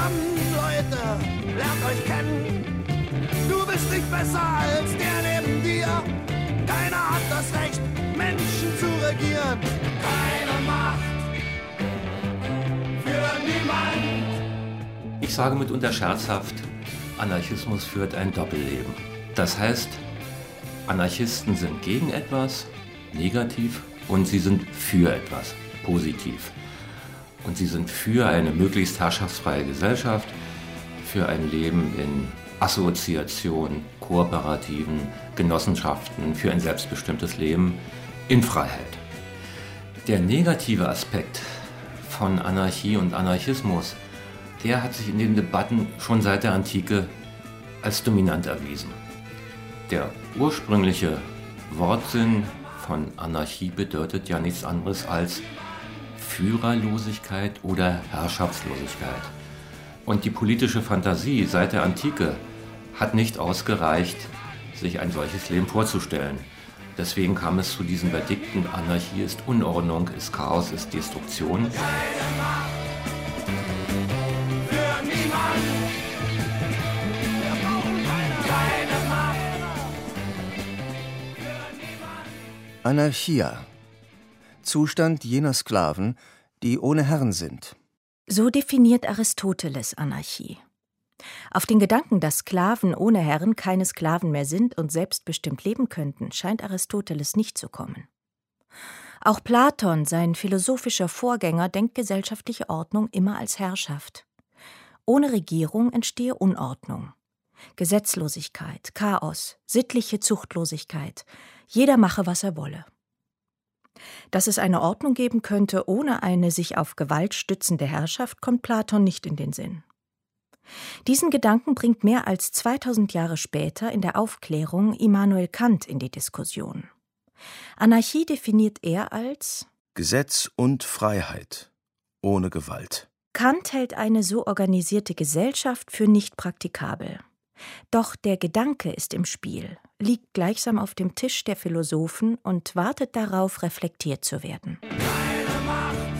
zusammen, Leute, lernt euch kennen. Du bist nicht besser als der neben dir. Keiner hat das Recht, Menschen zu regieren. Keine Macht für niemand. Ich sage mitunter scherzhaft, Anarchismus führt ein Doppelleben. Das heißt, Anarchisten sind gegen etwas, negativ, und sie sind für etwas, positiv. Und sie sind für eine möglichst herrschaftsfreie Gesellschaft, für ein Leben in Assoziation, Kooperativen, Genossenschaften, für ein selbstbestimmtes Leben in Freiheit. Der negative Aspekt von Anarchie und Anarchismus, der hat sich in den Debatten schon seit der Antike als dominant erwiesen. Der ursprüngliche Wortsinn von Anarchie bedeutet ja nichts anderes als Führerlosigkeit oder Herrschaftslosigkeit. Und die politische Fantasie seit der Antike hat nicht ausgereicht, sich ein solches Leben vorzustellen. Deswegen kam es zu diesem Verdikten: Anarchie ist Unordnung, ist Chaos, ist Destruktion. Anarchia. Zustand jener Sklaven, die ohne Herren sind. So definiert Aristoteles Anarchie. Auf den Gedanken, dass Sklaven ohne Herren keine Sklaven mehr sind und selbstbestimmt leben könnten, scheint Aristoteles nicht zu kommen. Auch Platon, sein philosophischer Vorgänger, denkt gesellschaftliche Ordnung immer als Herrschaft. Ohne Regierung entstehe Unordnung. Gesetzlosigkeit, Chaos, sittliche Zuchtlosigkeit. Jeder mache, was er wolle. Dass es eine Ordnung geben könnte ohne eine sich auf Gewalt stützende Herrschaft, kommt Platon nicht in den Sinn. Diesen Gedanken bringt mehr als 2000 Jahre später in der Aufklärung Immanuel Kant in die Diskussion. Anarchie definiert er als Gesetz und Freiheit, ohne Gewalt. Kant hält eine so organisierte Gesellschaft für nicht praktikabel. Doch der Gedanke ist im Spiel, liegt gleichsam auf dem Tisch der Philosophen und wartet darauf, reflektiert zu werden. Keine Macht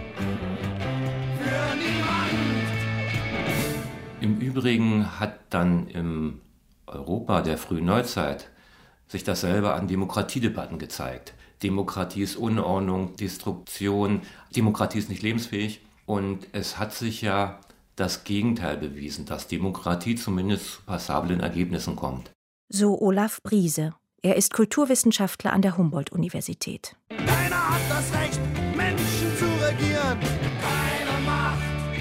für niemand. Im Übrigen hat dann im Europa der frühen Neuzeit sich dasselbe an Demokratiedebatten gezeigt. Demokratie ist Unordnung, Destruktion, Demokratie ist nicht lebensfähig. Und es hat sich ja das Gegenteil bewiesen, dass Demokratie zumindest zu passablen Ergebnissen kommt. So Olaf Briese. Er ist Kulturwissenschaftler an der Humboldt-Universität. Keiner hat das Recht, Menschen zu regieren. Keine Macht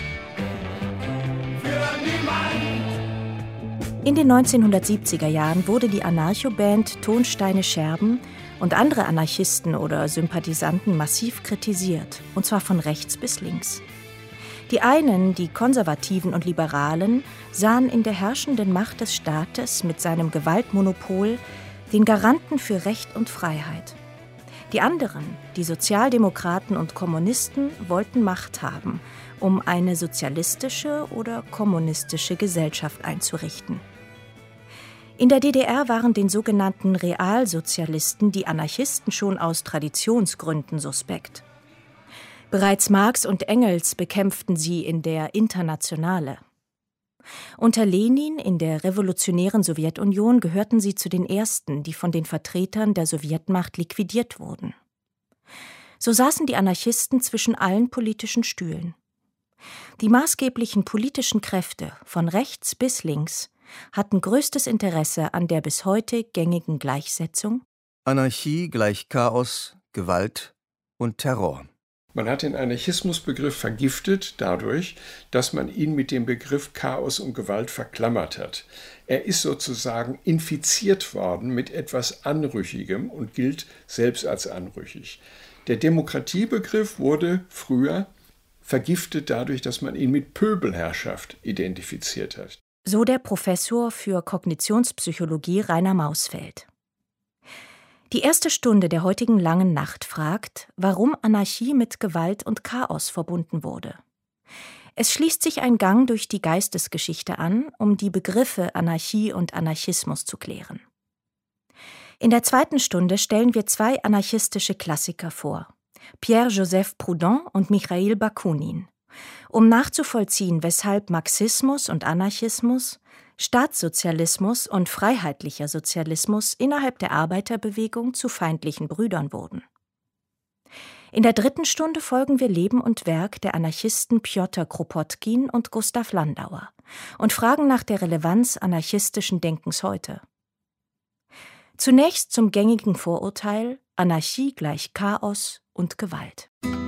für niemand. In den 1970er Jahren wurde die Anarcho-Band Tonsteine Scherben und andere Anarchisten oder Sympathisanten massiv kritisiert, und zwar von rechts bis links. Die einen, die Konservativen und Liberalen, sahen in der herrschenden Macht des Staates mit seinem Gewaltmonopol den Garanten für Recht und Freiheit. Die anderen, die Sozialdemokraten und Kommunisten, wollten Macht haben, um eine sozialistische oder kommunistische Gesellschaft einzurichten. In der DDR waren den sogenannten Realsozialisten die Anarchisten schon aus Traditionsgründen suspekt. Bereits Marx und Engels bekämpften sie in der Internationale. Unter Lenin in der revolutionären Sowjetunion gehörten sie zu den ersten, die von den Vertretern der Sowjetmacht liquidiert wurden. So saßen die Anarchisten zwischen allen politischen Stühlen. Die maßgeblichen politischen Kräfte, von rechts bis links, hatten größtes Interesse an der bis heute gängigen Gleichsetzung: Anarchie gleich Chaos, Gewalt und Terror. Man hat den Anarchismusbegriff vergiftet dadurch, dass man ihn mit dem Begriff Chaos und Gewalt verklammert hat. Er ist sozusagen infiziert worden mit etwas Anrüchigem und gilt selbst als anrüchig. Der Demokratiebegriff wurde früher vergiftet dadurch, dass man ihn mit Pöbelherrschaft identifiziert hat. So der Professor für Kognitionspsychologie Rainer Mausfeld. Die erste Stunde der heutigen langen Nacht fragt, warum Anarchie mit Gewalt und Chaos verbunden wurde. Es schließt sich ein Gang durch die Geistesgeschichte an, um die Begriffe Anarchie und Anarchismus zu klären. In der zweiten Stunde stellen wir zwei anarchistische Klassiker vor: Pierre-Joseph Proudhon und Michail Bakunin, Um nachzuvollziehen, weshalb Marxismus und Anarchismus, Staatssozialismus und freiheitlicher Sozialismus innerhalb der Arbeiterbewegung zu feindlichen Brüdern wurden. In der 3. Stunde folgen wir Leben und Werk der Anarchisten Pjotr Kropotkin und Gustav Landauer und fragen nach der Relevanz anarchistischen Denkens heute. Zunächst zum gängigen Vorurteil: Anarchie gleich Chaos und Gewalt.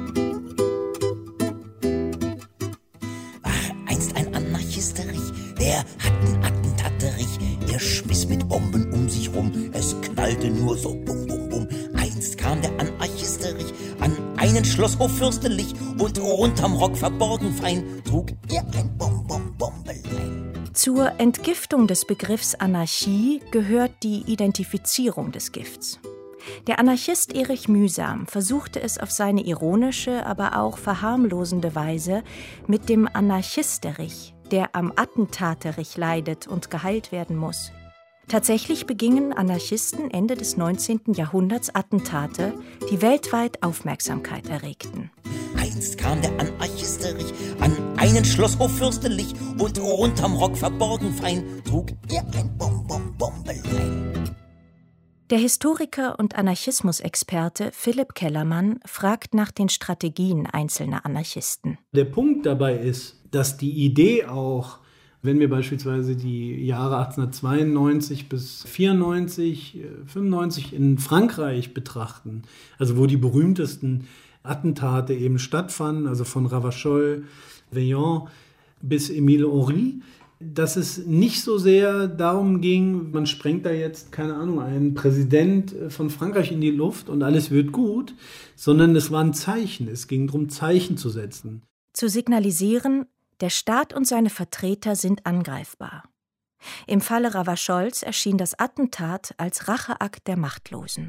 War einst ein Anarchisterich, der hat einen Attentaterich. Er schmiss mit Bomben um sich rum, es knallte nur so bum bum bum. Einst kam der Anarchisterich an einen Schlosshof fürstlich und unterm Rock verborgen fein trug er ein Bombelein. Zur Entgiftung des Begriffs Anarchie gehört die Identifizierung des Gifts. Der Anarchist Erich Mühsam versuchte es auf seine ironische, aber auch verharmlosende Weise mit dem Anarchisterich, der am Attentaterich leidet und geheilt werden muss. Tatsächlich begingen Anarchisten Ende des 19. Jahrhunderts Attentate, die weltweit Aufmerksamkeit erregten. Einst kam der Anarchisterich an einen Schlosshof fürstlich und unterm Rock verborgen fein trug er ein Bombelein. Der Historiker und Anarchismusexperte Philipp Kellermann fragt nach den Strategien einzelner Anarchisten. Der Punkt dabei ist, dass die Idee auch, wenn wir beispielsweise die Jahre 1892 bis 94, 95 in Frankreich betrachten, also wo die berühmtesten Attentate eben stattfanden, also von Ravachol, Vaillant bis Émile Henry, dass es nicht so sehr darum ging, man sprengt da jetzt, keine Ahnung, einen Präsident von Frankreich in die Luft und alles wird gut, sondern es war ein Zeichen. Es ging darum, Zeichen zu setzen. Zu signalisieren, der Staat und seine Vertreter sind angreifbar. Im Falle Ravachols erschien das Attentat als Racheakt der Machtlosen.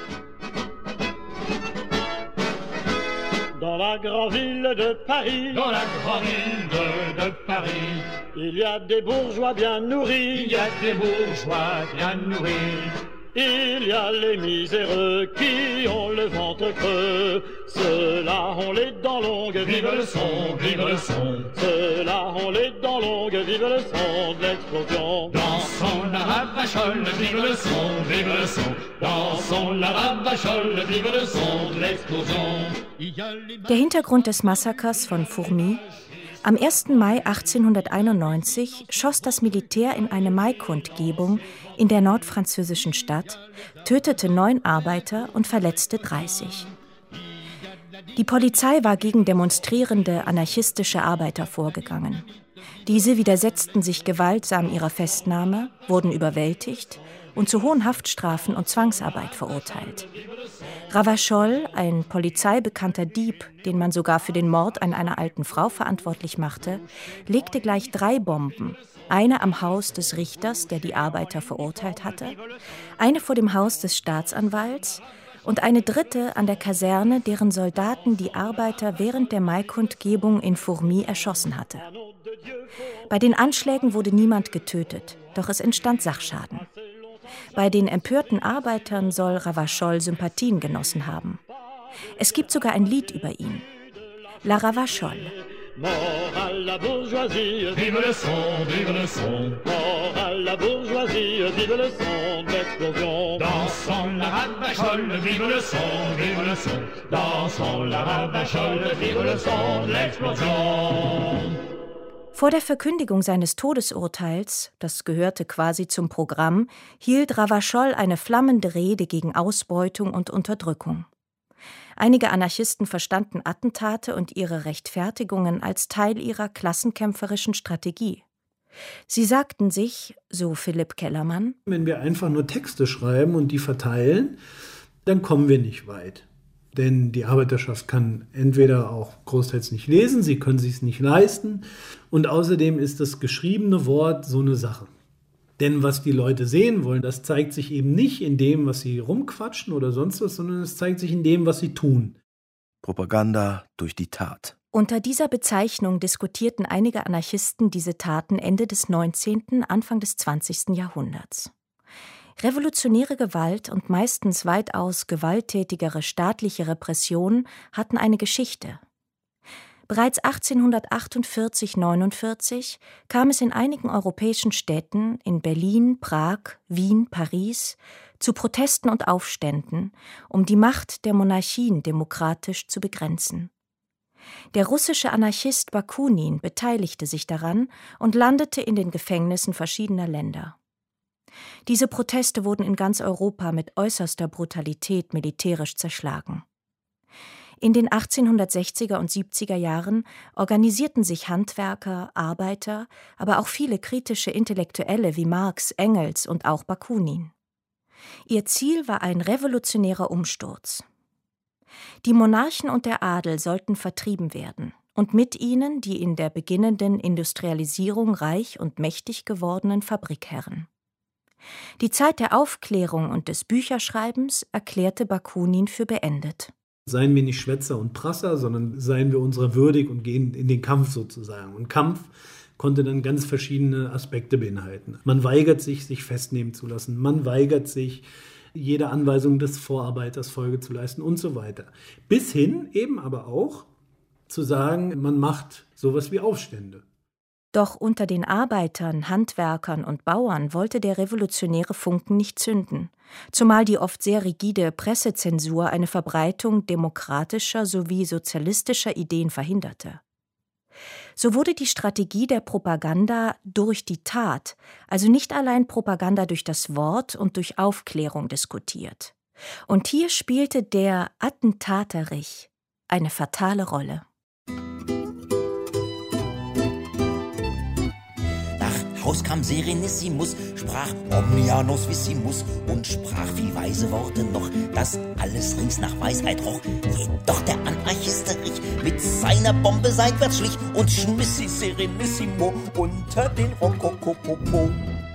Dans la grande ville de Paris, Dans la grande ville de Paris, il y a des bourgeois bien nourris, il y a des bourgeois bien nourris. il y a les miséreux qui ont le ventre creux. Ceux-là ont les dents longues, Vive le son, vive le son. Ceux-là ont les dents longues, vive le son de l'explosion. Dansons la ravachole, vive le son, vive le son. Dansons la ravachole, vive le son de l'explosion. Der Hintergrund des Massakers von Fourmi: Am 1. Mai 1891 schoss das Militär in eine Maikundgebung in der nordfranzösischen Stadt, tötete 9 Arbeiter und verletzte 30. Die Polizei war gegen demonstrierende anarchistische Arbeiter vorgegangen. Diese widersetzten sich gewaltsam ihrer Festnahme, wurden überwältigt und zu hohen Haftstrafen und Zwangsarbeit verurteilt. Ravachol, ein polizeibekannter Dieb, den man sogar für den Mord an einer alten Frau verantwortlich machte, legte gleich 3 Bomben, eine am Haus des Richters, der die Arbeiter verurteilt hatte, eine vor dem Haus des Staatsanwalts und eine dritte an der Kaserne, deren Soldaten die Arbeiter während der Maikundgebung in Fourmi erschossen hatte. Bei den Anschlägen wurde niemand getötet, doch es entstand Sachschaden. Bei den empörten Arbeitern soll Ravachol Sympathien genossen haben. Es gibt sogar ein Lied über ihn. La Ravachole. Mort à la bourgeoisie, Vive le son, vive le son. mort à la bourgeoisie, vive le son de l'explosion. Dansons la ravachole, vive le son, vive le son. Dansons la ravachole, vive le son de l'explosion. Vor der Verkündigung seines Todesurteils, das gehörte quasi zum Programm, hielt Ravachol eine flammende Rede gegen Ausbeutung und Unterdrückung. Einige Anarchisten verstanden Attentate und ihre Rechtfertigungen als Teil ihrer klassenkämpferischen Strategie. Sie sagten sich, so Philipp Kellermann: Wenn wir einfach nur Texte schreiben und die verteilen, dann kommen wir nicht weit. Denn die Arbeiterschaft kann entweder auch großteils nicht lesen, sie können es sich nicht leisten. Und außerdem ist das geschriebene Wort so eine Sache. Denn was die Leute sehen wollen, das zeigt sich eben nicht in dem, was sie rumquatschen oder sonst was, sondern es zeigt sich in dem, was sie tun. Propaganda durch die Tat. Unter dieser Bezeichnung diskutierten einige Anarchisten diese Taten Ende des 19., Anfang des 20. Jahrhunderts. Revolutionäre Gewalt und meistens weitaus gewalttätigere staatliche Repression hatten eine Geschichte. Bereits 1848/49 kam es in einigen europäischen Städten, in Berlin, Prag, Wien, Paris, zu Protesten und Aufständen, um die Macht der Monarchien demokratisch zu begrenzen. Der russische Anarchist Bakunin beteiligte sich daran und landete in den Gefängnissen verschiedener Länder. Diese Proteste wurden in ganz Europa mit äußerster Brutalität militärisch zerschlagen. In den 1860er und 70er Jahren organisierten sich Handwerker, Arbeiter, aber auch viele kritische Intellektuelle wie Marx, Engels und auch Bakunin. Ihr Ziel war ein revolutionärer Umsturz. Die Monarchen und der Adel sollten vertrieben werden und mit ihnen die in der beginnenden Industrialisierung reich und mächtig gewordenen Fabrikherren. Die Zeit der Aufklärung und des Bücherschreibens erklärte Bakunin für beendet. Seien wir nicht Schwätzer und Prasser, sondern seien wir unserer würdig und gehen in den Kampf sozusagen. Und Kampf konnte dann ganz verschiedene Aspekte beinhalten. Man weigert sich, sich festnehmen zu lassen. Man weigert sich, jeder Anweisung des Vorarbeiters Folge zu leisten und so weiter. Bis hin eben aber auch zu sagen, man macht sowas wie Aufstände. Doch unter den Arbeitern, Handwerkern und Bauern wollte der revolutionäre Funken nicht zünden, zumal die oft sehr rigide Pressezensur eine Verbreitung demokratischer sowie sozialistischer Ideen verhinderte. So wurde die Strategie der Propaganda durch die Tat, also nicht allein Propaganda durch das Wort und durch Aufklärung diskutiert. Und hier spielte der Attentaterich eine fatale Rolle. Haus kam Serenissimus, sprach Omnia nos vissimus und sprach viel weise Worte noch, dass alles rings nach Weisheit roch. Jedoch der Anarchisterich mit seiner Bombe seitwärts schlich und schmiss sie Serenissimo unter den Rokokopopo.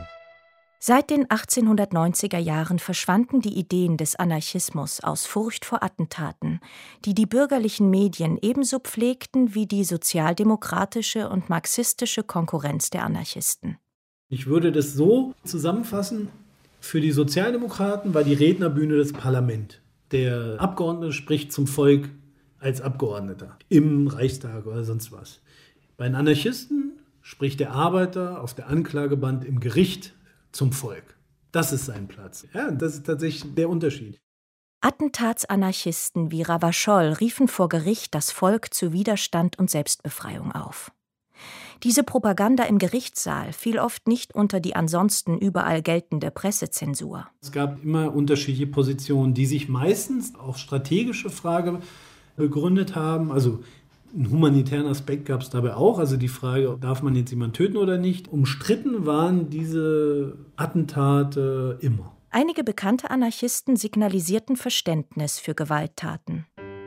Seit den 1890er Jahren verschwanden die Ideen des Anarchismus aus Furcht vor Attentaten, die die bürgerlichen Medien ebenso pflegten wie die sozialdemokratische und marxistische Konkurrenz der Anarchisten. Ich würde das so zusammenfassen: Für die Sozialdemokraten war die Rednerbühne das Parlament. Der Abgeordnete spricht zum Volk als Abgeordneter im Reichstag oder sonst was. Bei den Anarchisten spricht der Arbeiter auf der Anklagebank im Gericht zum Volk. Das ist sein Platz. Ja, das ist tatsächlich der Unterschied. Attentatsanarchisten wie Ravachol riefen vor Gericht das Volk zu Widerstand und Selbstbefreiung auf. Diese Propaganda im Gerichtssaal fiel oft nicht unter die ansonsten überall geltende Pressezensur. Es gab immer unterschiedliche Positionen, die sich meistens auf strategische Frage begründet haben. Also einen humanitären Aspekt gab es dabei auch, also die Frage, darf man jetzt jemanden töten oder nicht. Umstritten waren diese Attentate immer. Einige bekannte Anarchisten signalisierten Verständnis für Gewalttaten.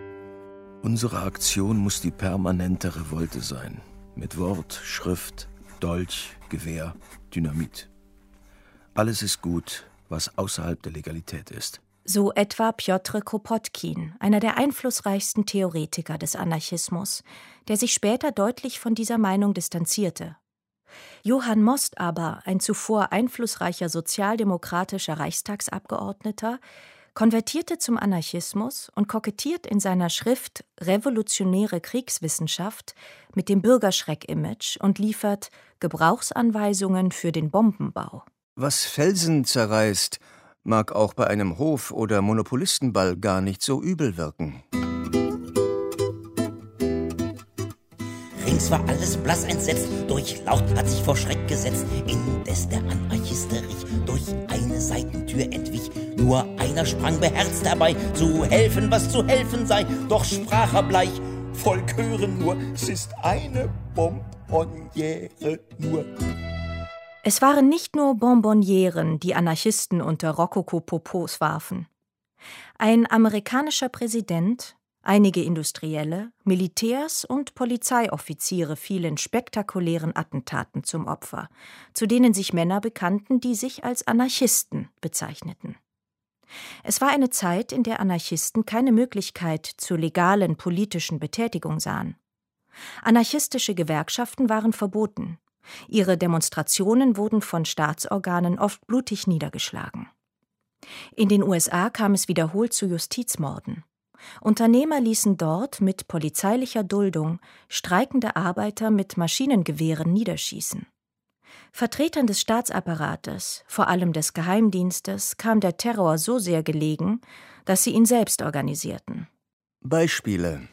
Unsere Aktion muss die permanente Revolte sein. Mit Wort, Schrift, Dolch, Gewehr, Dynamit. Alles ist gut, was außerhalb der Legalität ist. So etwa Pjotr Kropotkin, einer der einflussreichsten Theoretiker des Anarchismus, der sich später deutlich von dieser Meinung distanzierte. Johann Most aber, ein zuvor einflussreicher sozialdemokratischer Reichstagsabgeordneter, konvertierte zum Anarchismus und kokettiert in seiner Schrift Revolutionäre Kriegswissenschaft mit dem Bürgerschreck-Image und liefert Gebrauchsanweisungen für den Bombenbau. Was Felsen zerreißt, mag auch bei einem Hof- oder Monopolistenball gar nicht so übel wirken. Rings war alles blass entsetzt, durchlaucht hat sich vor Schreck gesetzt, indes der Anarchisterich durch eine Seitentür entwich. Nur einer sprang beherzt herbei, zu helfen, was zu helfen sei, doch sprach er bleich, Volk hören nur, es ist eine Bonbonniere nur. Es waren nicht nur Bonbonnieren, die Anarchisten unter Rokoko-Popos warfen. Ein amerikanischer Präsident, einige Industrielle, Militärs und Polizeioffiziere fielen spektakulären Attentaten zum Opfer, zu denen sich Männer bekannten, die sich als Anarchisten bezeichneten. Es war eine Zeit, in der Anarchisten keine Möglichkeit zur legalen politischen Betätigung sahen. Anarchistische Gewerkschaften waren verboten. Ihre Demonstrationen wurden von Staatsorganen oft blutig niedergeschlagen. In den USA kam es wiederholt zu Justizmorden. Unternehmer ließen dort mit polizeilicher Duldung streikende Arbeiter mit Maschinengewehren niederschießen. Vertretern des Staatsapparates, vor allem des Geheimdienstes, kam der Terror so sehr gelegen, dass sie ihn selbst organisierten. Beispiele: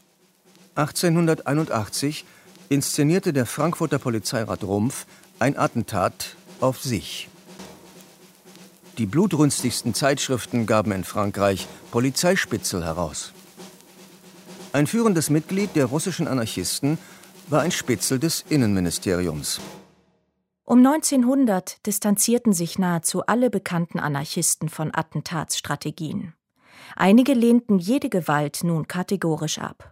1881 inszenierte der Frankfurter Polizeirat Rumpf ein Attentat auf sich. Die blutrünstigsten Zeitschriften gaben in Frankreich Polizeispitzel heraus. Ein führendes Mitglied der russischen Anarchisten war ein Spitzel des Innenministeriums. Um 1900 distanzierten sich nahezu alle bekannten Anarchisten von Attentatsstrategien. Einige lehnten jede Gewalt nun kategorisch ab.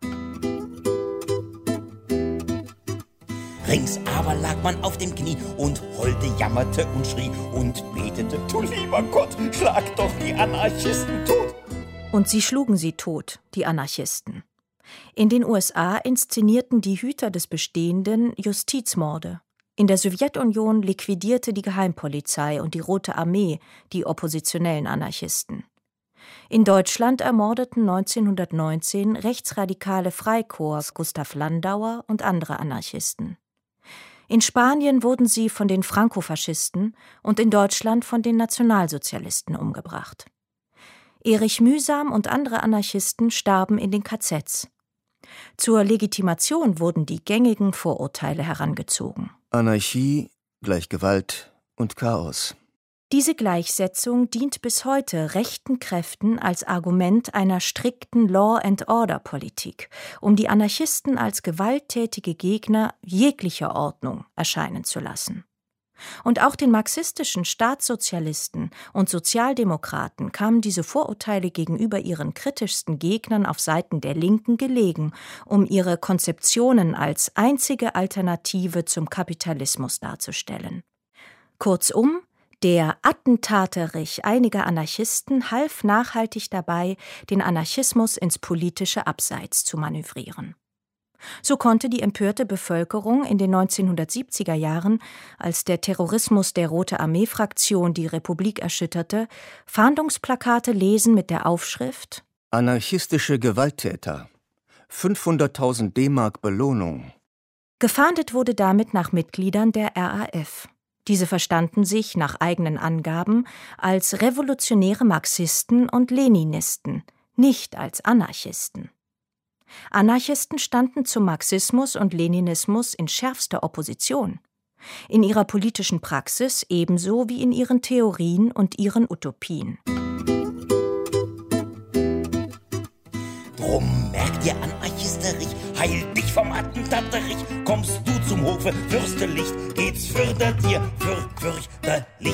Rings aber lag man auf dem Knie und Holde jammerte und schrie und betete: Du lieber Gott, schlag doch die Anarchisten tot! Und sie schlugen sie tot, die Anarchisten. In den USA inszenierten die Hüter des Bestehenden Justizmorde. In der Sowjetunion liquidierte die Geheimpolizei und die Rote Armee die oppositionellen Anarchisten. In Deutschland ermordeten 1919 rechtsradikale Freikorps Gustav Landauer und andere Anarchisten. In Spanien wurden sie von den Frankofaschisten und in Deutschland von den Nationalsozialisten umgebracht. Erich Mühsam und andere Anarchisten starben in den KZs. Zur Legitimation wurden die gängigen Vorurteile herangezogen. Anarchie gleich Gewalt und Chaos. Diese Gleichsetzung dient bis heute rechten Kräften als Argument einer strikten Law-and-Order-Politik, um die Anarchisten als gewalttätige Gegner jeglicher Ordnung erscheinen zu lassen. Und auch den marxistischen Staatssozialisten und Sozialdemokraten kamen diese Vorurteile gegenüber ihren kritischsten Gegnern auf Seiten der Linken gelegen, um ihre Konzeptionen als einzige Alternative zum Kapitalismus darzustellen. Kurzum, der Attentaterich einiger Anarchisten half nachhaltig dabei, den Anarchismus ins politische Abseits zu manövrieren. So konnte die empörte Bevölkerung in den 1970er Jahren, als der Terrorismus der Rote Armee-Fraktion die Republik erschütterte, Fahndungsplakate lesen mit der Aufschrift: Anarchistische Gewalttäter. 500.000 D-Mark Belohnung. Gefahndet wurde damit nach Mitgliedern der RAF. Diese verstanden sich nach eigenen Angaben als revolutionäre Marxisten und Leninisten, nicht als Anarchisten. Anarchisten standen zum Marxismus und Leninismus in schärfster Opposition. In ihrer politischen Praxis ebenso wie in ihren Theorien und ihren Utopien. Drum merkt ihr, Anarchisterich, heil dich vom Attentaterich. Kommst du zum Hofe fürstlich, geht's fürder dir fürchterlich.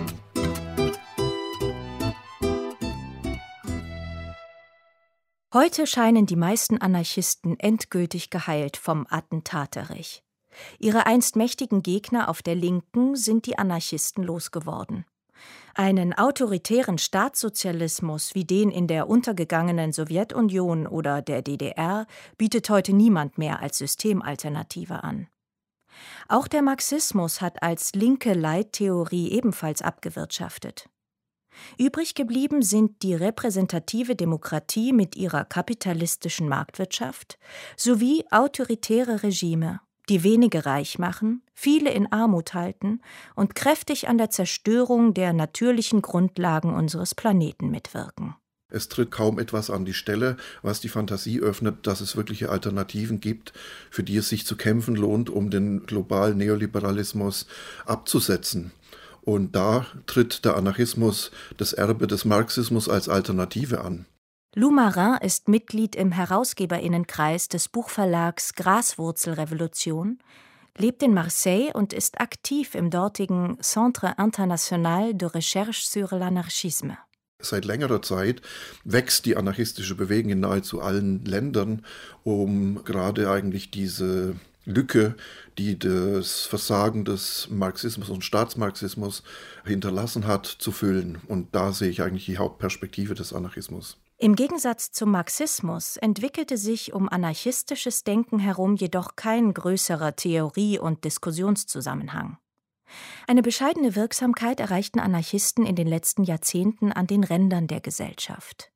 Heute scheinen die meisten Anarchisten endgültig geheilt vom Attentaterich. Ihre einst mächtigen Gegner auf der Linken sind die Anarchisten losgeworden. Einen autoritären Staatssozialismus wie den in der untergegangenen Sowjetunion oder der DDR bietet heute niemand mehr als Systemalternative an. Auch der Marxismus hat als linke Leittheorie ebenfalls abgewirtschaftet. Übrig geblieben sind die repräsentative Demokratie mit ihrer kapitalistischen Marktwirtschaft sowie autoritäre Regime, die wenige reich machen, viele in Armut halten und kräftig an der Zerstörung der natürlichen Grundlagen unseres Planeten mitwirken. Es tritt kaum etwas an die Stelle, was die Fantasie öffnet, dass es wirkliche Alternativen gibt, für die es sich zu kämpfen lohnt, um den globalen Neoliberalismus abzusetzen. Und da tritt der Anarchismus das Erbe des Marxismus als Alternative an. Lou Marin ist Mitglied im HerausgeberInnenkreis des Buchverlags Graswurzelrevolution, lebt in Marseille und ist aktiv im dortigen Centre International de Recherche sur l'Anarchisme. Seit längerer Zeit wächst die anarchistische Bewegung in nahezu allen Ländern, um gerade eigentlich diese Lücke, die das Versagen des Marxismus und Staatsmarxismus hinterlassen hat, zu füllen. Und da sehe ich eigentlich die Hauptperspektive des Anarchismus. Im Gegensatz zum Marxismus entwickelte sich um anarchistisches Denken herum jedoch kein größerer Theorie- und Diskussionszusammenhang. Eine bescheidene Wirksamkeit erreichten Anarchisten in den letzten Jahrzehnten an den Rändern der Gesellschaft.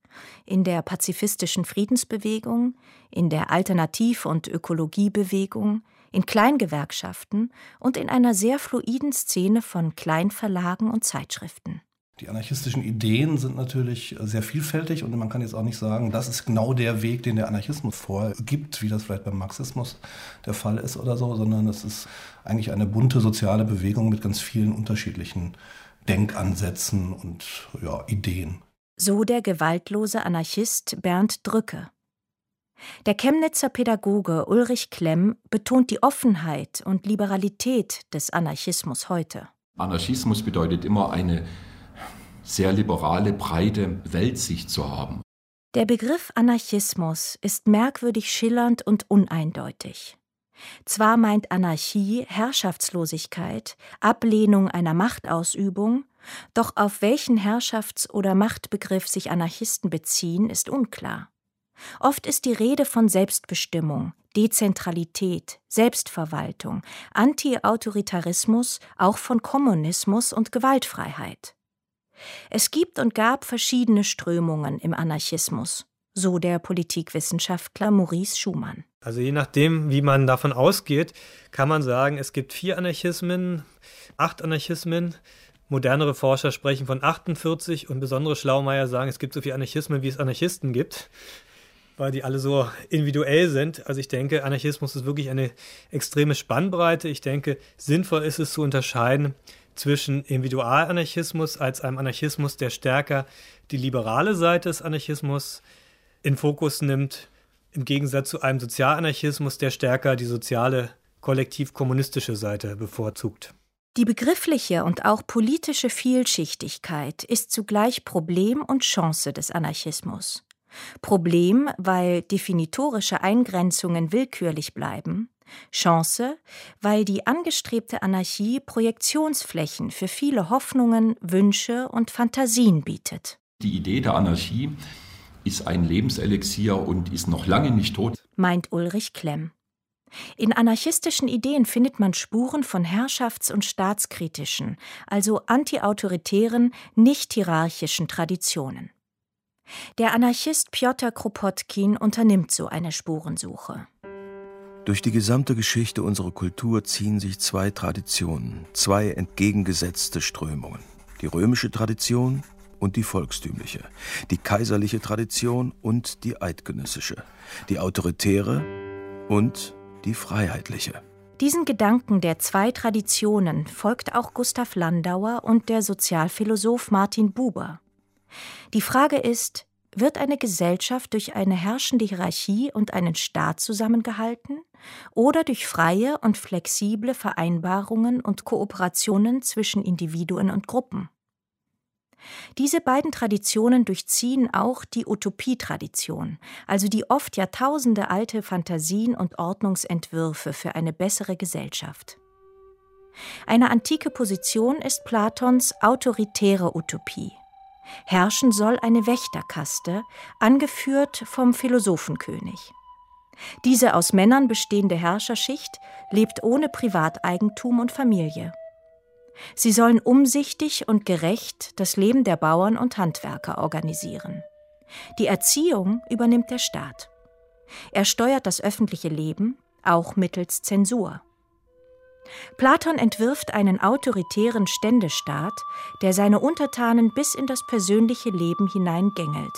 in der pazifistischen Friedensbewegung, in der Alternativ- und Ökologiebewegung, in Kleingewerkschaften und in einer sehr fluiden Szene von Kleinverlagen und Zeitschriften. Die anarchistischen Ideen sind natürlich sehr vielfältig und man kann jetzt auch nicht sagen, das ist genau der Weg, den der Anarchismus vorgibt, wie das vielleicht beim Marxismus der Fall ist oder so, sondern es ist eigentlich eine bunte soziale Bewegung mit ganz vielen unterschiedlichen Denkansätzen und Ideen. So der gewaltlose Anarchist Bernd Drücke. Der Chemnitzer Pädagoge Ulrich Klemm betont die Offenheit und Liberalität des Anarchismus heute. Anarchismus bedeutet immer eine sehr liberale, breite Weltsicht zu haben. Der Begriff Anarchismus ist merkwürdig schillernd und uneindeutig. Zwar meint Anarchie Herrschaftslosigkeit, Ablehnung einer Machtausübung, doch auf welchen Herrschafts- oder Machtbegriff sich Anarchisten beziehen, ist unklar. Oft ist die Rede von Selbstbestimmung, Dezentralität, Selbstverwaltung, Anti-Autoritarismus, auch von Kommunismus und Gewaltfreiheit. Es gibt und gab verschiedene Strömungen im Anarchismus, so der Politikwissenschaftler Maurice Schumann. Also je nachdem, wie man davon ausgeht, kann man sagen, es gibt 4 Anarchismen, 8 Anarchismen. Modernere Forscher sprechen von 48 und besondere Schlaumeier sagen, es gibt so viele Anarchismen, wie es Anarchisten gibt, weil die alle so individuell sind. Also ich denke, Anarchismus ist wirklich eine extreme Spannbreite. Ich denke, sinnvoll ist es zu unterscheiden zwischen Individualanarchismus als einem Anarchismus, der stärker die liberale Seite des Anarchismus in Fokus nimmt, im Gegensatz zu einem Sozialanarchismus, der stärker die soziale, kollektiv-kommunistische Seite bevorzugt. Die begriffliche und auch politische Vielschichtigkeit ist zugleich Problem und Chance des Anarchismus. Problem, weil definitorische Eingrenzungen willkürlich bleiben, Chance, weil die angestrebte Anarchie Projektionsflächen für viele Hoffnungen, Wünsche und Fantasien bietet. Die Idee der Anarchie ist ein Lebenselixier und ist noch lange nicht tot, meint Ulrich Klemm. In anarchistischen Ideen findet man Spuren von herrschafts- und staatskritischen, also antiautoritären, nicht-hierarchischen Traditionen. Der Anarchist Pjotr Kropotkin unternimmt so eine Spurensuche. Durch die gesamte Geschichte unserer Kultur ziehen sich 2 Traditionen, 2 entgegengesetzte Strömungen. Die römische Tradition und die volkstümliche, die kaiserliche Tradition und die eidgenössische, die autoritäre und die freiheitliche. Diesen Gedanken der 2 Traditionen folgt auch Gustav Landauer und der Sozialphilosoph Martin Buber. Die Frage ist, wird eine Gesellschaft durch eine herrschende Hierarchie und einen Staat zusammengehalten oder durch freie und flexible Vereinbarungen und Kooperationen zwischen Individuen und Gruppen? Diese beiden Traditionen durchziehen auch die Utopietradition, also die oft Jahrtausende alte Fantasien und Ordnungsentwürfe für eine bessere Gesellschaft. Eine antike Position ist Platons autoritäre Utopie. Herrschen soll eine Wächterkaste, angeführt vom Philosophenkönig. Diese aus Männern bestehende Herrscherschicht lebt ohne Privateigentum und Familie. Sie sollen umsichtig und gerecht das Leben der Bauern und Handwerker organisieren. Die Erziehung übernimmt der Staat. Er steuert das öffentliche Leben, auch mittels Zensur. Platon entwirft einen autoritären Ständestaat, der seine Untertanen bis in das persönliche Leben hineingängelt.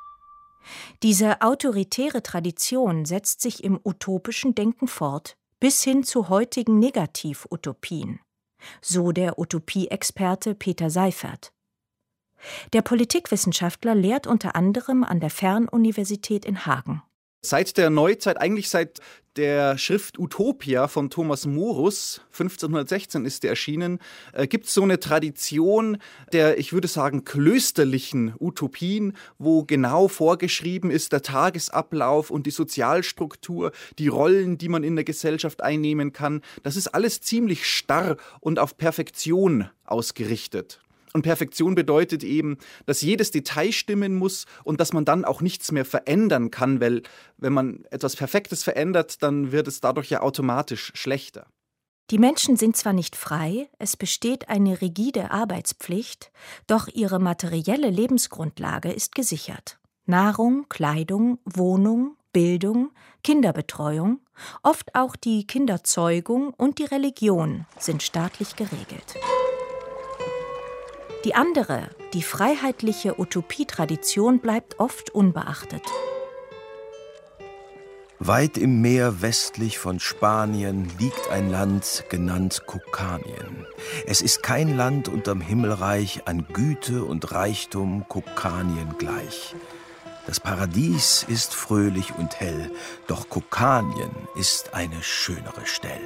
Diese autoritäre Tradition setzt sich im utopischen Denken fort, bis hin zu heutigen Negativ-Utopien, so der Utopie-Experte Peter Seifert. Der Politikwissenschaftler lehrt unter anderem an der Fernuniversität in Hagen. Seit der Neuzeit, eigentlich seit der Schrift Utopia von Thomas Morus, 1516 ist die erschienen, gibt es so eine Tradition der, ich würde sagen, klösterlichen Utopien, wo genau vorgeschrieben ist der Tagesablauf und die Sozialstruktur, die Rollen, die man in der Gesellschaft einnehmen kann. Das ist alles ziemlich starr und auf Perfektion ausgerichtet. Und Perfektion bedeutet eben, dass jedes Detail stimmen muss und dass man dann auch nichts mehr verändern kann, weil wenn man etwas Perfektes verändert, dann wird es dadurch ja automatisch schlechter. Die Menschen sind zwar nicht frei, es besteht eine rigide Arbeitspflicht, doch ihre materielle Lebensgrundlage ist gesichert. Nahrung, Kleidung, Wohnung, Bildung, Kinderbetreuung, oft auch die Kinderzeugung und die Religion sind staatlich geregelt. Die andere, die freiheitliche Utopietradition bleibt oft unbeachtet. Weit im Meer westlich von Spanien liegt ein Land, genannt Kokanien. Es ist kein Land unterm Himmelreich an Güte und Reichtum Kokanien gleich. Das Paradies ist fröhlich und hell, doch Kokanien ist eine schönere Stell.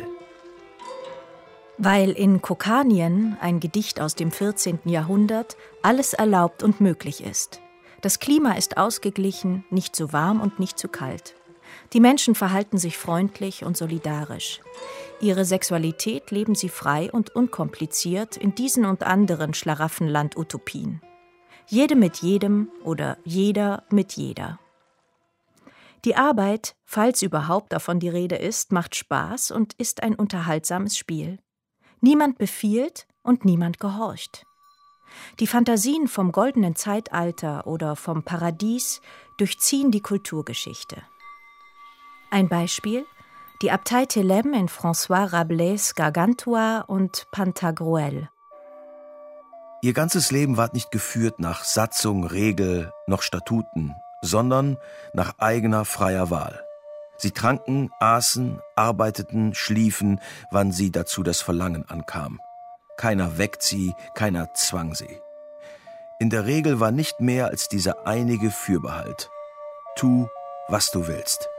Weil in Kokanien, ein Gedicht aus dem 14. Jahrhundert, alles erlaubt und möglich ist. Das Klima ist ausgeglichen, nicht zu warm und nicht zu kalt. Die Menschen verhalten sich freundlich und solidarisch. Ihre Sexualität leben sie frei und unkompliziert in diesen und anderen Schlaraffenland-Utopien. Jede mit jedem oder jeder mit jeder. Die Arbeit, falls überhaupt davon die Rede ist, macht Spaß und ist ein unterhaltsames Spiel. Niemand befiehlt und niemand gehorcht. Die Fantasien vom goldenen Zeitalter oder vom Paradies durchziehen die Kulturgeschichte. Ein Beispiel: die Abtei Theleme in François Rabelais' Gargantua und Pantagruel. Ihr ganzes Leben ward nicht geführt nach Satzung, Regel noch Statuten, sondern nach eigener freier Wahl. Sie tranken, aßen, arbeiteten, schliefen, wann sie dazu das Verlangen ankam. Keiner weckt sie, keiner zwang sie. In der Regel war nicht mehr als dieser einige Fürbehalt: Tu, was du willst.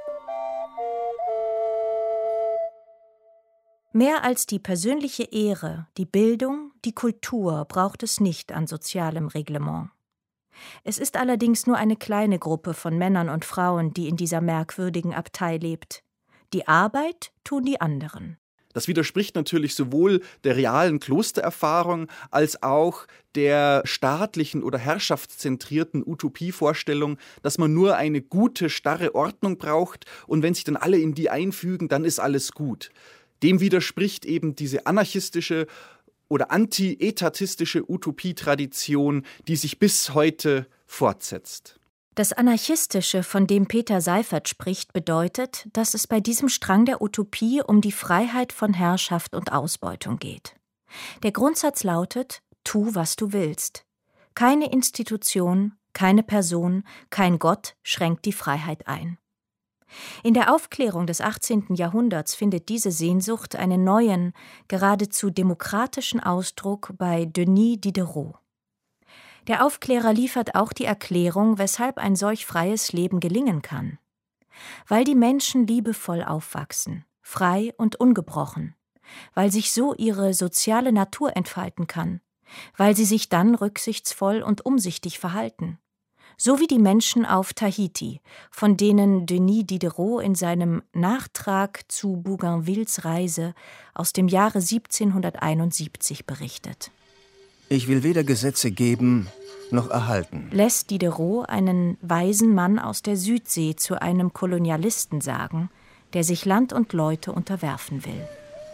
Mehr als die persönliche Ehre, die Bildung, die Kultur braucht es nicht an sozialem Reglement. Es ist allerdings nur eine kleine Gruppe von Männern und Frauen, die in dieser merkwürdigen Abtei lebt. Die Arbeit tun die anderen. Das widerspricht natürlich sowohl der realen Klostererfahrung als auch der staatlichen oder herrschaftszentrierten Utopievorstellung, dass man nur eine gute, starre Ordnung braucht und wenn sich dann alle in die einfügen, dann ist alles gut. Dem widerspricht eben diese anarchistische oder anti-etatistische Utopietradition, die sich bis heute fortsetzt. Das Anarchistische, von dem Peter Seiffert spricht, bedeutet, dass es bei diesem Strang der Utopie um die Freiheit von Herrschaft und Ausbeutung geht. Der Grundsatz lautet: Tu, was du willst. Keine Institution, keine Person, kein Gott schränkt die Freiheit ein. In der Aufklärung des 18. Jahrhunderts findet diese Sehnsucht einen neuen, geradezu demokratischen Ausdruck bei Denis Diderot. Der Aufklärer liefert auch die Erklärung, weshalb ein solch freies Leben gelingen kann. Weil die Menschen liebevoll aufwachsen, frei und ungebrochen, weil sich so ihre soziale Natur entfalten kann, weil sie sich dann rücksichtsvoll und umsichtig verhalten. So wie die Menschen auf Tahiti, von denen Denis Diderot in seinem Nachtrag zu Bougainvilles Reise aus dem Jahre 1771 berichtet. Ich will weder Gesetze geben noch erhalten, lässt Diderot einen weisen Mann aus der Südsee zu einem Kolonialisten sagen, der sich Land und Leute unterwerfen will.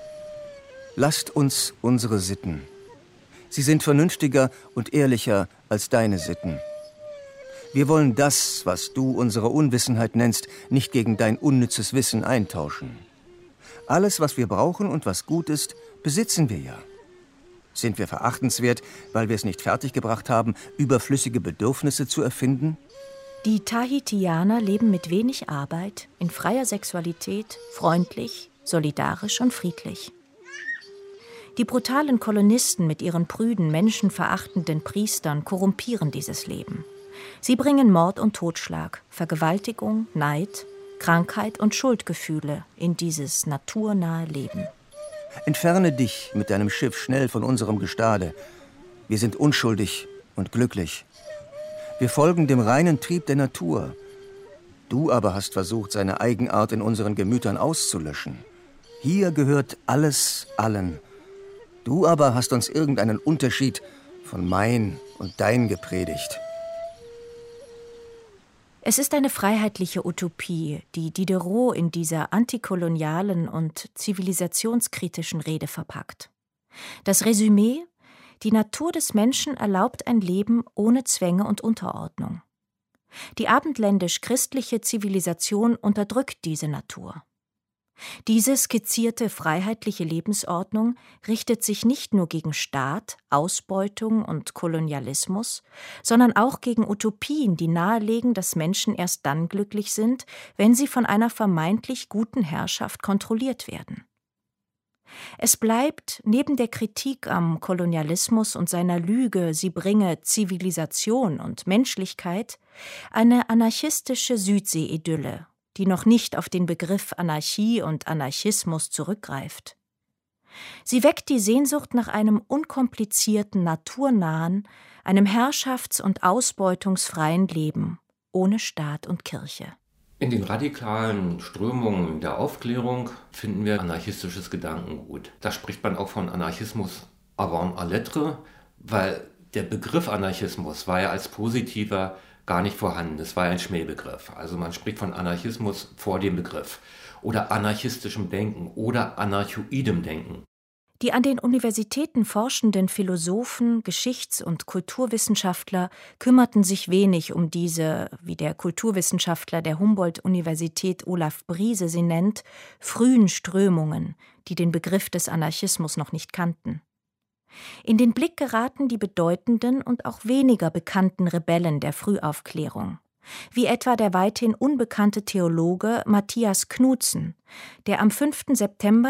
Lasst uns unsere Sitten. Sie sind vernünftiger und ehrlicher als deine Sitten. Wir wollen das, was du unsere Unwissenheit nennst, nicht gegen dein unnützes Wissen eintauschen. Alles, was wir brauchen und was gut ist, besitzen wir ja. Sind wir verachtenswert, weil wir es nicht fertiggebracht haben, überflüssige Bedürfnisse zu erfinden? Die Tahitianer leben mit wenig Arbeit, in freier Sexualität, freundlich, solidarisch und friedlich. Die brutalen Kolonisten mit ihren prüden, menschenverachtenden Priestern korrumpieren dieses Leben. Sie bringen Mord und Totschlag, Vergewaltigung, Neid, Krankheit und Schuldgefühle in dieses naturnahe Leben. Entferne dich mit deinem Schiff schnell von unserem Gestade. Wir sind unschuldig und glücklich. Wir folgen dem reinen Trieb der Natur. Du aber hast versucht, seine Eigenart in unseren Gemütern auszulöschen. Hier gehört alles allen. Du aber hast uns irgendeinen Unterschied von mein und dein gepredigt. Es ist eine freiheitliche Utopie, die Diderot in dieser antikolonialen und zivilisationskritischen Rede verpackt. Das Resümee: Die Natur des Menschen erlaubt ein Leben ohne Zwänge und Unterordnung. Die abendländisch-christliche Zivilisation unterdrückt diese Natur. Diese skizzierte freiheitliche Lebensordnung richtet sich nicht nur gegen Staat, Ausbeutung und Kolonialismus, sondern auch gegen Utopien, die nahelegen, dass Menschen erst dann glücklich sind, wenn sie von einer vermeintlich guten Herrschaft kontrolliert werden. Es bleibt, neben der Kritik am Kolonialismus und seiner Lüge, sie bringe Zivilisation und Menschlichkeit, eine anarchistische Südsee-Idylle, die noch nicht auf den Begriff Anarchie und Anarchismus zurückgreift. Sie weckt die Sehnsucht nach einem unkomplizierten, naturnahen, einem herrschafts- und ausbeutungsfreien Leben, ohne Staat und Kirche. In den radikalen Strömungen der Aufklärung finden wir anarchistisches Gedankengut. Da spricht man auch von Anarchismus avant la lettre, weil der Begriff Anarchismus war ja als positiver gar nicht vorhanden. Es war ein Schmähbegriff. Also man spricht von Anarchismus vor dem Begriff oder anarchistischem Denken oder anarchoidem Denken. Die an den Universitäten forschenden Philosophen, Geschichts- und Kulturwissenschaftler kümmerten sich wenig um diese, wie der Kulturwissenschaftler der Humboldt-Universität Olaf Briese sie nennt, frühen Strömungen, die den Begriff des Anarchismus noch nicht kannten. In den Blick geraten die bedeutenden und auch weniger bekannten Rebellen der Frühaufklärung, wie etwa der weithin unbekannte Theologe Matthias Knutzen, der am 5. September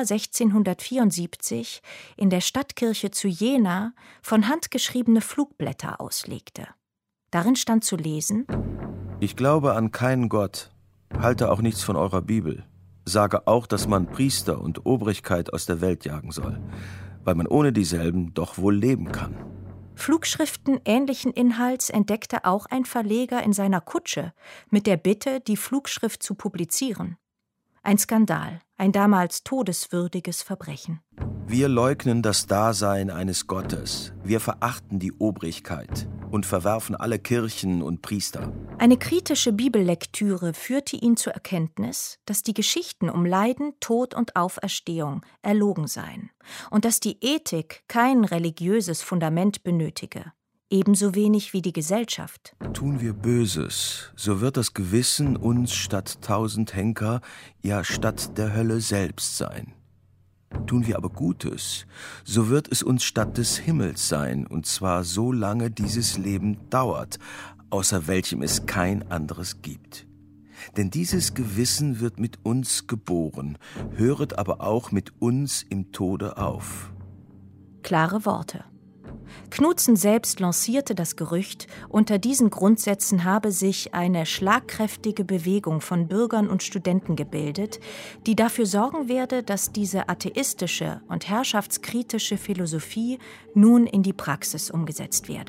1674 in der Stadtkirche zu Jena von Hand geschriebene Flugblätter auslegte. Darin stand zu lesen: Ich glaube an keinen Gott, halte auch nichts von eurer Bibel, sage auch, dass man Priester und Obrigkeit aus der Welt jagen soll, weil man ohne dieselben doch wohl leben kann. Flugschriften ähnlichen Inhalts entdeckte auch ein Verleger in seiner Kutsche mit der Bitte, die Flugschrift zu publizieren. Ein Skandal, ein damals todeswürdiges Verbrechen. Wir leugnen das Dasein eines Gottes. Wir verachten die Obrigkeit und verwerfen alle Kirchen und Priester. Eine kritische Bibellektüre führte ihn zur Erkenntnis, dass die Geschichten um Leiden, Tod und Auferstehung erlogen seien und dass die Ethik kein religiöses Fundament benötige, ebenso wenig wie die Gesellschaft. Tun wir Böses, so wird das Gewissen uns statt 1000 Henker, ja statt der Hölle selbst sein. Tun wir aber Gutes, so wird es uns statt des Himmels sein, und zwar so lange dieses Leben dauert, außer welchem es kein anderes gibt. Denn dieses Gewissen wird mit uns geboren, höret aber auch mit uns im Tode auf. Klare Worte. Knutzen selbst lancierte das Gerücht, unter diesen Grundsätzen habe sich eine schlagkräftige Bewegung von Bürgern und Studenten gebildet, die dafür sorgen werde, dass diese atheistische und herrschaftskritische Philosophie nun in die Praxis umgesetzt werde.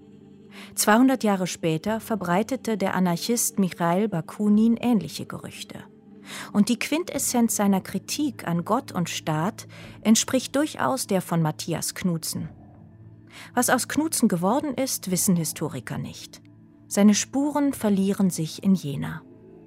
200 Jahre später verbreitete der Anarchist Michail Bakunin ähnliche Gerüchte. Und die Quintessenz seiner Kritik an Gott und Staat entspricht durchaus der von Matthias Knutzen. Was aus Knutzen geworden ist, wissen Historiker nicht. Seine Spuren verlieren sich in Jena.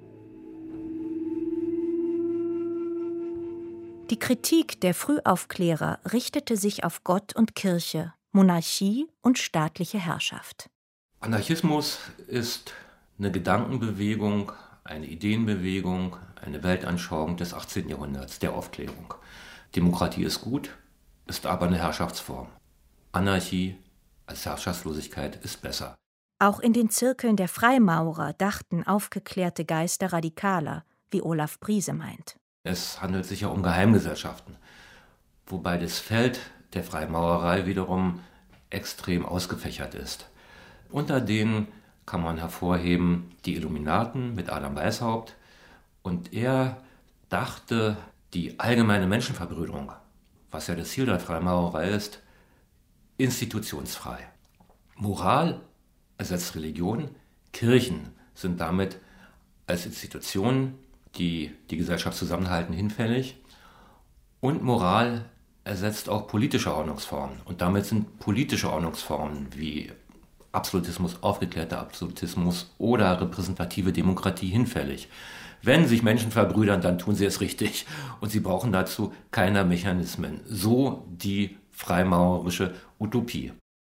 Die Kritik der Frühaufklärer richtete sich auf Gott und Kirche, Monarchie und staatliche Herrschaft. Anarchismus ist eine Gedankenbewegung, eine Ideenbewegung, eine Weltanschauung des 18. Jahrhunderts, der Aufklärung. Demokratie ist gut, ist aber eine Herrschaftsform. Anarchie als Herrschaftslosigkeit ist besser. Auch in den Zirkeln der Freimaurer dachten aufgeklärte Geister radikaler, wie Olaf Briese meint. Es handelt sich ja um Geheimgesellschaften, wobei das Feld der Freimaurerei wiederum extrem ausgefächert ist. Unter denen kann man hervorheben die Illuminaten mit Adam Weishaupt, und er dachte, die allgemeine Menschenverbrüderung, was ja das Ziel der Freimaurerei ist, institutionsfrei. Moral ersetzt Religion, Kirchen sind damit als Institutionen, die die Gesellschaft zusammenhalten, hinfällig, und Moral ersetzt auch politische Ordnungsformen, und damit sind politische Ordnungsformen wie Absolutismus, aufgeklärter Absolutismus oder repräsentative Demokratie hinfällig. Wenn sich Menschen verbrüdern, dann tun sie es richtig, und sie brauchen dazu keiner Mechanismen. So die freimaurerische Utopie.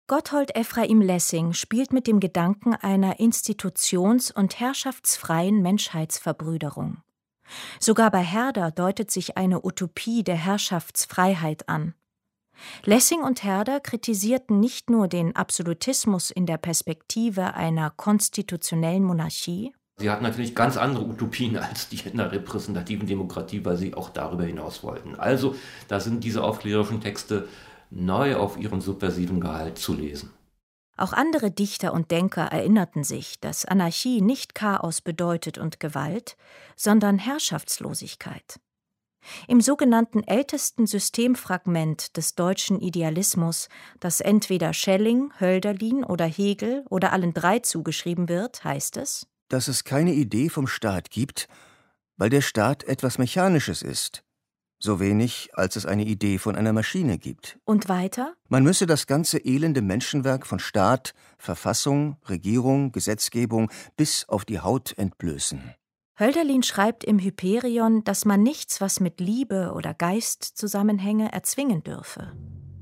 Gotthold Ephraim Lessing spielt mit dem Gedanken einer institutions- und herrschaftsfreien Menschheitsverbrüderung. Sogar bei Herder deutet sich eine Utopie der Herrschaftsfreiheit an. Lessing und Herder kritisierten nicht nur den Absolutismus in der Perspektive einer konstitutionellen Monarchie. Sie hatten natürlich ganz andere Utopien als die in der repräsentativen Demokratie, weil sie auch darüber hinaus wollten. Also, da sind diese aufklärerischen Texte neu auf ihren subversiven Gehalt zu lesen. Auch andere Dichter und Denker erinnerten sich, dass Anarchie nicht Chaos bedeutet und Gewalt, sondern Herrschaftslosigkeit. Im sogenannten ältesten Systemfragment des deutschen Idealismus, das entweder Schelling, Hölderlin oder Hegel oder allen drei zugeschrieben wird, heißt es, dass es keine Idee vom Staat gibt, weil der Staat etwas Mechanisches ist, so wenig, als es eine Idee von einer Maschine gibt. Und weiter? Man müsse das ganze elende Menschenwerk von Staat, Verfassung, Regierung, Gesetzgebung bis auf die Haut entblößen. Hölderlin schreibt im Hyperion, dass man nichts, was mit Liebe oder Geist zusammenhänge, erzwingen dürfe.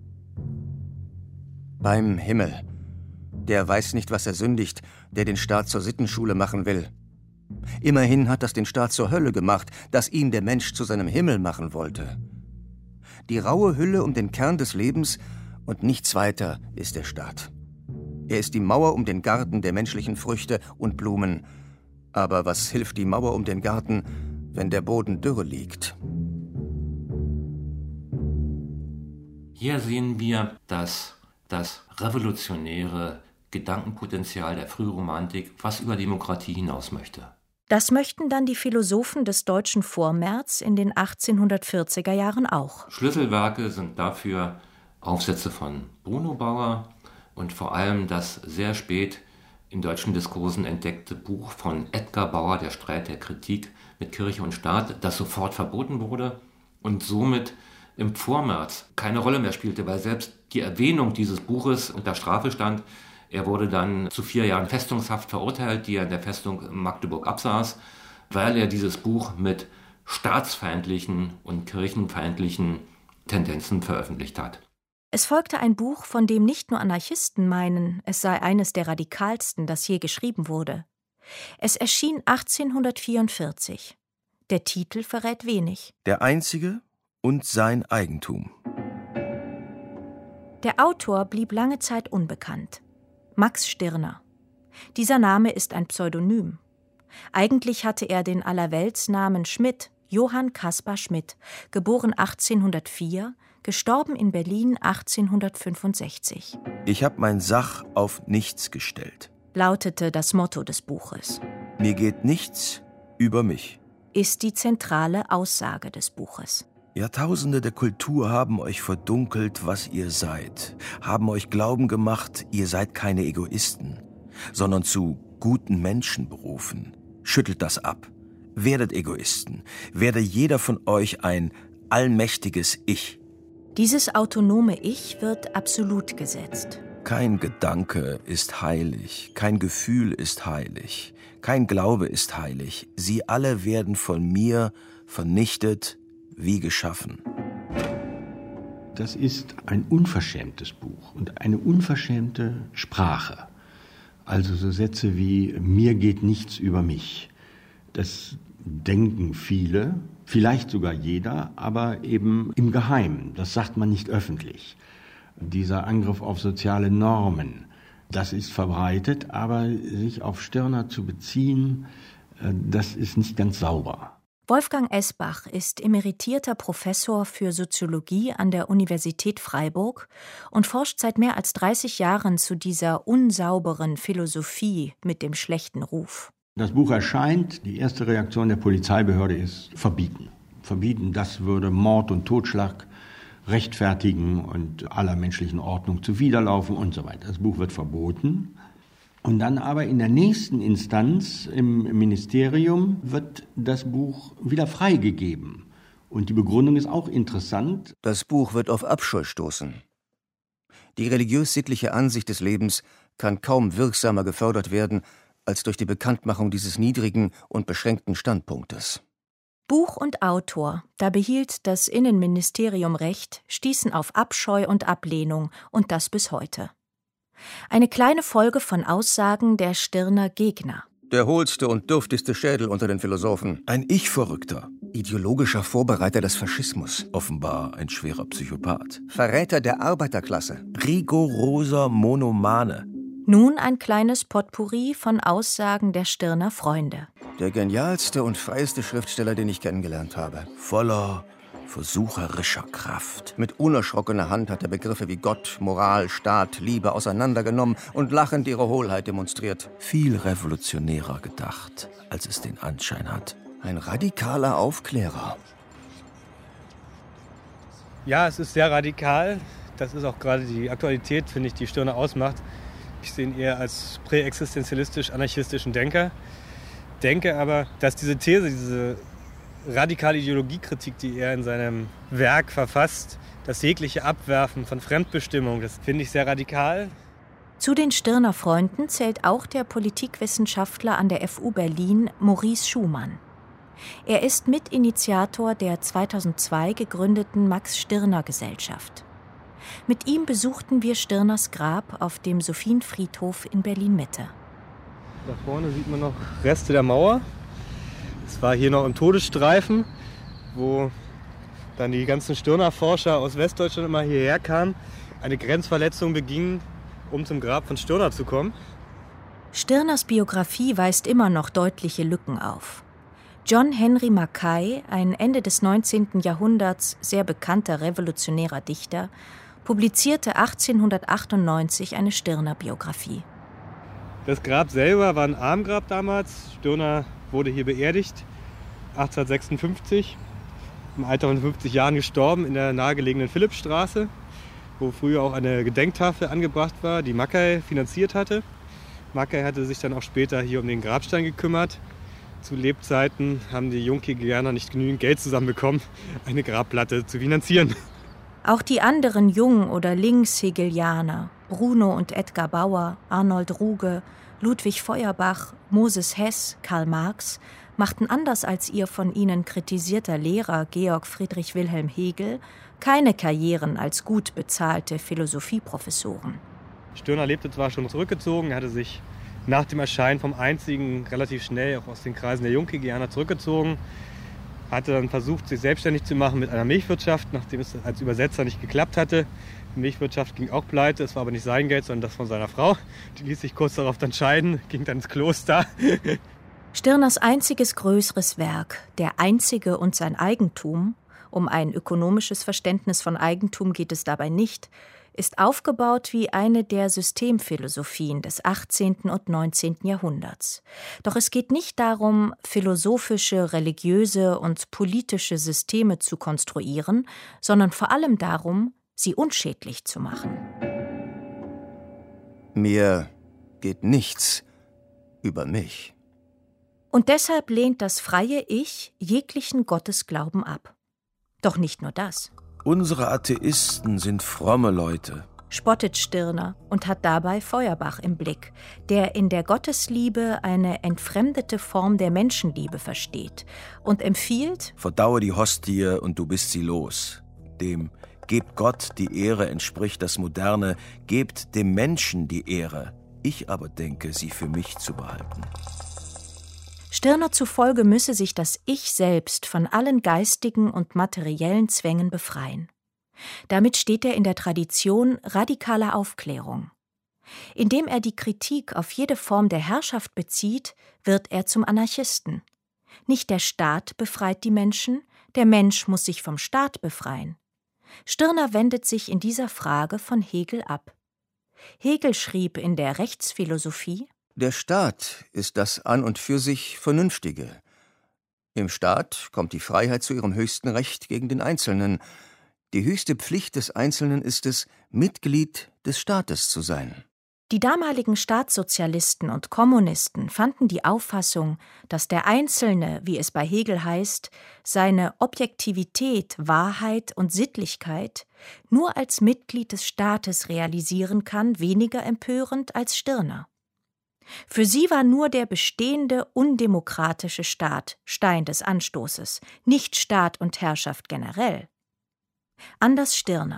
Beim Himmel. Der weiß nicht, was er sündigt, der den Staat zur Sittenschule machen will. Immerhin hat das den Staat zur Hölle gemacht, das ihn der Mensch zu seinem Himmel machen wollte. Die raue Hülle um den Kern des Lebens und nichts weiter ist der Staat. Er ist die Mauer um den Garten der menschlichen Früchte und Blumen. Aber was hilft die Mauer um den Garten, wenn der Boden dürre liegt? Hier sehen wir, dass das revolutionäre Gedankenpotenzial der Frühromantik was über Demokratie hinaus möchte. Das möchten dann die Philosophen des deutschen Vormärz in den 1840er Jahren auch. Schlüsselwerke sind dafür Aufsätze von Bruno Bauer und vor allem das sehr spät in deutschen Diskursen entdeckte Buch von Edgar Bauer, Der Streit der Kritik mit Kirche und Staat, das sofort verboten wurde und somit im Vormärz keine Rolle mehr spielte, weil selbst die Erwähnung dieses Buches unter Strafe stand. Er wurde dann zu 4 Jahren Festungshaft verurteilt, die er in der Festung Magdeburg absaß, weil er dieses Buch mit staatsfeindlichen und kirchenfeindlichen Tendenzen veröffentlicht hat. Es folgte ein Buch, von dem nicht nur Anarchisten meinen, es sei eines der radikalsten, das je geschrieben wurde. Es erschien 1844. Der Titel verrät wenig. Der Einzige und sein Eigentum. Der Autor blieb lange Zeit unbekannt. Max Stirner. Dieser Name ist ein Pseudonym. Eigentlich hatte er den Allerweltsnamen Schmidt, Johann Caspar Schmidt, geboren 1804, gestorben in Berlin 1865. Ich habe mein Sach auf nichts gestellt, lautete das Motto des Buches. Mir geht nichts über mich, ist die zentrale Aussage des Buches. Jahrtausende der Kultur haben euch verdunkelt, was ihr seid, haben euch glauben gemacht, ihr seid keine Egoisten, sondern zu guten Menschen berufen. Schüttelt das ab. Werdet Egoisten. Werde jeder von euch ein allmächtiges Ich. Dieses autonome Ich wird absolut gesetzt. Kein Gedanke ist heilig, kein Gefühl ist heilig, kein Glaube ist heilig. Sie alle werden von mir vernichtet, wie geschaffen. Das ist ein unverschämtes Buch und eine unverschämte Sprache. Also so Sätze wie mir geht nichts über mich. Das denken viele, vielleicht sogar jeder, aber eben im Geheimen. Das sagt man nicht öffentlich. Dieser Angriff auf soziale Normen, das ist verbreitet, aber sich auf Stirner zu beziehen, das ist nicht ganz sauber. Wolfgang Esbach ist emeritierter Professor für Soziologie an der Universität Freiburg und forscht seit mehr als 30 Jahren zu dieser unsauberen Philosophie mit dem schlechten Ruf. Das Buch erscheint, die erste Reaktion der Polizeibehörde ist verbieten. Verbieten, das würde Mord und Totschlag rechtfertigen und aller menschlichen Ordnung zuwiderlaufen und so weiter. Das Buch wird verboten. Und dann aber in der nächsten Instanz im Ministerium wird das Buch wieder freigegeben. Und die Begründung ist auch interessant. Das Buch wird auf Abscheu stoßen. Die religiös-sittliche Ansicht des Lebens kann kaum wirksamer gefördert werden, als durch die Bekanntmachung dieses niedrigen und beschränkten Standpunktes. Buch und Autor, da behielt das Innenministerium Recht, stießen auf Abscheu und Ablehnung, und das bis heute. Eine kleine Folge von Aussagen der Stirner Gegner. Der hohlste und dürftigste Schädel unter den Philosophen. Ein Ich-Verrückter. Ideologischer Vorbereiter des Faschismus. Offenbar ein schwerer Psychopath. Verräter der Arbeiterklasse. Rigoroser Monomane. Nun ein kleines Potpourri von Aussagen der Stirner Freunde. Der genialste und freieste Schriftsteller, den ich kennengelernt habe. Voller versucherischer Kraft. Mit unerschrockener Hand hat er Begriffe wie Gott, Moral, Staat, Liebe auseinandergenommen und lachend ihre Hohlheit demonstriert. Viel revolutionärer gedacht, als es den Anschein hat. Ein radikaler Aufklärer. Ja, es ist sehr radikal. Das ist auch gerade die Aktualität, finde ich, die Stirner ausmacht. Ich sehe ihn eher als präexistentialistisch-anarchistischen Denker. Denke aber, dass diese These, diese radikale Ideologiekritik, die er in seinem Werk verfasst, das jegliche Abwerfen von Fremdbestimmung, das finde ich sehr radikal. Zu den Stirner Freunden zählt auch der Politikwissenschaftler an der FU Berlin, Maurice Schumann. Er ist Mitinitiator der 2002 gegründeten Max-Stirner-Gesellschaft. Mit ihm besuchten wir Stirners Grab auf dem Sophienfriedhof in Berlin-Mitte. Da vorne sieht man noch Reste der Mauer. Es war hier noch im Todesstreifen, wo dann die ganzen Stirner-Forscher aus Westdeutschland immer hierher kamen, eine Grenzverletzung begingen, um zum Grab von Stirner zu kommen. Stirners Biografie weist immer noch deutliche Lücken auf. John Henry Mackay, ein Ende des 19. Jahrhunderts sehr bekannter revolutionärer Dichter, publizierte 1898 eine Stirner-Biografie. Das Grab selber war ein Armgrab damals. Stirner wurde hier beerdigt, 1856, im Alter von 50 Jahren gestorben in der nahegelegenen Philippsstraße, wo früher auch eine Gedenktafel angebracht war, die Mackay finanziert hatte. Mackay hatte sich dann auch später hier um den Grabstein gekümmert. Zu Lebzeiten haben die Junghegelianer nicht genügend Geld zusammenbekommen, eine Grabplatte zu finanzieren. Auch die anderen Jung- oder Linkshegelianer, Bruno und Edgar Bauer, Arnold Ruge, Ludwig Feuerbach, Moses Hess, Karl Marx, machten anders als ihr von ihnen kritisierter Lehrer Georg Friedrich Wilhelm Hegel keine Karrieren als gut bezahlte Philosophieprofessoren. Stirner lebte zwar schon zurückgezogen, er hatte sich nach dem Erscheinen vom Einzigen relativ schnell auch aus den Kreisen der Junghegelianer zurückgezogen, hatte dann versucht, sich selbstständig zu machen mit einer Milchwirtschaft, nachdem es als Übersetzer nicht geklappt hatte. Die Milchwirtschaft ging auch pleite, es war aber nicht sein Geld, sondern das von seiner Frau. Die ließ sich kurz darauf dann scheiden, ging dann ins Kloster. Stirners einziges größeres Werk, Der Einzige und sein Eigentum, um ein ökonomisches Verständnis von Eigentum geht es dabei nicht, ist aufgebaut wie eine der Systemphilosophien des 18. und 19. Jahrhunderts. Doch es geht nicht darum, philosophische, religiöse und politische Systeme zu konstruieren, sondern vor allem darum, sie unschädlich zu machen. Mir geht nichts über mich. Und deshalb lehnt das freie Ich jeglichen Gottesglauben ab. Doch nicht nur das. Unsere Atheisten sind fromme Leute, spottet Stirner und hat dabei Feuerbach im Blick, der in der Gottesliebe eine entfremdete Form der Menschenliebe versteht und empfiehlt: Verdaue die Hostie und du bist sie los. Dem Gebt Gott die Ehre entspricht das moderne Gebt dem Menschen die Ehre. Ich aber denke, sie für mich zu behalten. Stirner zufolge müsse sich das Ich selbst von allen geistigen und materiellen Zwängen befreien. Damit steht er in der Tradition radikaler Aufklärung. Indem er die Kritik auf jede Form der Herrschaft bezieht, wird er zum Anarchisten. Nicht der Staat befreit die Menschen, der Mensch muss sich vom Staat befreien. Stirner wendet sich in dieser Frage von Hegel ab. Hegel schrieb in der Rechtsphilosophie: Der Staat ist das an und für sich Vernünftige. Im Staat kommt die Freiheit zu ihrem höchsten Recht gegen den Einzelnen. Die höchste Pflicht des Einzelnen ist es, Mitglied des Staates zu sein. Die damaligen Staatssozialisten und Kommunisten fanden die Auffassung, dass der Einzelne, wie es bei Hegel heißt, seine Objektivität, Wahrheit und Sittlichkeit nur als Mitglied des Staates realisieren kann, weniger empörend als Stirner. Für sie war nur der bestehende, undemokratische Staat Stein des Anstoßes, nicht Staat und Herrschaft generell. Anders Stirner.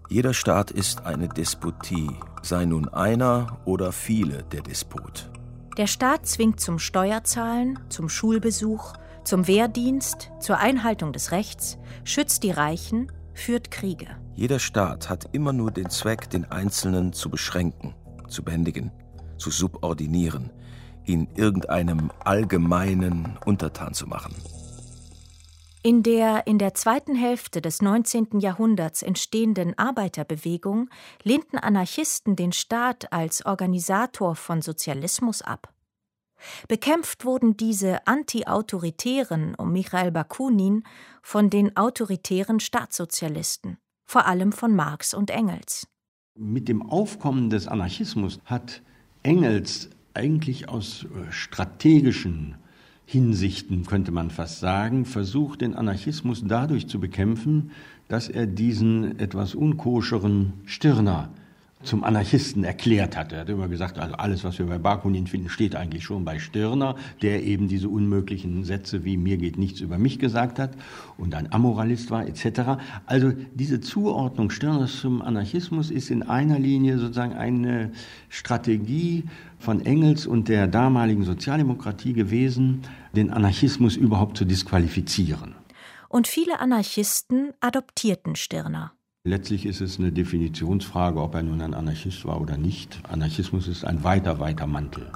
Jeder Staat ist eine Despotie, sei nun einer oder viele der Despot. Der Staat zwingt zum Steuerzahlen, zum Schulbesuch, zum Wehrdienst, zur Einhaltung des Rechts, schützt die Reichen, führt Kriege. Jeder Staat hat immer nur den Zweck, den Einzelnen zu beschränken, zu bändigen, zu subordinieren, ihn irgendeinem Allgemeinen untertan zu machen. In der zweiten Hälfte des 19. Jahrhunderts entstehenden Arbeiterbewegung lehnten Anarchisten den Staat als Organisator von Sozialismus ab. Bekämpft wurden diese Anti-Autoritären um Michail Bakunin von den autoritären Staatssozialisten, vor allem von Marx und Engels. Mit dem Aufkommen des Anarchismus hat Engels eigentlich aus strategischen Hinsichten, könnte man fast sagen, versucht, den Anarchismus dadurch zu bekämpfen, dass er diesen etwas unkoscheren Stirner zum Anarchisten erklärt hat. Er hat immer gesagt, also alles, was wir bei Bakunin finden, steht eigentlich schon bei Stirner, der eben diese unmöglichen Sätze wie mir geht nichts über mich gesagt hat und ein Amoralist war etc. Also diese Zuordnung Stirners zum Anarchismus ist in einer Linie sozusagen eine Strategie von Engels und der damaligen Sozialdemokratie gewesen, den Anarchismus überhaupt zu disqualifizieren. Und viele Anarchisten adoptierten Stirner. Letztlich ist es eine Definitionsfrage, ob er nun ein Anarchist war oder nicht. Anarchismus ist ein weiter Mantel.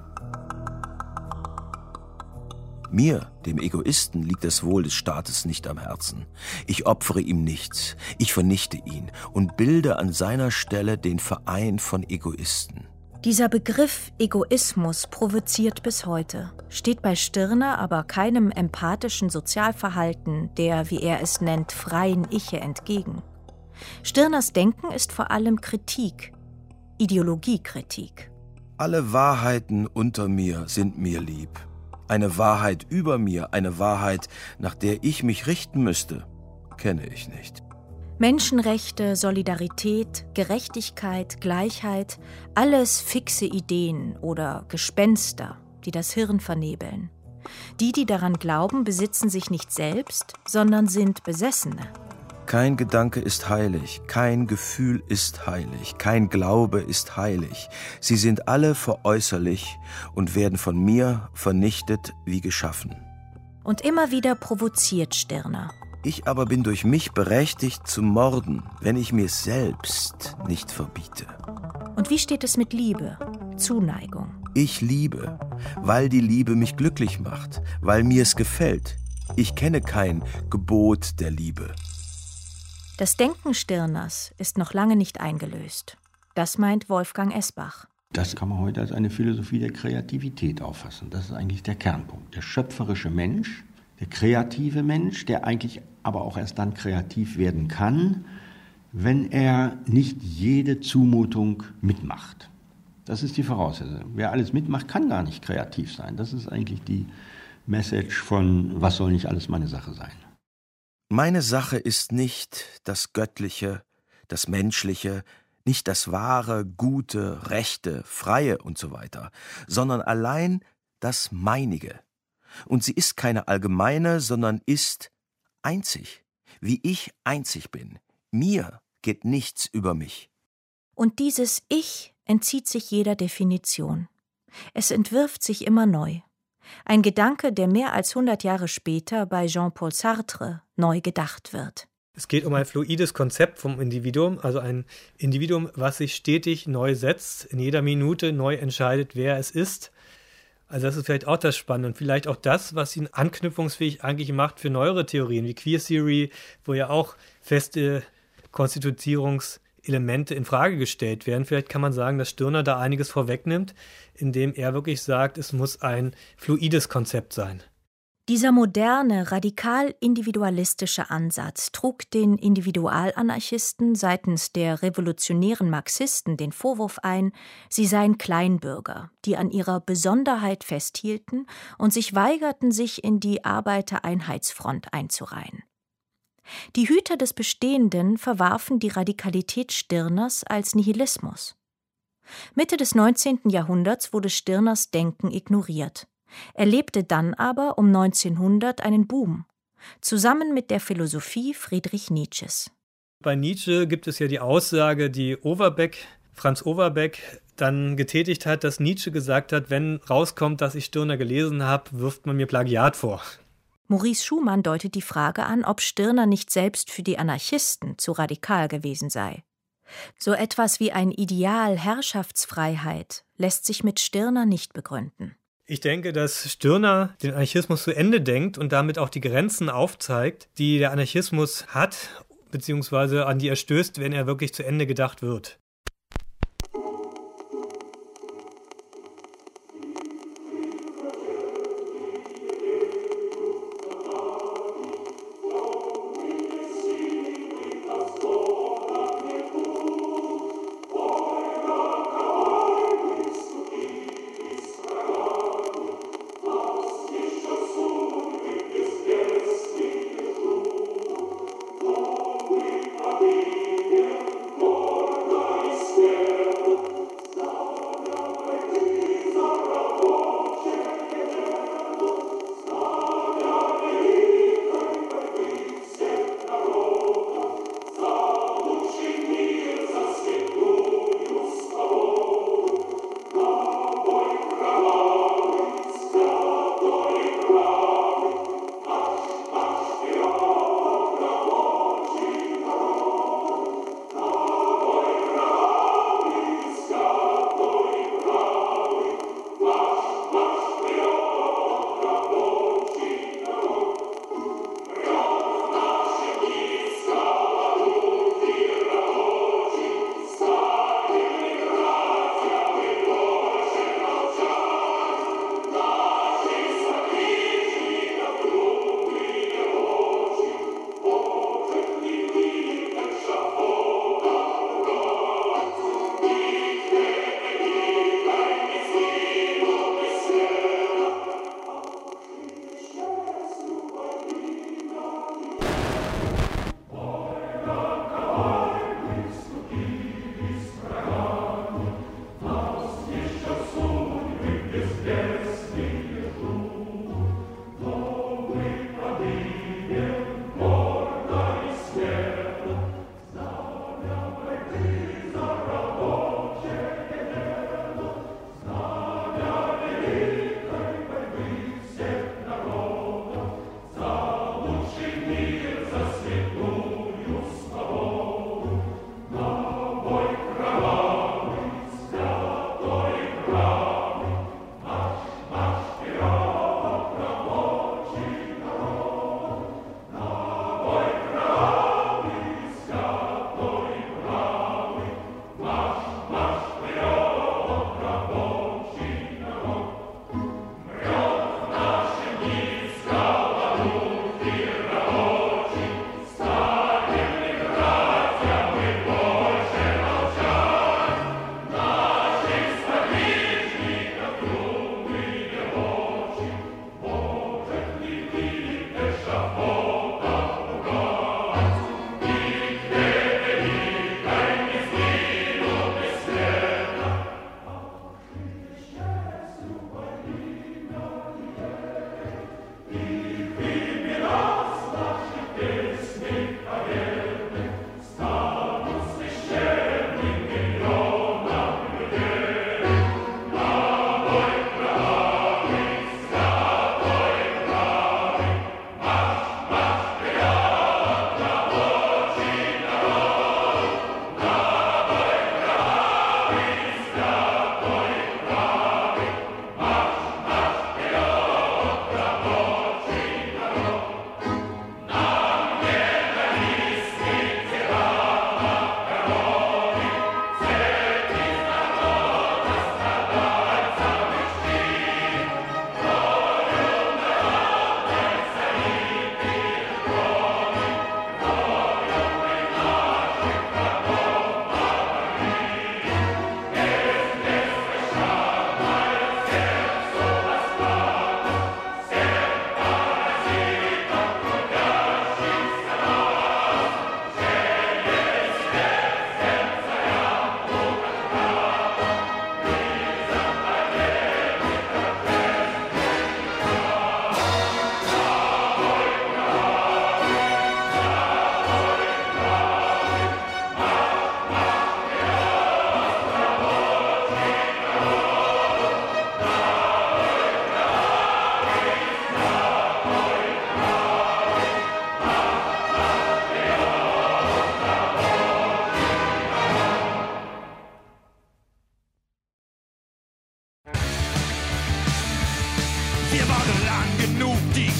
Mir, dem Egoisten, liegt das Wohl des Staates nicht am Herzen. Ich opfere ihm nichts, ich vernichte ihn und bilde an seiner Stelle den Verein von Egoisten. Dieser Begriff Egoismus provoziert bis heute, steht bei Stirner aber keinem empathischen Sozialverhalten der, wie er es nennt, freien Iche entgegen. Stirners Denken ist vor allem Kritik, Ideologiekritik. Alle Wahrheiten unter mir sind mir lieb. Eine Wahrheit über mir, eine Wahrheit, nach der ich mich richten müsste, kenne ich nicht. Menschenrechte, Solidarität, Gerechtigkeit, Gleichheit, alles fixe Ideen oder Gespenster, die das Hirn vernebeln. Die daran glauben, besitzen sich nicht selbst, sondern sind Besessene. Kein Gedanke ist heilig, kein Gefühl ist heilig, kein Glaube ist heilig. Sie sind alle veräußerlich und werden von mir vernichtet wie geschaffen. Und immer wieder provoziert Stirner. Ich aber bin durch mich berechtigt zu morden, wenn ich mir selbst nicht verbiete. Und wie steht es mit Liebe, Zuneigung? Ich liebe, weil die Liebe mich glücklich macht, weil mir es gefällt. Ich kenne kein Gebot der Liebe. Das Denken Stirners ist noch lange nicht eingelöst. Das meint Wolfgang Esbach. Das kann man heute als eine Philosophie der Kreativität auffassen. Das ist eigentlich der Kernpunkt. Der schöpferische Mensch, der kreative Mensch, der eigentlich aber auch erst dann kreativ werden kann, wenn er nicht jede Zumutung mitmacht. Das ist die Voraussetzung. Wer alles mitmacht, kann gar nicht kreativ sein. Das ist eigentlich die Message von, was soll nicht alles meine Sache sein. Meine Sache ist nicht das Göttliche, das Menschliche, nicht das Wahre, Gute, Rechte, Freie und so weiter, sondern allein das Meinige. Und sie ist keine allgemeine, sondern ist einzig, wie ich einzig bin. Mir geht nichts über mich. Und dieses Ich entzieht sich jeder Definition. Es entwirft sich immer neu. Ein Gedanke, der mehr als 100 Jahre später bei Jean-Paul Sartre neu gedacht wird. Es geht um ein fluides Konzept vom Individuum, also ein Individuum, was sich stetig neu setzt, in jeder Minute neu entscheidet, wer es ist. Also das ist vielleicht auch das Spannende und vielleicht auch das, was ihn anknüpfungsfähig eigentlich macht für neuere Theorien wie Queer Theory, wo ja auch feste Konstituierungselemente in Frage gestellt werden. Vielleicht kann man sagen, dass Stirner da einiges vorwegnimmt, indem er wirklich sagt, es muss ein fluides Konzept sein. Dieser moderne, radikal individualistische Ansatz trug den Individualanarchisten seitens der revolutionären Marxisten den Vorwurf ein, sie seien Kleinbürger, die an ihrer Besonderheit festhielten und sich weigerten, sich in die Arbeitereinheitsfront einzureihen. Die Hüter des Bestehenden verwarfen die Radikalität Stirners als Nihilismus. Mitte des 19. Jahrhunderts wurde Stirners Denken ignoriert. Er lebte dann aber um 1900 einen Boom, zusammen mit der Philosophie Friedrich Nietzsches. Bei Nietzsche gibt es ja die Aussage, die Franz Overbeck dann getätigt hat, dass Nietzsche gesagt hat, wenn rauskommt, dass ich Stirner gelesen habe, wirft man mir Plagiat vor. Maurice Schumann deutet die Frage an, ob Stirner nicht selbst für die Anarchisten zu radikal gewesen sei. So etwas wie ein Ideal Herrschaftsfreiheit lässt sich mit Stirner nicht begründen. Ich denke, dass Stirner den Anarchismus zu Ende denkt und damit auch die Grenzen aufzeigt, die der Anarchismus hat, beziehungsweise an die er stößt, wenn er wirklich zu Ende gedacht wird.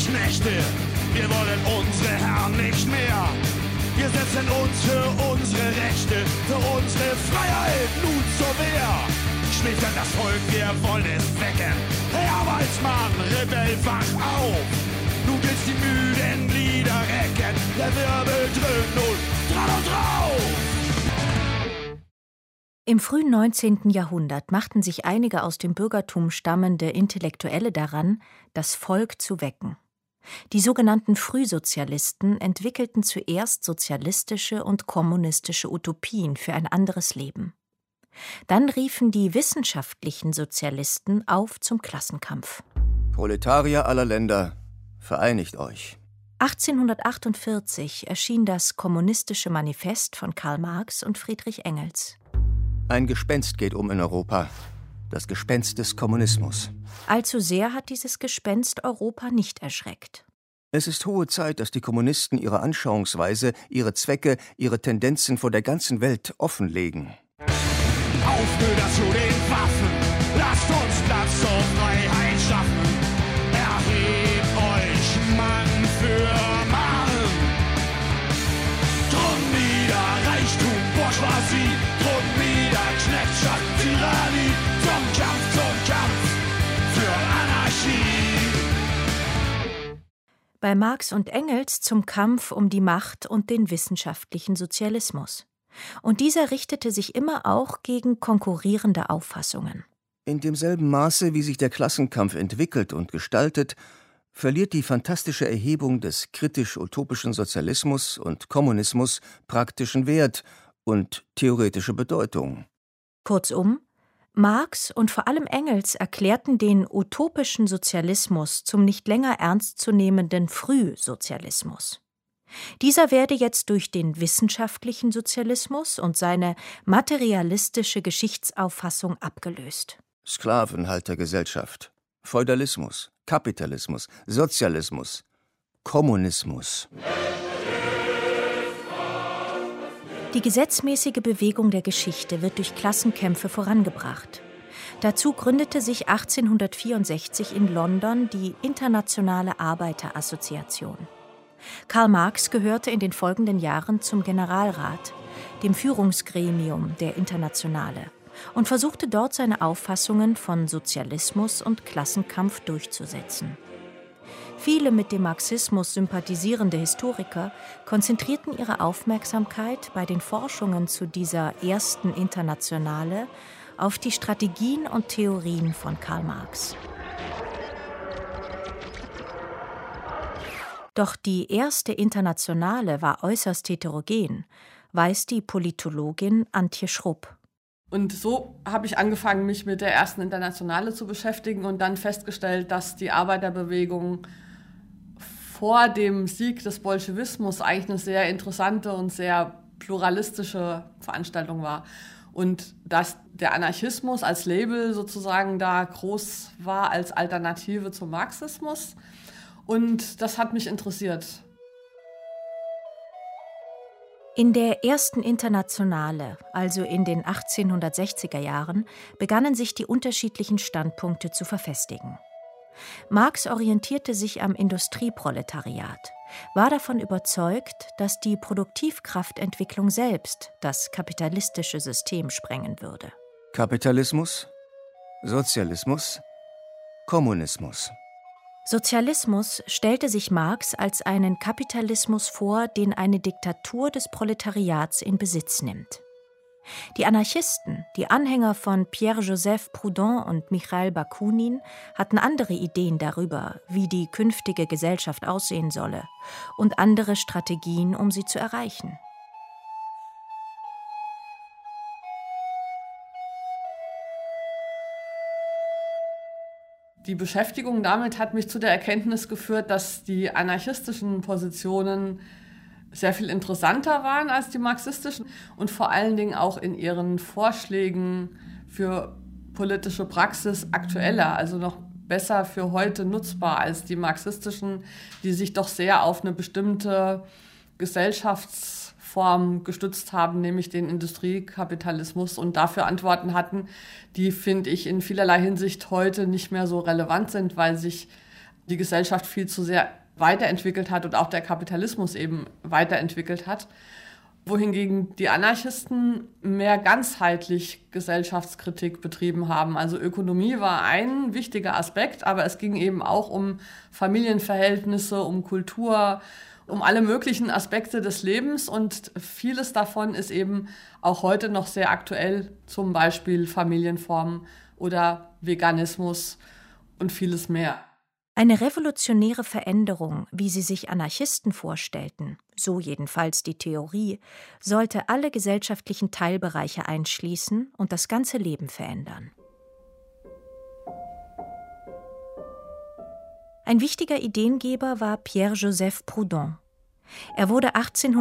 Knechte. Wir wollen unsere Herren nicht mehr. Wir setzen uns für unsere Rechte, für unsere Freiheit nun zur Wehr. Schläft an das Volk, wir wollen es wecken. Hey, Arbeitsmann, Rebell, wach auf. Nun gilt's die müden Lieder recken. Der Wirbel dröhnt nun dran und drauf. Im frühen 19. Jahrhundert machten sich einige aus dem Bürgertum stammende Intellektuelle daran, das Volk zu wecken. Die sogenannten Frühsozialisten entwickelten zuerst sozialistische und kommunistische Utopien für ein anderes Leben. Dann riefen die wissenschaftlichen Sozialisten auf zum Klassenkampf. Proletarier aller Länder, vereinigt euch. 1848 erschien das Kommunistische Manifest von Karl Marx und Friedrich Engels. Ein Gespenst geht um in Europa. Das Gespenst des Kommunismus. Allzu sehr hat dieses Gespenst Europa nicht erschreckt. Es ist hohe Zeit, dass die Kommunisten ihre Anschauungsweise, ihre Zwecke, ihre Tendenzen vor der ganzen Welt offenlegen. Aufbrüder zu den Waffen, lasst uns Platz zur Freiheit schaffen. Erhebt euch Mann für Mann. Drum nieder Reichtum, Bourgeoisie, drum nieder Knechtschaft, Tyrannie. Zum Kampf für Anarchie. Bei Marx und Engels zum Kampf um die Macht und den wissenschaftlichen Sozialismus. Und dieser richtete sich immer auch gegen konkurrierende Auffassungen. In demselben Maße, wie sich der Klassenkampf entwickelt und gestaltet, verliert die fantastische Erhebung des kritisch-utopischen Sozialismus und Kommunismus praktischen Wert und theoretische Bedeutung. Kurzum, Marx und vor allem Engels erklärten den utopischen Sozialismus zum nicht länger ernstzunehmenden Frühsozialismus. Dieser werde jetzt durch den wissenschaftlichen Sozialismus und seine materialistische Geschichtsauffassung abgelöst. Sklavenhaltergesellschaft, Feudalismus, Kapitalismus, Sozialismus, Kommunismus. Die gesetzmäßige Bewegung der Geschichte wird durch Klassenkämpfe vorangebracht. Dazu gründete sich 1864 in London die Internationale Arbeiterassoziation. Karl Marx gehörte in den folgenden Jahren zum Generalrat, dem Führungsgremium der Internationale, und versuchte dort seine Auffassungen von Sozialismus und Klassenkampf durchzusetzen. Viele mit dem Marxismus sympathisierende Historiker konzentrierten ihre Aufmerksamkeit bei den Forschungen zu dieser ersten Internationale auf die Strategien und Theorien von Karl Marx. Doch die erste Internationale war äußerst heterogen, weiß die Politologin Antje Schrupp. Und so habe ich angefangen, mich mit der ersten Internationale zu beschäftigen und dann festgestellt, dass die Arbeiterbewegung vor dem Sieg des Bolschewismus eigentlich eine sehr interessante und sehr pluralistische Veranstaltung war. Und dass der Anarchismus als Label sozusagen da groß war als Alternative zum Marxismus. Und das hat mich interessiert. In der ersten Internationale, also in den 1860er Jahren, begannen sich die unterschiedlichen Standpunkte zu verfestigen. Marx orientierte sich am Industrieproletariat, war davon überzeugt, dass die Produktivkraftentwicklung selbst das kapitalistische System sprengen würde. Kapitalismus, Sozialismus, Kommunismus. Sozialismus stellte sich Marx als einen Kapitalismus vor, den eine Diktatur des Proletariats in Besitz nimmt. Die Anarchisten, die Anhänger von Pierre-Joseph Proudhon und Michail Bakunin, hatten andere Ideen darüber, wie die künftige Gesellschaft aussehen solle, und andere Strategien, um sie zu erreichen. Die Beschäftigung damit hat mich zu der Erkenntnis geführt, dass die anarchistischen Positionen sehr viel interessanter waren als die marxistischen und vor allen Dingen auch in ihren Vorschlägen für politische Praxis aktueller, also noch besser für heute nutzbar als die marxistischen, die sich doch sehr auf eine bestimmte Gesellschaftsform gestützt haben, nämlich den Industriekapitalismus, und dafür Antworten hatten, die, finde ich, in vielerlei Hinsicht heute nicht mehr so relevant sind, weil sich die Gesellschaft viel zu sehr weiterentwickelt hat und auch der Kapitalismus eben weiterentwickelt hat. Wohingegen die Anarchisten mehr ganzheitlich Gesellschaftskritik betrieben haben. Also Ökonomie war ein wichtiger Aspekt, aber es ging eben auch um Familienverhältnisse, um Kultur, um alle möglichen Aspekte des Lebens und vieles davon ist eben auch heute noch sehr aktuell, zum Beispiel Familienformen oder Veganismus und vieles mehr. Eine revolutionäre Veränderung, wie sie sich Anarchisten vorstellten, so jedenfalls die Theorie, sollte alle gesellschaftlichen Teilbereiche einschließen und das ganze Leben verändern. Ein wichtiger Ideengeber war Pierre-Joseph Proudhon. Er wurde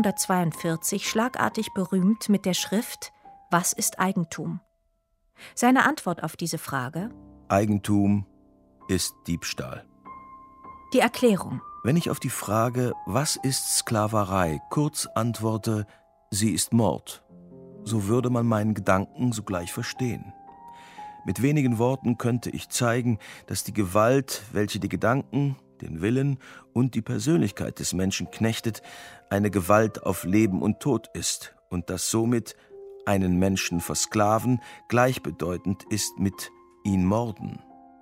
1842 schlagartig berühmt mit der Schrift »Was ist Eigentum?« Seine Antwort auf diese Frage: Eigentum ist Diebstahl. Die Erklärung: Wenn ich auf die Frage, was ist Sklaverei, kurz antworte, sie ist Mord, so würde man meinen Gedanken sogleich verstehen. Mit wenigen Worten könnte ich zeigen, dass die Gewalt, welche die Gedanken, den Willen und die Persönlichkeit des Menschen knechtet, eine Gewalt auf Leben und Tod ist und dass somit einen Menschen versklaven gleichbedeutend ist mit ihn morden.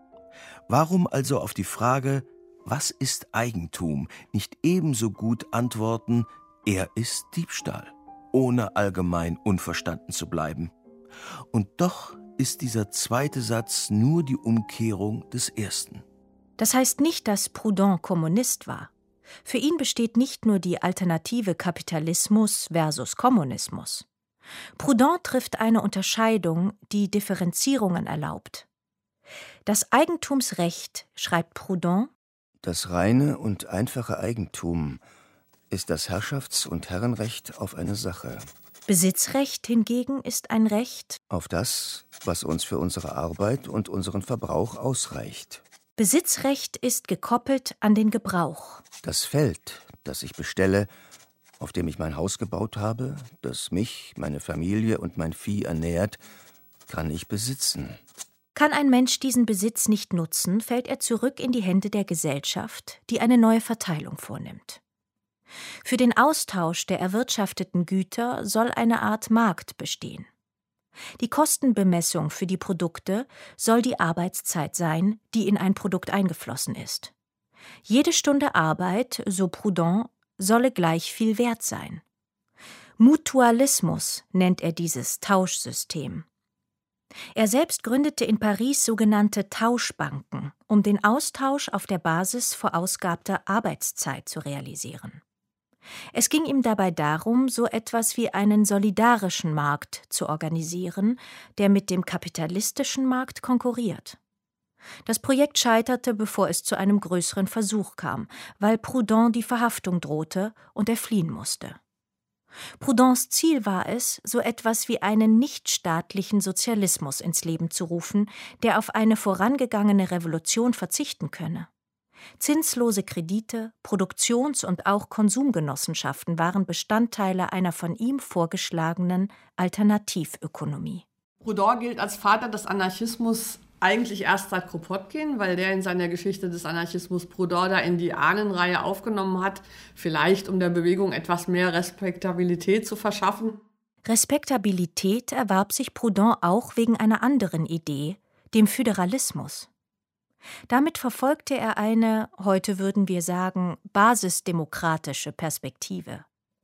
Warum also auf die Frage, was ist Eigentum, nicht ebenso gut antworten, er ist Diebstahl, ohne allgemein unverstanden zu bleiben? Und doch ist dieser zweite Satz nur die Umkehrung des ersten. Das heißt nicht, dass Proudhon Kommunist war. Für ihn besteht nicht nur die Alternative Kapitalismus versus Kommunismus. Proudhon trifft eine Unterscheidung, die Differenzierungen erlaubt. Das Eigentumsrecht, schreibt Proudhon, das reine und einfache Eigentum ist das Herrschafts- und Herrenrecht auf eine Sache. Besitzrecht hingegen ist ein Recht auf das, was uns für unsere Arbeit und unseren Verbrauch ausreicht. Besitzrecht ist gekoppelt an den Gebrauch. Das Feld, das ich bestelle, auf dem ich mein Haus gebaut habe, das mich, meine Familie und mein Vieh ernährt, kann ich besitzen. Kann ein Mensch diesen Besitz nicht nutzen, fällt er zurück in die Hände der Gesellschaft, die eine neue Verteilung vornimmt. Für den Austausch der erwirtschafteten Güter soll eine Art Markt bestehen. Die Kostenbemessung für die Produkte soll die Arbeitszeit sein, die in ein Produkt eingeflossen ist. Jede Stunde Arbeit, so Proudhon, solle gleich viel wert sein. Mutualismus nennt er dieses Tauschsystem. Er selbst gründete in Paris sogenannte Tauschbanken, um den Austausch auf der Basis verausgabter Arbeitszeit zu realisieren. Es ging ihm dabei darum, so etwas wie einen solidarischen Markt zu organisieren, der mit dem kapitalistischen Markt konkurriert. Das Projekt scheiterte, bevor es zu einem größeren Versuch kam, weil Proudhon die Verhaftung drohte und er fliehen musste. Proudhons Ziel war es, so etwas wie einen nichtstaatlichen Sozialismus ins Leben zu rufen, der auf eine vorangegangene Revolution verzichten könne. Zinslose Kredite, Produktions- und auch Konsumgenossenschaften waren Bestandteile einer von ihm vorgeschlagenen Alternativökonomie. Proudhon gilt als Vater des Anarchismus eigentlich erst seit Kropotkin, weil der in seiner Geschichte des Anarchismus Proudhon da in die Ahnenreihe aufgenommen hat, vielleicht um der Bewegung etwas mehr Respektabilität zu verschaffen. Respektabilität erwarb sich Proudhon auch wegen einer anderen Idee, dem Föderalismus. Damit verfolgte er eine, heute würden wir sagen, basisdemokratische Perspektive.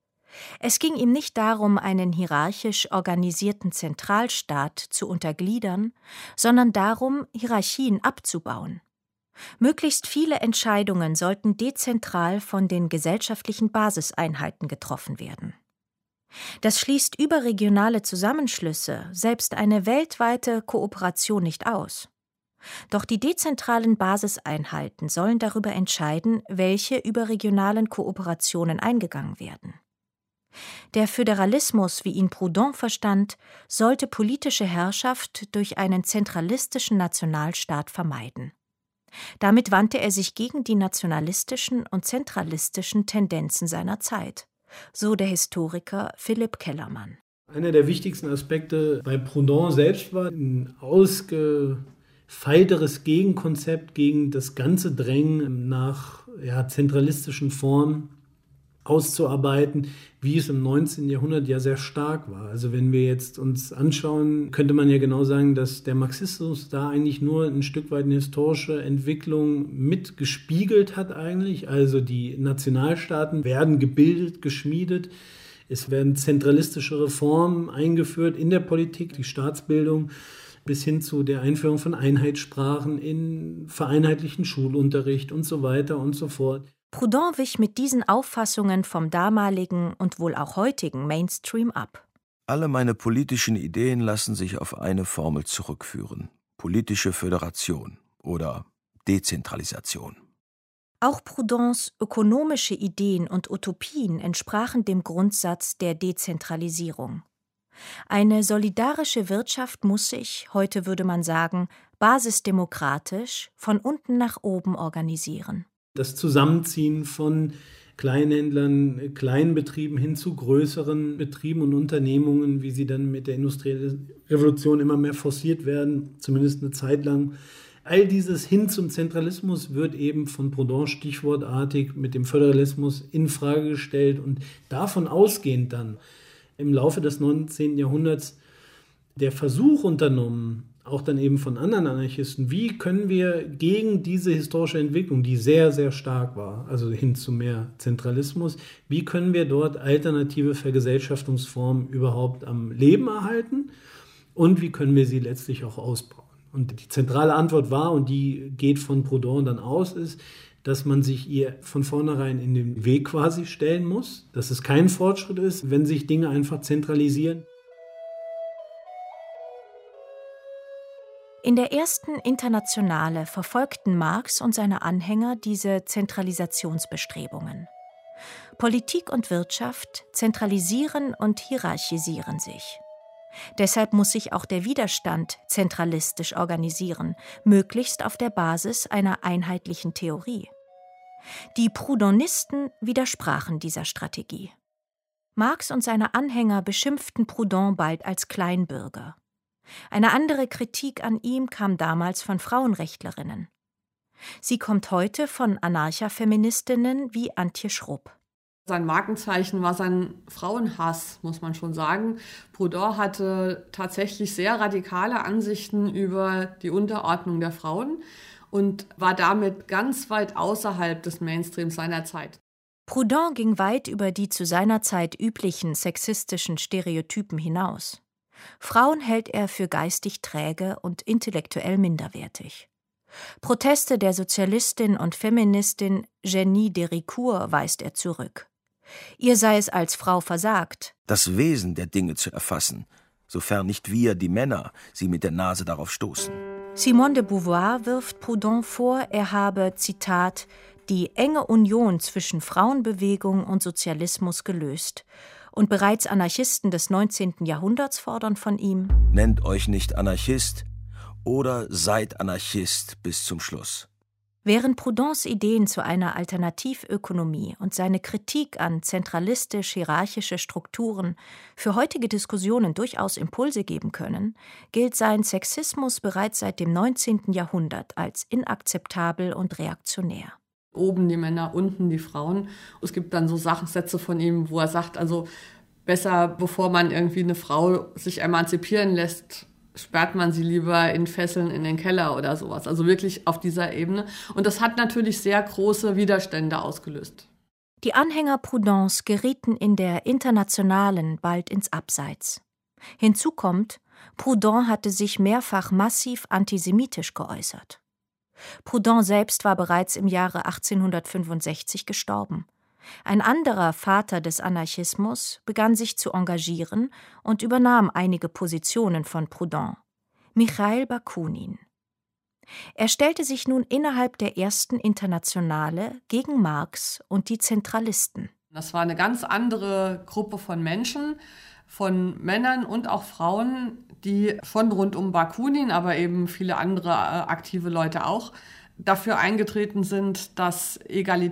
Es ging ihm nicht darum, einen hierarchisch organisierten Zentralstaat zu untergliedern, sondern darum, Hierarchien abzubauen. Möglichst viele Entscheidungen sollten dezentral von den gesellschaftlichen Basiseinheiten getroffen werden. Das schließt überregionale Zusammenschlüsse, selbst eine weltweite Kooperation nicht aus. Doch die dezentralen Basiseinheiten sollen darüber entscheiden, welche überregionalen Kooperationen eingegangen werden. Der Föderalismus, wie ihn Proudhon verstand, sollte politische Herrschaft durch einen zentralistischen Nationalstaat vermeiden. Damit wandte er sich gegen die nationalistischen und zentralistischen Tendenzen seiner Zeit, so der Historiker Philipp Kellermann. Einer der wichtigsten Aspekte bei Proudhon selbst war ein feiteres Gegenkonzept gegen das ganze Drängen nach zentralistischen Formen auszuarbeiten, wie es im 19. Jahrhundert ja sehr stark war. Also wenn wir jetzt uns anschauen, könnte man ja genau sagen, dass der Marxismus da eigentlich nur ein Stück weit eine historische Entwicklung mitgespiegelt hat eigentlich. Also die Nationalstaaten werden gebildet, geschmiedet. Es werden zentralistische Reformen eingeführt in der Politik, die Staatsbildung, bis hin zu der Einführung von Einheitssprachen in vereinheitlichten Schulunterricht und so weiter und so fort. Proudhon wich mit diesen Auffassungen vom damaligen und wohl auch heutigen Mainstream ab. Alle meine politischen Ideen lassen sich auf eine Formel zurückführen: politische Föderation oder Dezentralisation. Auch Proudhons ökonomische Ideen und Utopien entsprachen dem Grundsatz der Dezentralisierung. Eine solidarische Wirtschaft muss sich, heute würde man sagen, basisdemokratisch von unten nach oben organisieren. Das Zusammenziehen von Kleinhändlern, Kleinbetrieben hin zu größeren Betrieben und Unternehmungen, wie sie dann mit der industriellen Revolution immer mehr forciert werden, zumindest eine Zeit lang. All dieses hin zum Zentralismus wird eben von Proudhon stichwortartig mit dem Föderalismus in Frage gestellt und davon ausgehend dann im Laufe des 19. Jahrhunderts der Versuch unternommen, auch dann eben von anderen Anarchisten, wie können wir gegen diese historische Entwicklung, die sehr, sehr stark war, also hin zu mehr Zentralismus, wie können wir dort alternative Vergesellschaftungsformen überhaupt am Leben erhalten und wie können wir sie letztlich auch ausbauen. Und die zentrale Antwort war, und die geht von Proudhon dann aus, ist, dass man sich ihr von vornherein in den Weg quasi stellen muss, dass es kein Fortschritt ist, wenn sich Dinge einfach zentralisieren. In der ersten Internationale verfolgten Marx und seine Anhänger diese Zentralisationsbestrebungen. Politik und Wirtschaft zentralisieren und hierarchisieren sich. Deshalb muss sich auch der Widerstand zentralistisch organisieren, möglichst auf der Basis einer einheitlichen Theorie. Die Proudhonisten widersprachen dieser Strategie. Marx und seine Anhänger beschimpften Proudhon bald als Kleinbürger. Eine andere Kritik an ihm kam damals von Frauenrechtlerinnen. Sie kommt heute von Anarcha-Feministinnen wie Antje Schrupp. Sein Markenzeichen war sein Frauenhass, muss man schon sagen. Proudhon hatte tatsächlich sehr radikale Ansichten über die Unterordnung der Frauen und war damit ganz weit außerhalb des Mainstreams seiner Zeit. Proudhon ging weit über die zu seiner Zeit üblichen sexistischen Stereotypen hinaus. Frauen hält er für geistig träge und intellektuell minderwertig. Proteste der Sozialistin und Feministin Jenny Dericourt weist er zurück. Ihr sei es als Frau versagt, das Wesen der Dinge zu erfassen, sofern nicht wir, die Männer, sie mit der Nase darauf stoßen. Simone de Beauvoir wirft Proudhon vor, er habe, Zitat, die enge Union zwischen Frauenbewegung und Sozialismus gelöst. Und bereits Anarchisten des 19. Jahrhunderts fordern von ihm: Nennt euch nicht Anarchist oder seid Anarchist bis zum Schluss. Während Proudhons Ideen zu einer Alternativökonomie und seine Kritik an zentralistisch-hierarchische Strukturen für heutige Diskussionen durchaus Impulse geben können, gilt sein Sexismus bereits seit dem 19. Jahrhundert als inakzeptabel und reaktionär. Oben die Männer, unten die Frauen. Es gibt dann so Sätze von ihm, wo er sagt, also besser, bevor man irgendwie eine Frau sich emanzipieren lässt, sperrt man sie lieber in Fesseln in den Keller oder sowas. Also wirklich auf dieser Ebene. Und das hat natürlich sehr große Widerstände ausgelöst. Die Anhänger Proudhons gerieten in der Internationalen bald ins Abseits. Hinzu kommt, Proudhon hatte sich mehrfach massiv antisemitisch geäußert. Proudhon selbst war bereits im Jahre 1865 gestorben. Ein anderer Vater des Anarchismus begann sich zu engagieren und übernahm einige Positionen von Proudhon, Michail Bakunin. Er stellte sich nun innerhalb der ersten Internationale gegen Marx und die Zentralisten. Das war eine ganz andere Gruppe von Menschen, von Männern und auch Frauen, die schon rund um Bakunin, aber eben viele andere aktive Leute auch, dafür eingetreten sind, dass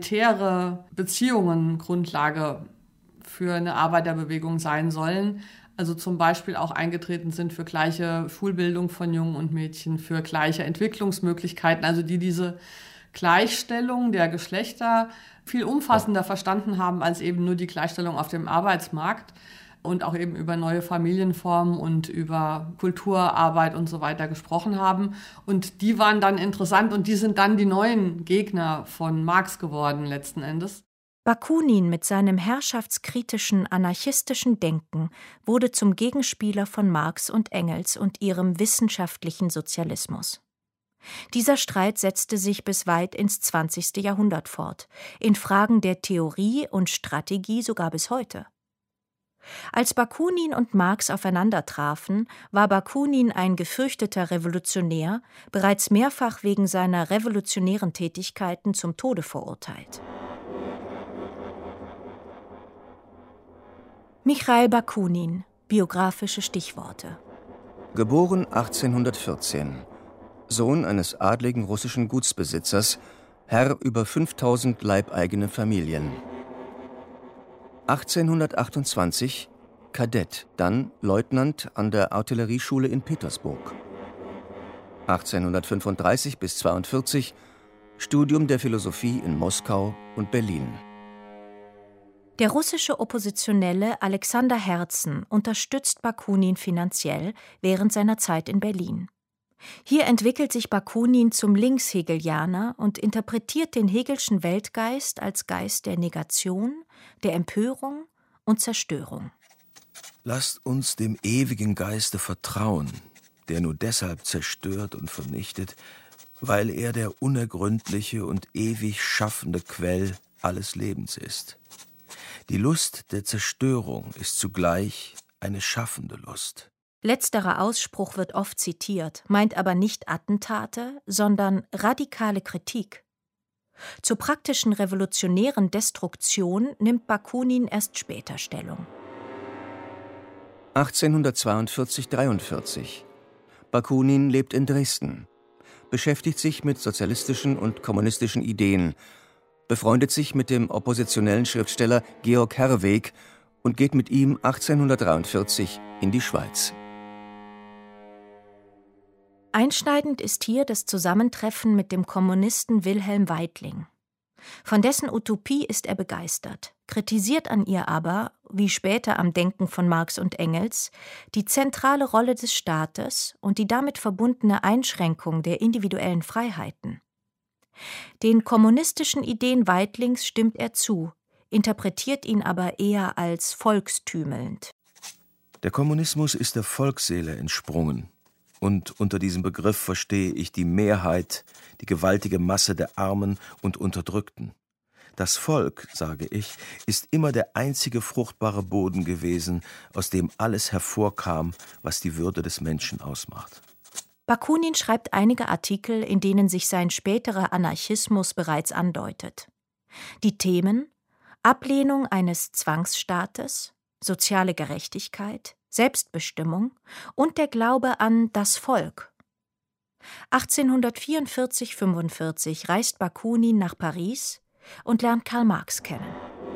egalitäre Beziehungen Grundlage für eine Arbeiterbewegung sein sollen. also zum Beispiel auch eingetreten sind für gleiche Schulbildung von Jungen und Mädchen, für gleiche Entwicklungsmöglichkeiten, also die diese Gleichstellung der Geschlechter viel umfassender verstanden haben als eben nur die Gleichstellung auf dem Arbeitsmarkt und auch eben über neue Familienformen und über Kulturarbeit und so weiter gesprochen haben. Und die waren dann interessant und die sind dann die neuen Gegner von Marx geworden letzten Endes. Bakunin mit seinem herrschaftskritischen, anarchistischen Denken wurde zum Gegenspieler von Marx und Engels und ihrem wissenschaftlichen Sozialismus. Dieser Streit setzte sich bis weit ins 20. Jahrhundert fort, in Fragen der Theorie und Strategie sogar bis heute. Als Bakunin und Marx aufeinander trafen, war Bakunin ein gefürchteter Revolutionär, bereits mehrfach wegen seiner revolutionären Tätigkeiten zum Tode verurteilt. Michail Bakunin, biografische Stichworte. Geboren 1814, Sohn eines adligen russischen Gutsbesitzers, Herr über 5000 leibeigene Familien. 1828 Kadett, dann Leutnant an der Artillerieschule in Petersburg. 1835 bis 42 Studium der Philosophie in Moskau und Berlin. Der russische Oppositionelle Alexander Herzen unterstützt Bakunin finanziell während seiner Zeit in Berlin. Hier entwickelt sich Bakunin zum Linkshegelianer und interpretiert den Hegelschen Weltgeist als Geist der Negation, der Empörung und Zerstörung. Lasst uns dem ewigen Geiste vertrauen, der nur deshalb zerstört und vernichtet, weil er der unergründliche und ewig schaffende Quell alles Lebens ist. Die Lust der Zerstörung ist zugleich eine schaffende Lust. Letzterer Ausspruch wird oft zitiert, meint aber nicht Attentate, sondern radikale Kritik. Zur praktischen revolutionären Destruktion nimmt Bakunin erst später Stellung. 1842/43 Bakunin lebt in Dresden, beschäftigt sich mit sozialistischen und kommunistischen Ideen, befreundet sich mit dem oppositionellen Schriftsteller Georg Herwegh und geht mit ihm 1843 in die Schweiz. Einschneidend ist hier das Zusammentreffen mit dem Kommunisten Wilhelm Weitling. Von dessen Utopie ist er begeistert, kritisiert an ihr aber, wie später am Denken von Marx und Engels, die zentrale Rolle des Staates und die damit verbundene Einschränkung der individuellen Freiheiten. Den kommunistischen Ideen Weitlings stimmt er zu, interpretiert ihn aber eher als volkstümelnd. Der Kommunismus ist der Volksseele entsprungen. Und unter diesem Begriff verstehe ich die Mehrheit, die gewaltige Masse der Armen und Unterdrückten. Das Volk, sage ich, ist immer der einzige fruchtbare Boden gewesen, aus dem alles hervorkam, was die Würde des Menschen ausmacht. Bakunin schreibt einige Artikel, in denen sich sein späterer Anarchismus bereits andeutet. Die Themen: Ablehnung eines Zwangsstaates, soziale Gerechtigkeit, Selbstbestimmung und der Glaube an das Volk. 1844/45 reist Bakunin nach Paris und lernt Karl Marx kennen.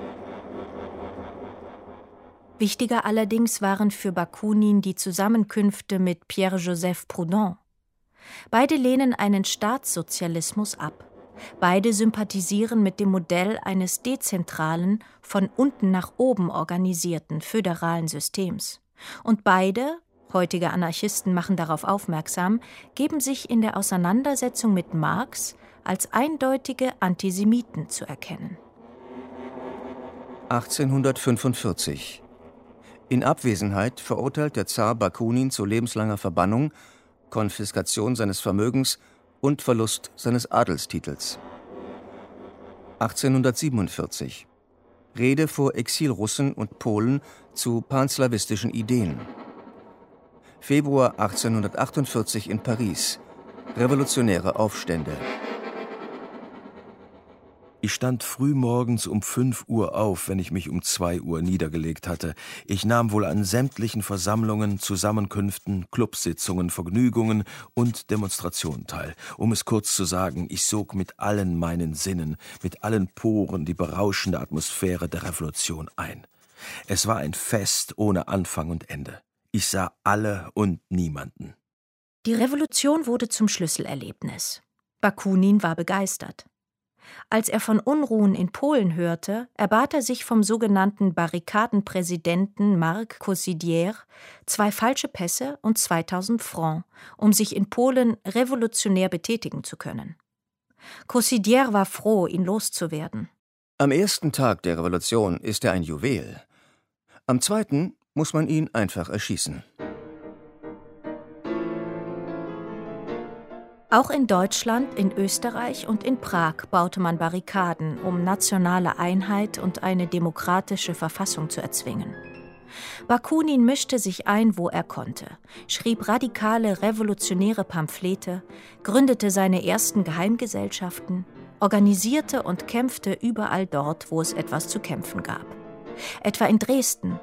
Wichtiger allerdings waren für Bakunin die Zusammenkünfte mit Pierre-Joseph Proudhon. Beide lehnen einen Staatssozialismus ab. Beide sympathisieren mit dem Modell eines dezentralen, von unten nach oben organisierten föderalen Systems. Und beide, heutige Anarchisten machen darauf aufmerksam, geben sich in der Auseinandersetzung mit Marx als eindeutige Antisemiten zu erkennen. 1845. In Abwesenheit verurteilt der Zar Bakunin zu lebenslanger Verbannung, Konfiskation seines Vermögens und Verlust seines Adelstitels. 1847. Rede vor Exilrussen und Polen zu panslawistischen Ideen. Februar 1848 in Paris. Revolutionäre Aufstände. Ich stand frühmorgens um 5 Uhr auf, wenn ich mich um 2 Uhr niedergelegt hatte. Ich nahm wohl an sämtlichen Versammlungen, Zusammenkünften, Clubsitzungen, Vergnügungen und Demonstrationen teil. Um es kurz zu sagen, ich sog mit allen meinen Sinnen, mit allen Poren die berauschende Atmosphäre der Revolution ein. Es war ein Fest ohne Anfang und Ende. Ich sah alle und niemanden. Die Revolution wurde zum Schlüsselerlebnis. Bakunin war begeistert. Als er von Unruhen in Polen hörte, erbat er sich vom sogenannten Barrikadenpräsidenten Marc Cossidière 2 falsche Pässe und 2000 Francs, um sich in Polen revolutionär betätigen zu können. Cossidière war froh, ihn loszuwerden. Am ersten Tag der Revolution ist er ein Juwel. Am zweiten muss man ihn einfach erschießen. Auch in Deutschland, in Österreich und in Prag baute man Barrikaden, um nationale Einheit und eine demokratische Verfassung zu erzwingen. Bakunin mischte sich ein, wo er konnte, schrieb radikale, revolutionäre Pamphlete, gründete seine ersten Geheimgesellschaften, organisierte und kämpfte überall dort, wo es etwas zu kämpfen gab. Etwa in Dresden.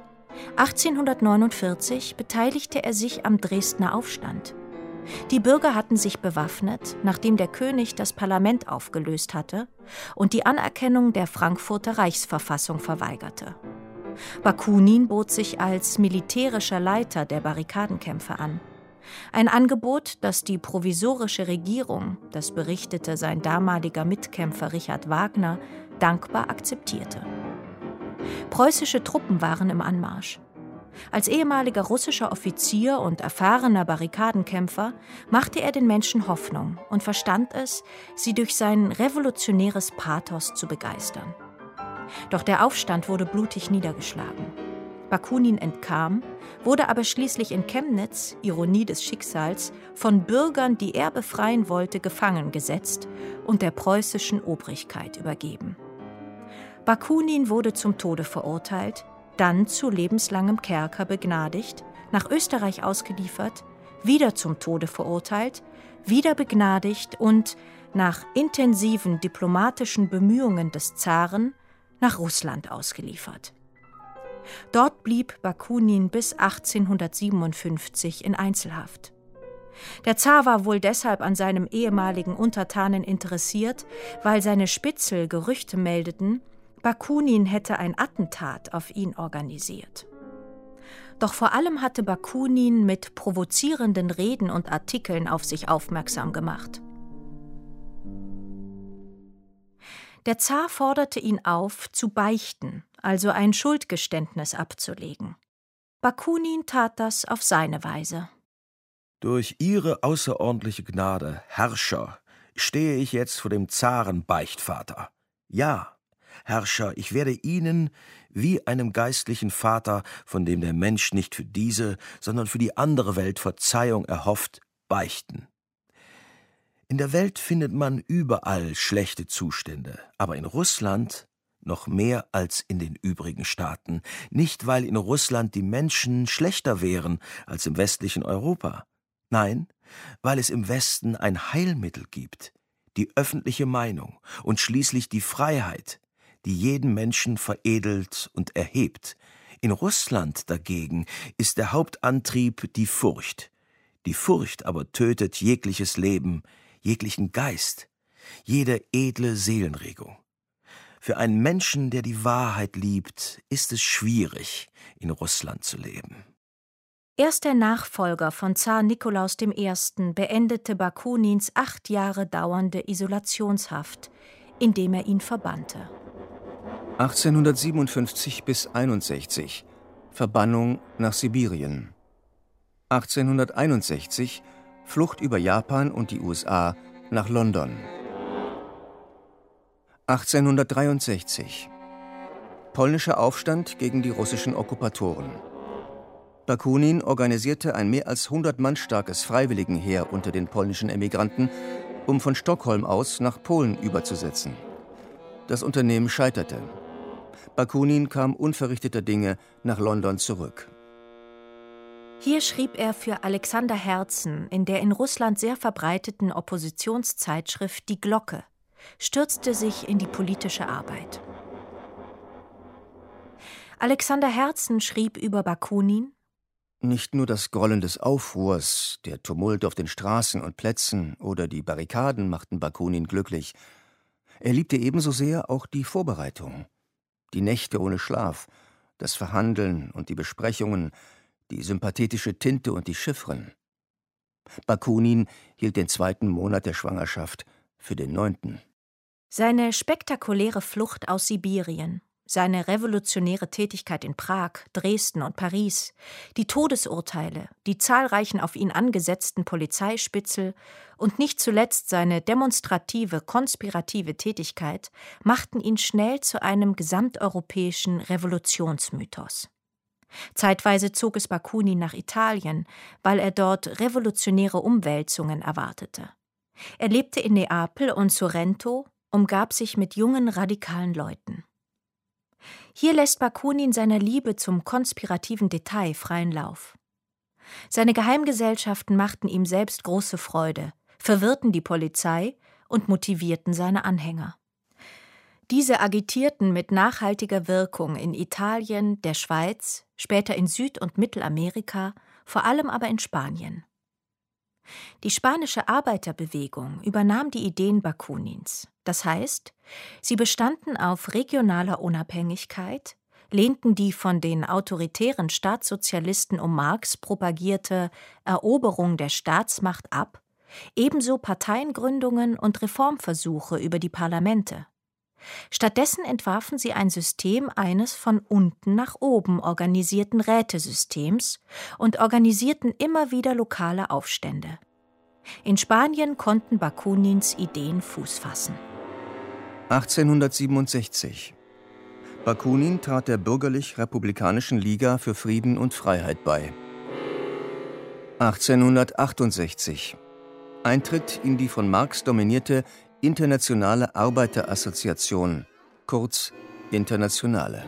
1849 beteiligte er sich am Dresdner Aufstand. Die Bürger hatten sich bewaffnet, nachdem der König das Parlament aufgelöst hatte und die Anerkennung der Frankfurter Reichsverfassung verweigerte. Bakunin bot sich als militärischer Leiter der Barrikadenkämpfe an. Ein Angebot, das die provisorische Regierung, das berichtete sein damaliger Mitkämpfer Richard Wagner, dankbar akzeptierte. Preußische Truppen waren im Anmarsch. Als ehemaliger russischer Offizier und erfahrener Barrikadenkämpfer machte er den Menschen Hoffnung und verstand es, sie durch sein revolutionäres Pathos zu begeistern. Doch der Aufstand wurde blutig niedergeschlagen. Bakunin entkam, wurde aber schließlich in Chemnitz, Ironie des Schicksals, von Bürgern, die er befreien wollte, gefangen gesetzt und der preußischen Obrigkeit übergeben. Bakunin wurde zum Tode verurteilt, dann zu lebenslangem Kerker begnadigt, nach Österreich ausgeliefert, wieder zum Tode verurteilt, wieder begnadigt und, nach intensiven diplomatischen Bemühungen des Zaren, nach Russland ausgeliefert. Dort blieb Bakunin bis 1857 in Einzelhaft. Der Zar war wohl deshalb an seinem ehemaligen Untertanen interessiert, weil seine Spitzel Gerüchte meldeten, Bakunin hätte ein Attentat auf ihn organisiert. Doch vor allem hatte Bakunin mit provozierenden Reden und Artikeln auf sich aufmerksam gemacht. Der Zar forderte ihn auf, zu beichten, also ein Schuldgeständnis abzulegen. Bakunin tat das auf seine Weise. Durch Ihre außerordentliche Gnade, Herrscher, stehe ich jetzt vor dem Zaren-Beichtvater. Ja, Herrscher, ich werde Ihnen, wie einem geistlichen Vater, von dem der Mensch nicht für diese, sondern für die andere Welt Verzeihung erhofft, beichten. In der Welt findet man überall schlechte Zustände, aber in Russland noch mehr als in den übrigen Staaten. Nicht, weil in Russland die Menschen schlechter wären als im westlichen Europa. Nein, weil es im Westen ein Heilmittel gibt, die öffentliche Meinung und schließlich die Freiheit, die jeden Menschen veredelt und erhebt. In Russland dagegen ist der Hauptantrieb die Furcht. Die Furcht aber tötet jegliches Leben, jeglichen Geist, jede edle Seelenregung. Für einen Menschen, der die Wahrheit liebt, ist es schwierig, in Russland zu leben. Erst der Nachfolger von Zar Nikolaus I. beendete Bakunins 8 Jahre dauernde Isolationshaft, indem er ihn verbannte. 1857 bis 61 Verbannung nach Sibirien. 1861 Flucht über Japan und die USA nach London. 1863 polnischer Aufstand gegen die russischen Okkupatoren. Bakunin organisierte ein mehr als 100 Mann starkes Freiwilligenheer unter den polnischen Emigranten, um von Stockholm aus nach Polen überzusetzen. Das Unternehmen scheiterte. Bakunin kam unverrichteter Dinge nach London zurück. Hier schrieb er für Alexander Herzen in der in Russland sehr verbreiteten Oppositionszeitschrift Die Glocke, stürzte sich in die politische Arbeit. Alexander Herzen schrieb über Bakunin: Nicht nur das Grollen des Aufruhrs, der Tumult auf den Straßen und Plätzen oder die Barrikaden machten Bakunin glücklich. Er liebte ebenso sehr auch die Vorbereitung, die Nächte ohne Schlaf, das Verhandeln und die Besprechungen, die sympathetische Tinte und die Chiffren. Bakunin hielt den 2. Monat der Schwangerschaft für den 9. Seine spektakuläre Flucht aus Sibirien, seine revolutionäre Tätigkeit in Prag, Dresden und Paris, die Todesurteile, die zahlreichen auf ihn angesetzten Polizeispitzel und nicht zuletzt seine demonstrative, konspirative Tätigkeit machten ihn schnell zu einem gesamteuropäischen Revolutionsmythos. Zeitweise zog es Bakunin nach Italien, weil er dort revolutionäre Umwälzungen erwartete. Er lebte in Neapel und Sorrento, umgab sich mit jungen, radikalen Leuten. Hier lässt Bakunin seiner Liebe zum konspirativen Detail freien Lauf. Seine Geheimgesellschaften machten ihm selbst große Freude, verwirrten die Polizei und motivierten seine Anhänger. Diese agitierten mit nachhaltiger Wirkung in Italien, der Schweiz, später in Süd- und Mittelamerika, vor allem aber in Spanien. Die spanische Arbeiterbewegung übernahm die Ideen Bakunins. Das heißt, sie bestanden auf regionaler Unabhängigkeit, lehnten die von den autoritären Staatssozialisten um Marx propagierte Eroberung der Staatsmacht ab, ebenso Parteiengründungen und Reformversuche über die Parlamente. Stattdessen entwarfen sie ein System eines von unten nach oben organisierten Rätesystems und organisierten immer wieder lokale Aufstände. In Spanien konnten Bakunins Ideen Fuß fassen. 1867. Bakunin trat der Bürgerlich-Republikanischen Liga für Frieden und Freiheit bei. 1868. Eintritt in die von Marx dominierte Internationale Arbeiterassoziation, kurz Internationale.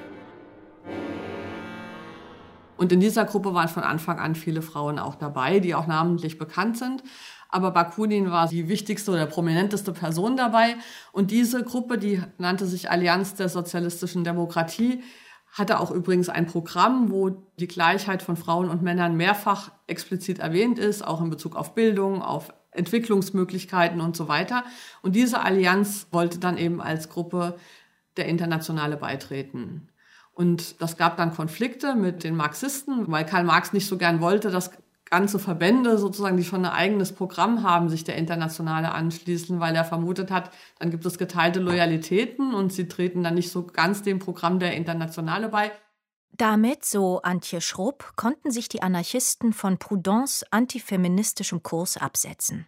Und in dieser Gruppe waren von Anfang an viele Frauen auch dabei, die auch namentlich bekannt sind. Aber Bakunin war die wichtigste oder prominenteste Person dabei. Und diese Gruppe, die nannte sich Allianz der sozialistischen Demokratie, hatte auch übrigens ein Programm, wo die Gleichheit von Frauen und Männern mehrfach explizit erwähnt ist, auch in Bezug auf Bildung, auf Entwicklungsmöglichkeiten und so weiter. Und diese Allianz wollte dann eben als Gruppe der Internationale beitreten. Und das gab dann Konflikte mit den Marxisten, weil Karl Marx nicht so gern wollte, dass ganze Verbände sozusagen, die schon ein eigenes Programm haben, sich der Internationale anschließen, weil er vermutet hat, dann gibt es geteilte Loyalitäten und sie treten dann nicht so ganz dem Programm der Internationale bei. Damit, so Antje Schrupp, konnten sich die Anarchisten von Proudhons antifeministischem Kurs absetzen.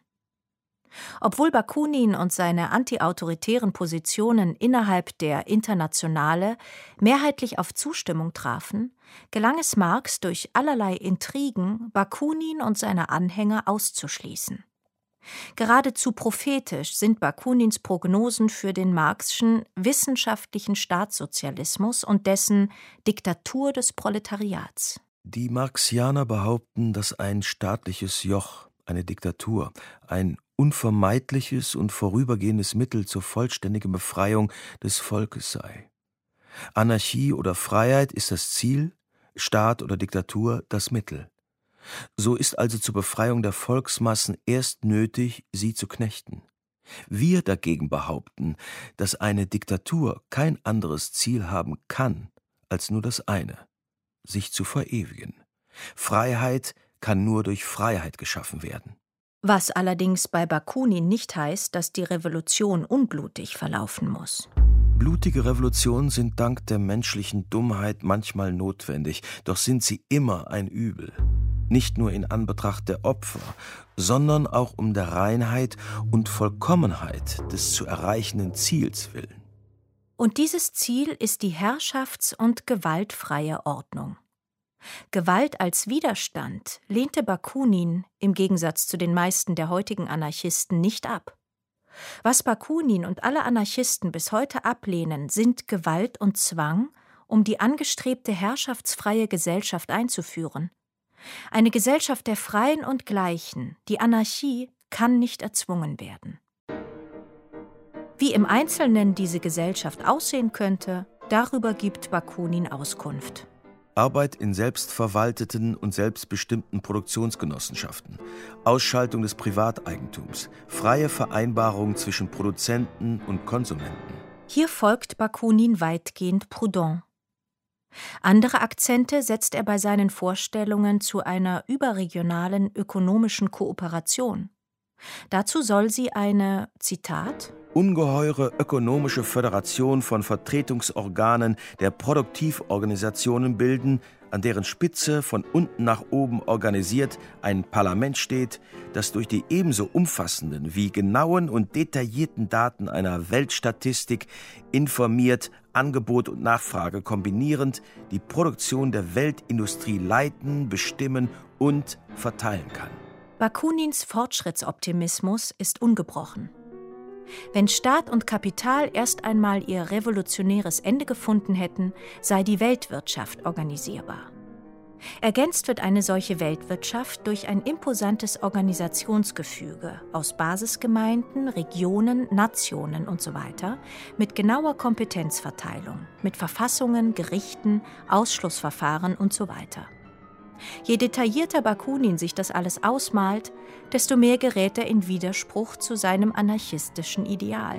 Obwohl Bakunin und seine antiautoritären Positionen innerhalb der Internationale mehrheitlich auf Zustimmung trafen, gelang es Marx durch allerlei Intrigen, Bakunin und seine Anhänger auszuschließen. Geradezu prophetisch sind Bakunins Prognosen für den Marxschen wissenschaftlichen Staatssozialismus und dessen Diktatur des Proletariats. Die Marxianer behaupten, dass ein staatliches Joch, eine Diktatur, ein unvermeidliches und vorübergehendes Mittel zur vollständigen Befreiung des Volkes sei. Anarchie oder Freiheit ist das Ziel, Staat oder Diktatur das Mittel. So ist also zur Befreiung der Volksmassen erst nötig, sie zu knechten. Wir dagegen behaupten, dass eine Diktatur kein anderes Ziel haben kann, als nur das eine, sich zu verewigen. Freiheit kann nur durch Freiheit geschaffen werden. Was allerdings bei Bakunin nicht heißt, dass die Revolution unblutig verlaufen muss. Blutige Revolutionen sind dank der menschlichen Dummheit manchmal notwendig, doch sind sie immer ein Übel. Nicht nur in Anbetracht der Opfer, sondern auch um der Reinheit und Vollkommenheit des zu erreichenden Ziels willen. Und dieses Ziel ist die herrschafts- und gewaltfreie Ordnung. Gewalt als Widerstand lehnte Bakunin im Gegensatz zu den meisten der heutigen Anarchisten nicht ab. Was Bakunin und alle Anarchisten bis heute ablehnen, sind Gewalt und Zwang, um die angestrebte herrschaftsfreie Gesellschaft einzuführen. Eine Gesellschaft der Freien und Gleichen, die Anarchie, kann nicht erzwungen werden. Wie im Einzelnen diese Gesellschaft aussehen könnte, darüber gibt Bakunin Auskunft. Arbeit in selbstverwalteten und selbstbestimmten Produktionsgenossenschaften, Ausschaltung des Privateigentums, freie Vereinbarung zwischen Produzenten und Konsumenten. Hier folgt Bakunin weitgehend Proudhon. Andere Akzente setzt er bei seinen Vorstellungen zu einer überregionalen ökonomischen Kooperation. Dazu soll sie eine, Zitat, ungeheure ökonomische Föderation von Vertretungsorganen der Produktivorganisationen bilden, an deren Spitze von unten nach oben organisiert ein Parlament steht, das durch die ebenso umfassenden wie genauen und detaillierten Daten einer Weltstatistik informiert, Angebot und Nachfrage kombinierend die Produktion der Weltindustrie leiten, bestimmen und verteilen kann. Bakunins Fortschrittsoptimismus ist ungebrochen. Wenn Staat und Kapital erst einmal ihr revolutionäres Ende gefunden hätten, sei die Weltwirtschaft organisierbar. Ergänzt wird eine solche Weltwirtschaft durch ein imposantes Organisationsgefüge aus Basisgemeinden, Regionen, Nationen usw. mit genauer Kompetenzverteilung, mit Verfassungen, Gerichten, Ausschlussverfahren usw. Je detaillierter Bakunin sich das alles ausmalt, desto mehr gerät er in Widerspruch zu seinem anarchistischen Ideal.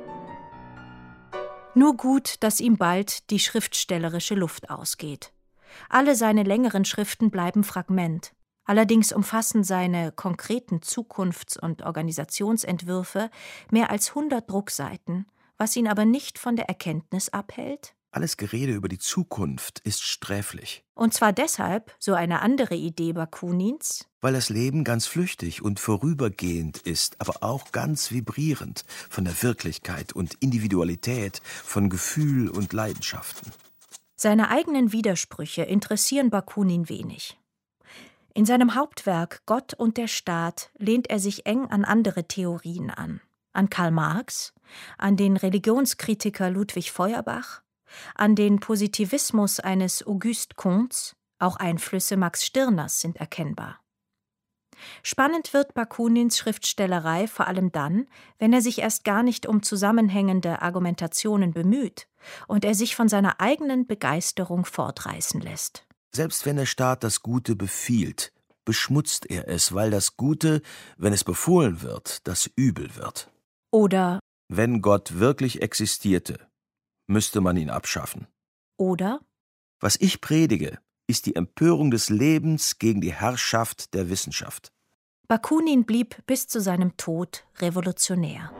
Nur gut, dass ihm bald die schriftstellerische Luft ausgeht. Alle seine längeren Schriften bleiben Fragment. Allerdings umfassen seine konkreten Zukunfts- und Organisationsentwürfe mehr als 100 Druckseiten, was ihn aber nicht von der Erkenntnis abhält: Alles Gerede über die Zukunft ist sträflich. Und zwar deshalb, so eine andere Idee Bakunins, weil das Leben ganz flüchtig und vorübergehend ist, aber auch ganz vibrierend von der Wirklichkeit und Individualität, von Gefühl und Leidenschaften. Seine eigenen Widersprüche interessieren Bakunin wenig. In seinem Hauptwerk Gott und der Staat lehnt er sich eng an andere Theorien an Karl Marx, an den Religionskritiker Ludwig Feuerbach, an den Positivismus eines Auguste Comte, auch Einflüsse Max Stirners sind erkennbar. Spannend wird Bakunins Schriftstellerei vor allem dann, wenn er sich erst gar nicht um zusammenhängende Argumentationen bemüht und er sich von seiner eigenen Begeisterung fortreißen lässt. Selbst wenn der Staat das Gute befiehlt, beschmutzt er es, weil das Gute, wenn es befohlen wird, das Übel wird. Oder wenn Gott wirklich existierte, müsste man ihn abschaffen. Oder was ich predige, ist die Empörung des Lebens gegen die Herrschaft der Wissenschaft. Bakunin blieb bis zu seinem Tod revolutionär.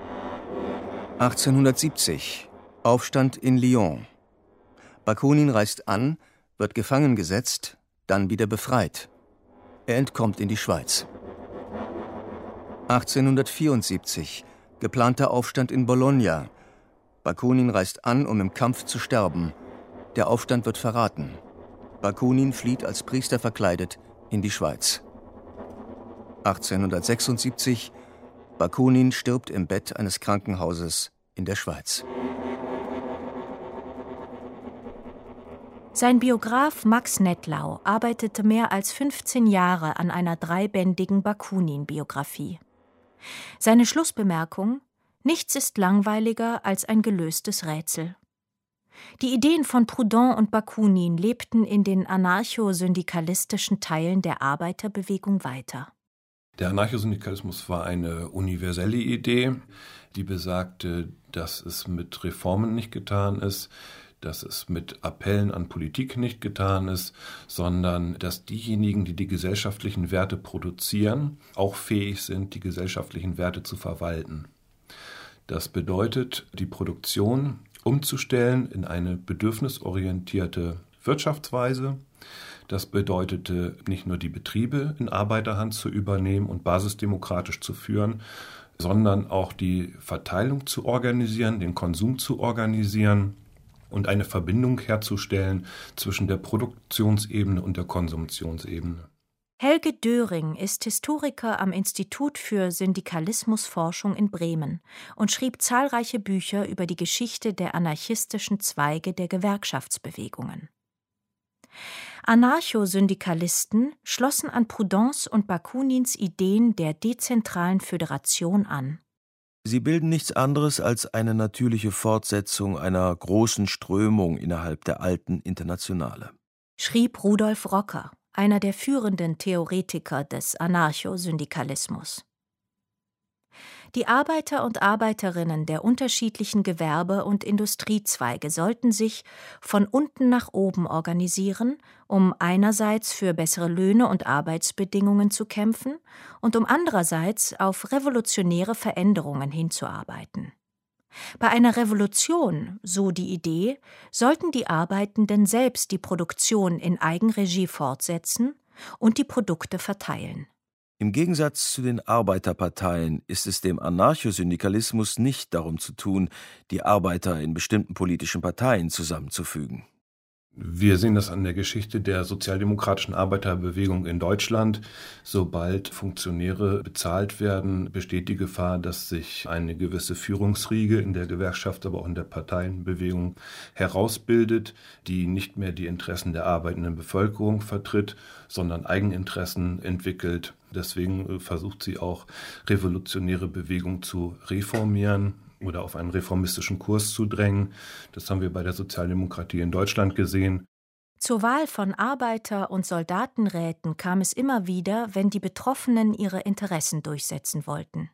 1870 Aufstand in Lyon. Bakunin reist an, wird gefangen gesetzt, dann wieder befreit. Er entkommt in die Schweiz. 1874 geplanter Aufstand in Bologna. Bakunin reist an, um im Kampf zu sterben. Der Aufstand wird verraten. Bakunin flieht als Priester verkleidet in die Schweiz. 1876 Bakunin stirbt im Bett eines Krankenhauses in der Schweiz. Sein Biograf Max Nettlau arbeitete mehr als 15 Jahre an einer 3-bändigen Bakunin-Biografie. Seine Schlussbemerkung: Nichts ist langweiliger als ein gelöstes Rätsel. Die Ideen von Proudhon und Bakunin lebten in den anarcho-syndikalistischen Teilen der Arbeiterbewegung weiter. Der Anarchosyndikalismus war eine universelle Idee, die besagte, dass es mit Reformen nicht getan ist, dass es mit Appellen an Politik nicht getan ist, sondern dass diejenigen, die die gesellschaftlichen Werte produzieren, auch fähig sind, die gesellschaftlichen Werte zu verwalten. Das bedeutet, die Produktion umzustellen in eine bedürfnisorientierte Wirtschaftsweise. Das bedeutete nicht nur die Betriebe in Arbeiterhand zu übernehmen und basisdemokratisch zu führen, sondern auch die Verteilung zu organisieren, den Konsum zu organisieren und eine Verbindung herzustellen zwischen der Produktionsebene und der Konsumptionsebene. Helge Döring ist Historiker am Institut für Syndikalismusforschung in Bremen und schrieb zahlreiche Bücher über die Geschichte der anarchistischen Zweige der Gewerkschaftsbewegungen. Anarcho-Syndikalisten schlossen an Proudhons und Bakunins Ideen der dezentralen Föderation an. Sie bilden nichts anderes als eine natürliche Fortsetzung einer großen Strömung innerhalb der alten Internationale, schrieb Rudolf Rocker, einer der führenden Theoretiker des Anarcho-Syndikalismus. Die Arbeiter und Arbeiterinnen der unterschiedlichen Gewerbe- und Industriezweige sollten sich von unten nach oben organisieren, um einerseits für bessere Löhne und Arbeitsbedingungen zu kämpfen und um andererseits auf revolutionäre Veränderungen hinzuarbeiten. Bei einer Revolution, so die Idee, sollten die Arbeitenden selbst die Produktion in Eigenregie fortsetzen und die Produkte verteilen. Im Gegensatz zu den Arbeiterparteien ist es dem Anarchosyndikalismus nicht darum zu tun, die Arbeiter in bestimmten politischen Parteien zusammenzufügen. Wir sehen das an der Geschichte der sozialdemokratischen Arbeiterbewegung in Deutschland. Sobald Funktionäre bezahlt werden, besteht die Gefahr, dass sich eine gewisse Führungsriege in der Gewerkschaft, aber auch in der Parteienbewegung herausbildet, die nicht mehr die Interessen der arbeitenden Bevölkerung vertritt, sondern Eigeninteressen entwickelt. Deswegen versucht sie auch, revolutionäre Bewegung zu reformieren oder auf einen reformistischen Kurs zu drängen. Das haben wir bei der Sozialdemokratie in Deutschland gesehen. Zur Wahl von Arbeiter- und Soldatenräten kam es immer wieder, wenn die Betroffenen ihre Interessen durchsetzen wollten.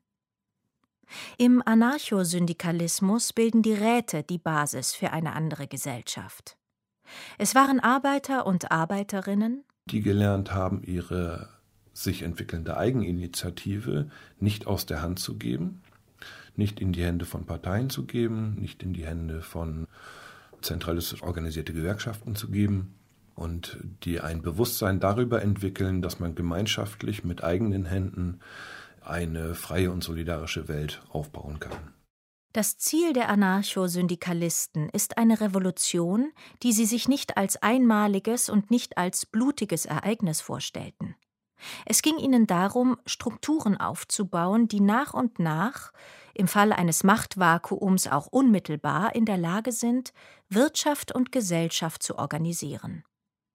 Im Anarchosyndikalismus bilden die Räte die Basis für eine andere Gesellschaft. Es waren Arbeiter und Arbeiterinnen, die gelernt haben, ihre sich entwickelnde Eigeninitiative nicht aus der Hand zu geben, nicht in die Hände von Parteien zu geben, nicht in die Hände von zentralistisch organisierte Gewerkschaften zu geben und die ein Bewusstsein darüber entwickeln, dass man gemeinschaftlich mit eigenen Händen eine freie und solidarische Welt aufbauen kann. Das Ziel der Anarchosyndikalisten ist eine Revolution, die sie sich nicht als einmaliges und nicht als blutiges Ereignis vorstellten. Es ging ihnen darum, Strukturen aufzubauen, die nach und nach, im Fall eines Machtvakuums auch unmittelbar, in der Lage sind, Wirtschaft und Gesellschaft zu organisieren.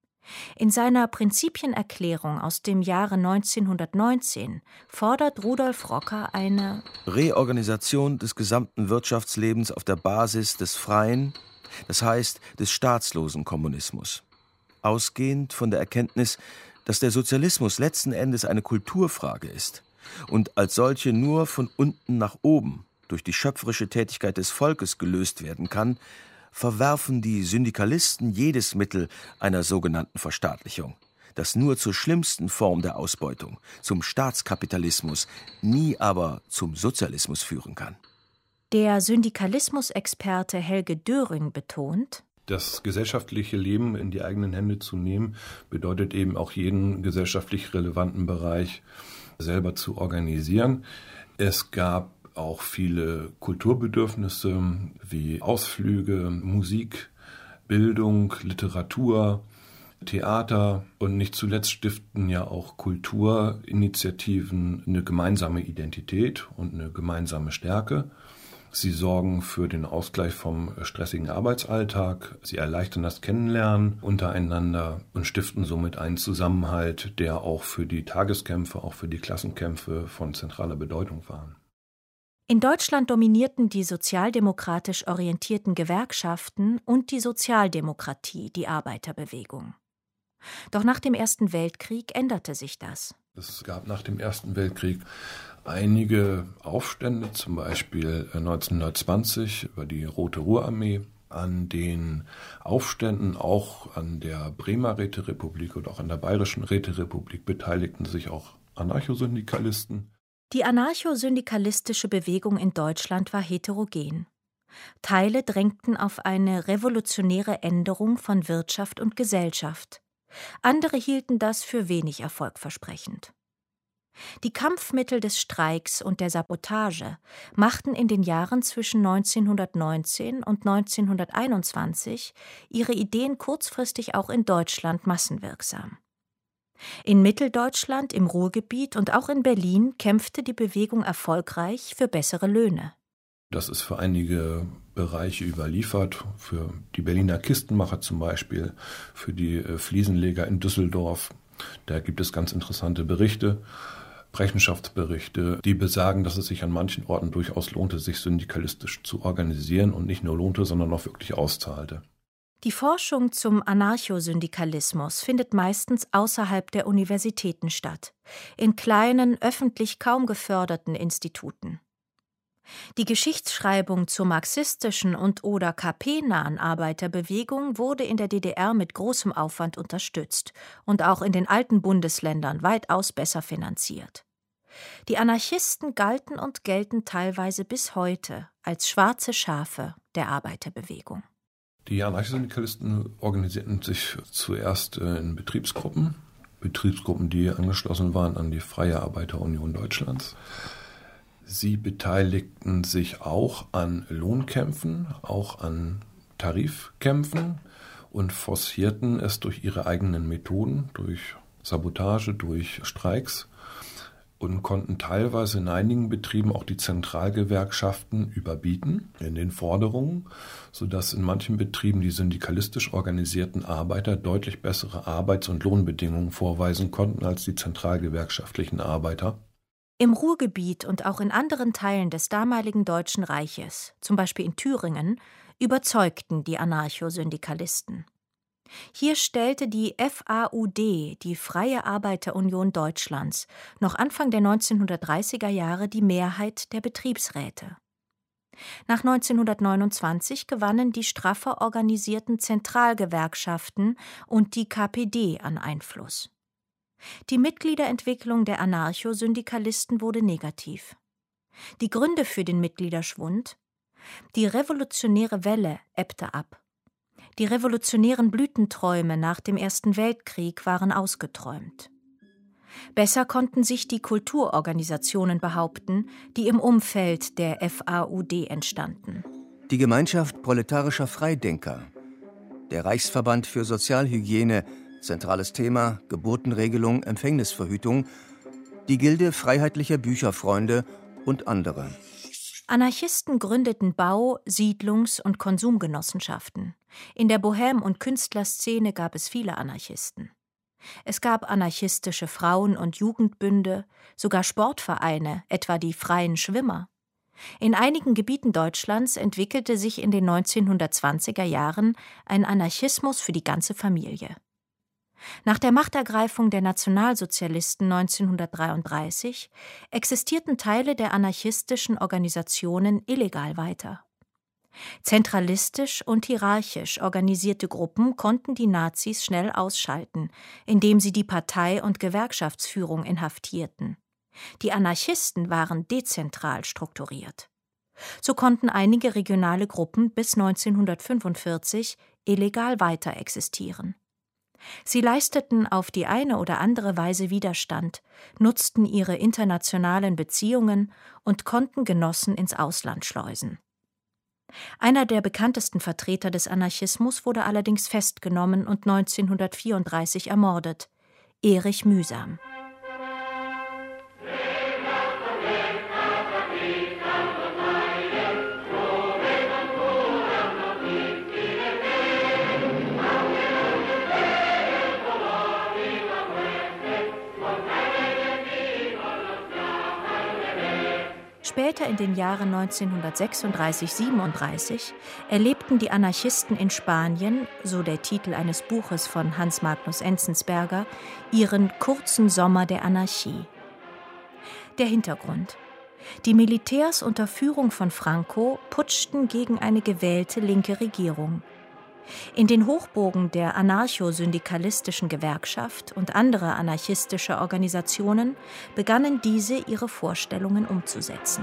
In seiner Prinzipienerklärung aus dem Jahre 1919 fordert Rudolf Rocker eine Reorganisation des gesamten Wirtschaftslebens auf der Basis des freien, das heißt des staatslosen Kommunismus. Ausgehend von der Erkenntnis, dass der Sozialismus letzten Endes eine Kulturfrage ist und als solche nur von unten nach oben durch die schöpferische Tätigkeit des Volkes gelöst werden kann, verwerfen die Syndikalisten jedes Mittel einer sogenannten Verstaatlichung, das nur zur schlimmsten Form der Ausbeutung, zum Staatskapitalismus, nie aber zum Sozialismus führen kann. Der Syndikalismusexperte Helge Döring betont: Das gesellschaftliche Leben in die eigenen Hände zu nehmen, bedeutet eben auch jeden gesellschaftlich relevanten Bereich selber zu organisieren. Es gab auch viele Kulturbedürfnisse wie Ausflüge, Musik, Bildung, Literatur, Theater und nicht zuletzt stiften ja auch Kulturinitiativen eine gemeinsame Identität und eine gemeinsame Stärke. Sie sorgen für den Ausgleich vom stressigen Arbeitsalltag, sie erleichtern das Kennenlernen untereinander und stiften somit einen Zusammenhalt, der auch für die Tageskämpfe, auch für die Klassenkämpfe von zentraler Bedeutung waren. In Deutschland dominierten die sozialdemokratisch orientierten Gewerkschaften und die Sozialdemokratie die Arbeiterbewegung. Doch nach dem Ersten Weltkrieg änderte sich das. Es gab nach dem Ersten Weltkrieg einige Aufstände, zum Beispiel 1920 über die Rote Ruhrarmee. An den Aufständen, auch an der Bremer Räterepublik und auch an der Bayerischen Räterepublik, beteiligten sich auch Anarchosyndikalisten. Die anarchosyndikalistische Bewegung in Deutschland war heterogen. Teile drängten auf eine revolutionäre Änderung von Wirtschaft und Gesellschaft. Andere hielten das für wenig erfolgversprechend. Die Kampfmittel des Streiks und der Sabotage machten in den Jahren zwischen 1919 und 1921 ihre Ideen kurzfristig auch in Deutschland massenwirksam. In Mitteldeutschland, im Ruhrgebiet und auch in Berlin kämpfte die Bewegung erfolgreich für bessere Löhne. Das ist für einige Bereiche überliefert, für die Berliner Kistenmacher zum Beispiel, für die Fliesenleger in Düsseldorf. Da gibt es ganz interessante Berichte, Rechenschaftsberichte, die besagen, dass es sich an manchen Orten durchaus lohnte, sich syndikalistisch zu organisieren und nicht nur lohnte, sondern auch wirklich auszahlte. Die Forschung zum Anarchosyndikalismus findet meistens außerhalb der Universitäten statt, in kleinen, öffentlich kaum geförderten Instituten. Die Geschichtsschreibung zur marxistischen und/oder KP-nahen Arbeiterbewegung wurde in der DDR mit großem Aufwand unterstützt und auch in den alten Bundesländern weitaus besser finanziert. Die Anarchisten galten und gelten teilweise bis heute als schwarze Schafe der Arbeiterbewegung. Die Anarchosyndikalisten organisierten sich zuerst in Betriebsgruppen, die angeschlossen waren an die Freie Arbeiterunion Deutschlands. Sie beteiligten sich auch an Lohnkämpfen, auch an Tarifkämpfen und forcierten es durch ihre eigenen Methoden, durch Sabotage, durch Streiks und konnten teilweise in einigen Betrieben auch die Zentralgewerkschaften überbieten in den Forderungen, sodass in manchen Betrieben die syndikalistisch organisierten Arbeiter deutlich bessere Arbeits- und Lohnbedingungen vorweisen konnten als die zentralgewerkschaftlichen Arbeiter. Im Ruhrgebiet und auch in anderen Teilen des damaligen Deutschen Reiches, zum Beispiel in Thüringen, überzeugten die Anarchosyndikalisten. Hier stellte die FAUD, die Freie Arbeiterunion Deutschlands, noch Anfang der 1930er Jahre die Mehrheit der Betriebsräte. Nach 1929 gewannen die straffer organisierten Zentralgewerkschaften und die KPD an Einfluss. Die Mitgliederentwicklung der Anarchosyndikalisten wurde negativ. Die Gründe für den Mitgliederschwund? Die revolutionäre Welle ebbte ab. Die revolutionären Blütenträume nach dem Ersten Weltkrieg waren ausgeträumt. Besser konnten sich die Kulturorganisationen behaupten, die im Umfeld der FAUD entstanden. Die Gemeinschaft proletarischer Freidenker, der Reichsverband für Sozialhygiene, zentrales Thema Geburtenregelung, Empfängnisverhütung, die Gilde Freiheitlicher Bücherfreunde und andere. Anarchisten gründeten Bau-, Siedlungs- und Konsumgenossenschaften. In der Bohème- und Künstlerszene gab es viele Anarchisten. Es gab anarchistische Frauen- und Jugendbünde, sogar Sportvereine, etwa die Freien Schwimmer. In einigen Gebieten Deutschlands entwickelte sich in den 1920er Jahren ein Anarchismus für die ganze Familie. Nach der Machtergreifung der Nationalsozialisten 1933 existierten Teile der anarchistischen Organisationen illegal weiter. Zentralistisch und hierarchisch organisierte Gruppen konnten die Nazis schnell ausschalten, indem sie die Partei- und Gewerkschaftsführung inhaftierten. Die Anarchisten waren dezentral strukturiert. So konnten einige regionale Gruppen bis 1945 illegal weiter existieren. Sie leisteten auf die eine oder andere Weise Widerstand, nutzten ihre internationalen Beziehungen und konnten Genossen ins Ausland schleusen. Einer der bekanntesten Vertreter des Anarchismus wurde allerdings festgenommen und 1934 ermordet: Erich Mühsam. Später in den Jahren 1936/37 erlebten die Anarchisten in Spanien, so der Titel eines Buches von Hans Magnus Enzensberger, ihren kurzen Sommer der Anarchie. Der Hintergrund: Die Militärs unter Führung von Franco putschten gegen eine gewählte linke Regierung. In den Hochburgen der anarcho-syndikalistischen Gewerkschaft und anderer anarchistischer Organisationen begannen diese, ihre Vorstellungen umzusetzen.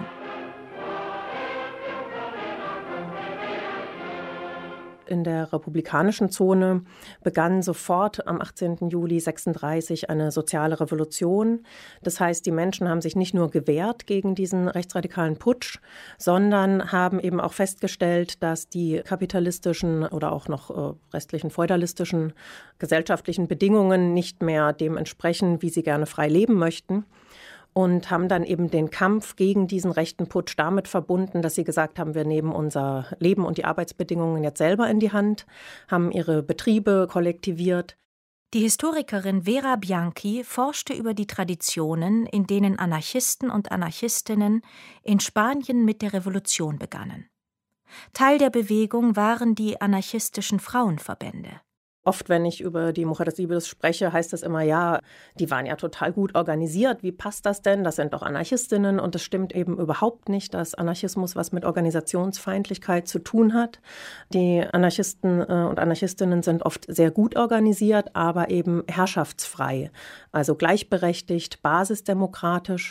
In der republikanischen Zone begann sofort am 18. Juli 1936 eine soziale Revolution. Das heißt, die Menschen haben sich nicht nur gewehrt gegen diesen rechtsradikalen Putsch, sondern haben eben auch festgestellt, dass die kapitalistischen oder auch noch restlichen feudalistischen gesellschaftlichen Bedingungen nicht mehr dem entsprechen, wie sie gerne frei leben möchten. Und haben dann eben den Kampf gegen diesen rechten Putsch damit verbunden, dass sie gesagt haben, wir nehmen unser Leben und die Arbeitsbedingungen jetzt selber in die Hand, haben ihre Betriebe kollektiviert. Die Historikerin Vera Bianchi forschte über die Traditionen, in denen Anarchisten und Anarchistinnen in Spanien mit der Revolution begannen. Teil der Bewegung waren die anarchistischen Frauenverbände. Oft, wenn ich über die Mujeres Libres spreche, heißt das immer, ja, die waren ja total gut organisiert. Wie passt das denn? Das sind doch Anarchistinnen. Und es stimmt eben überhaupt nicht, dass Anarchismus was mit Organisationsfeindlichkeit zu tun hat. Die Anarchisten und Anarchistinnen sind oft sehr gut organisiert, aber eben herrschaftsfrei. Also gleichberechtigt, basisdemokratisch.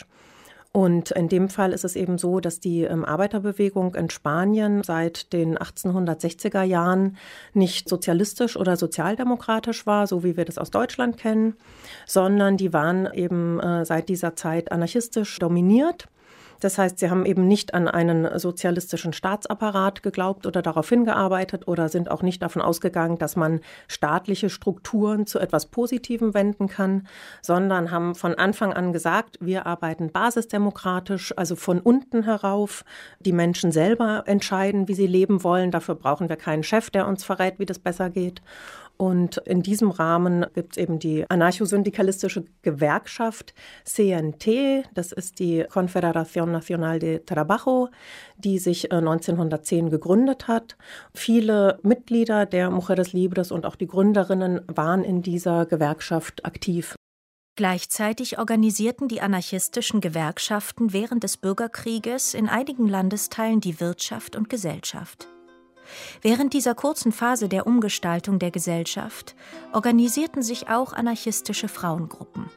Und in dem Fall ist es eben so, dass die Arbeiterbewegung in Spanien seit den 1860er Jahren nicht sozialistisch oder sozialdemokratisch war, so wie wir das aus Deutschland kennen, sondern die waren eben seit dieser Zeit anarchistisch dominiert. Das heißt, sie haben eben nicht an einen sozialistischen Staatsapparat geglaubt oder darauf hingearbeitet oder sind auch nicht davon ausgegangen, dass man staatliche Strukturen zu etwas Positivem wenden kann, sondern haben von Anfang an gesagt, wir arbeiten basisdemokratisch, also von unten herauf. Die Menschen selber entscheiden, wie sie leben wollen. Dafür brauchen wir keinen Chef, der uns verrät, wie das besser geht. Und in diesem Rahmen gibt es eben die anarchosyndikalistische Gewerkschaft CNT, das ist die Confederación Nacional de Trabajo, die sich 1910 gegründet hat. Viele Mitglieder der Mujeres Libres und auch die Gründerinnen waren in dieser Gewerkschaft aktiv. Gleichzeitig organisierten die anarchistischen Gewerkschaften während des Bürgerkrieges in einigen Landesteilen die Wirtschaft und Gesellschaft. Während dieser kurzen Phase der Umgestaltung der Gesellschaft organisierten sich auch anarchistische Frauengruppen.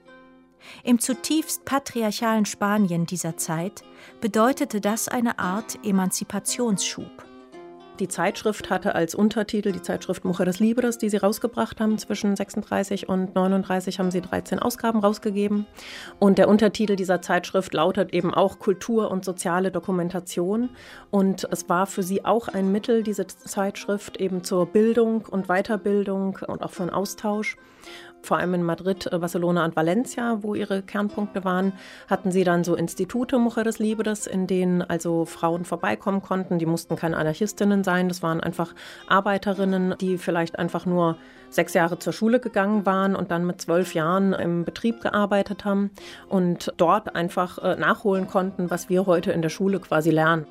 Im zutiefst patriarchalen Spanien dieser Zeit bedeutete das eine Art Emanzipationsschub. Die Zeitschrift hatte als Untertitel die Zeitschrift Mujeres Libres, die sie rausgebracht haben. Zwischen 36 und 39 haben sie 13 Ausgaben rausgegeben. Und der Untertitel dieser Zeitschrift lautet eben auch Kultur und soziale Dokumentation. Und es war für sie auch ein Mittel, diese Zeitschrift eben zur Bildung und Weiterbildung und auch für einen Austausch. Vor allem in Madrid, Barcelona und Valencia, wo ihre Kernpunkte waren, hatten sie dann so Institute Mujeres Libres, in denen also Frauen vorbeikommen konnten. Die mussten keine Anarchistinnen sein, das waren einfach Arbeiterinnen, die vielleicht einfach nur 6 Jahre zur Schule gegangen waren und dann mit 12 Jahren im Betrieb gearbeitet haben und dort einfach nachholen konnten, was wir heute in der Schule quasi lernen.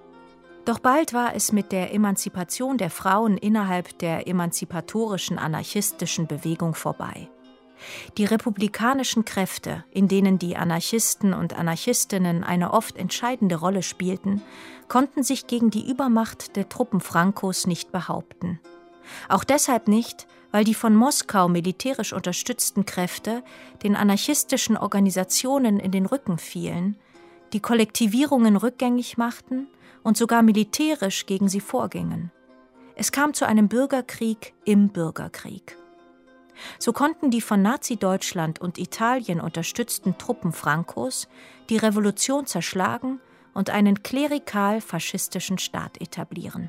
Doch bald war es mit der Emanzipation der Frauen innerhalb der emanzipatorischen anarchistischen Bewegung vorbei. Die republikanischen Kräfte, in denen die Anarchisten und Anarchistinnen eine oft entscheidende Rolle spielten, konnten sich gegen die Übermacht der Truppen Francos nicht behaupten. Auch deshalb nicht, weil die von Moskau militärisch unterstützten Kräfte den anarchistischen Organisationen in den Rücken fielen, die Kollektivierungen rückgängig machten und sogar militärisch gegen sie vorgingen. Es kam zu einem Bürgerkrieg im Bürgerkrieg. So konnten die von Nazi-Deutschland und Italien unterstützten Truppen Francos die Revolution zerschlagen und einen klerikal-faschistischen Staat etablieren.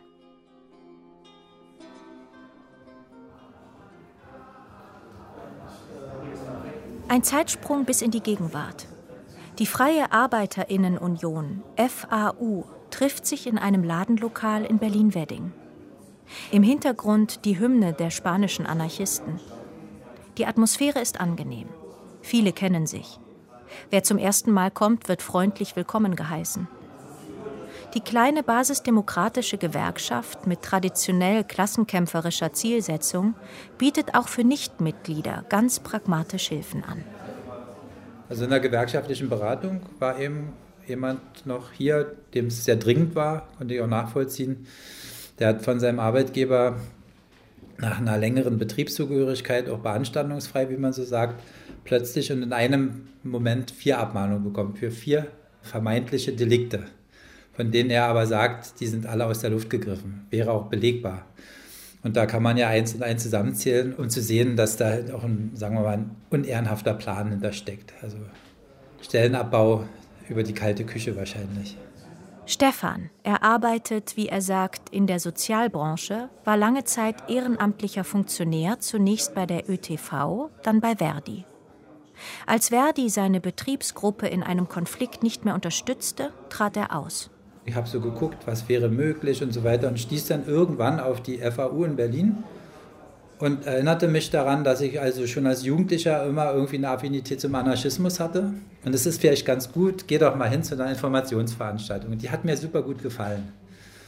Ein Zeitsprung bis in die Gegenwart. Die Freie Arbeiterinnenunion, FAU, trifft sich in einem Ladenlokal in Berlin-Wedding. Im Hintergrund die Hymne der spanischen Anarchisten. Die Atmosphäre ist angenehm. Viele kennen sich. Wer zum ersten Mal kommt, wird freundlich willkommen geheißen. Die kleine basisdemokratische Gewerkschaft mit traditionell klassenkämpferischer Zielsetzung bietet auch für Nichtmitglieder ganz pragmatisch Hilfen an. Also in der gewerkschaftlichen Beratung war eben jemand noch hier, dem es sehr dringend war, konnte ich auch nachvollziehen. Der hat von seinem Arbeitgeber nach einer längeren Betriebszugehörigkeit, auch beanstandungsfrei, wie man so sagt, plötzlich und in einem Moment 4 Abmahnungen bekommen für 4 vermeintliche Delikte, von denen er aber sagt, die sind alle aus der Luft gegriffen, wäre auch belegbar. Und da kann man ja 1 und 1 zusammenzählen, um zu sehen, dass da auch ein, sagen wir mal, ein unehrenhafter Plan hintersteckt. Also Stellenabbau über die kalte Küche wahrscheinlich. Stefan, er arbeitet, wie er sagt, in der Sozialbranche, war lange Zeit ehrenamtlicher Funktionär, zunächst bei der ÖTV, dann bei Verdi. Als Verdi seine Betriebsgruppe in einem Konflikt nicht mehr unterstützte, trat er aus. Ich habe so geguckt, was wäre möglich und so weiter und stieß dann irgendwann auf die FAU in Berlin und erinnerte mich daran, dass ich also schon als Jugendlicher immer irgendwie eine Affinität zum Anarchismus hatte. Und es ist vielleicht ganz gut, geh doch mal hin zu einer Informationsveranstaltung. Und die hat mir super gut gefallen.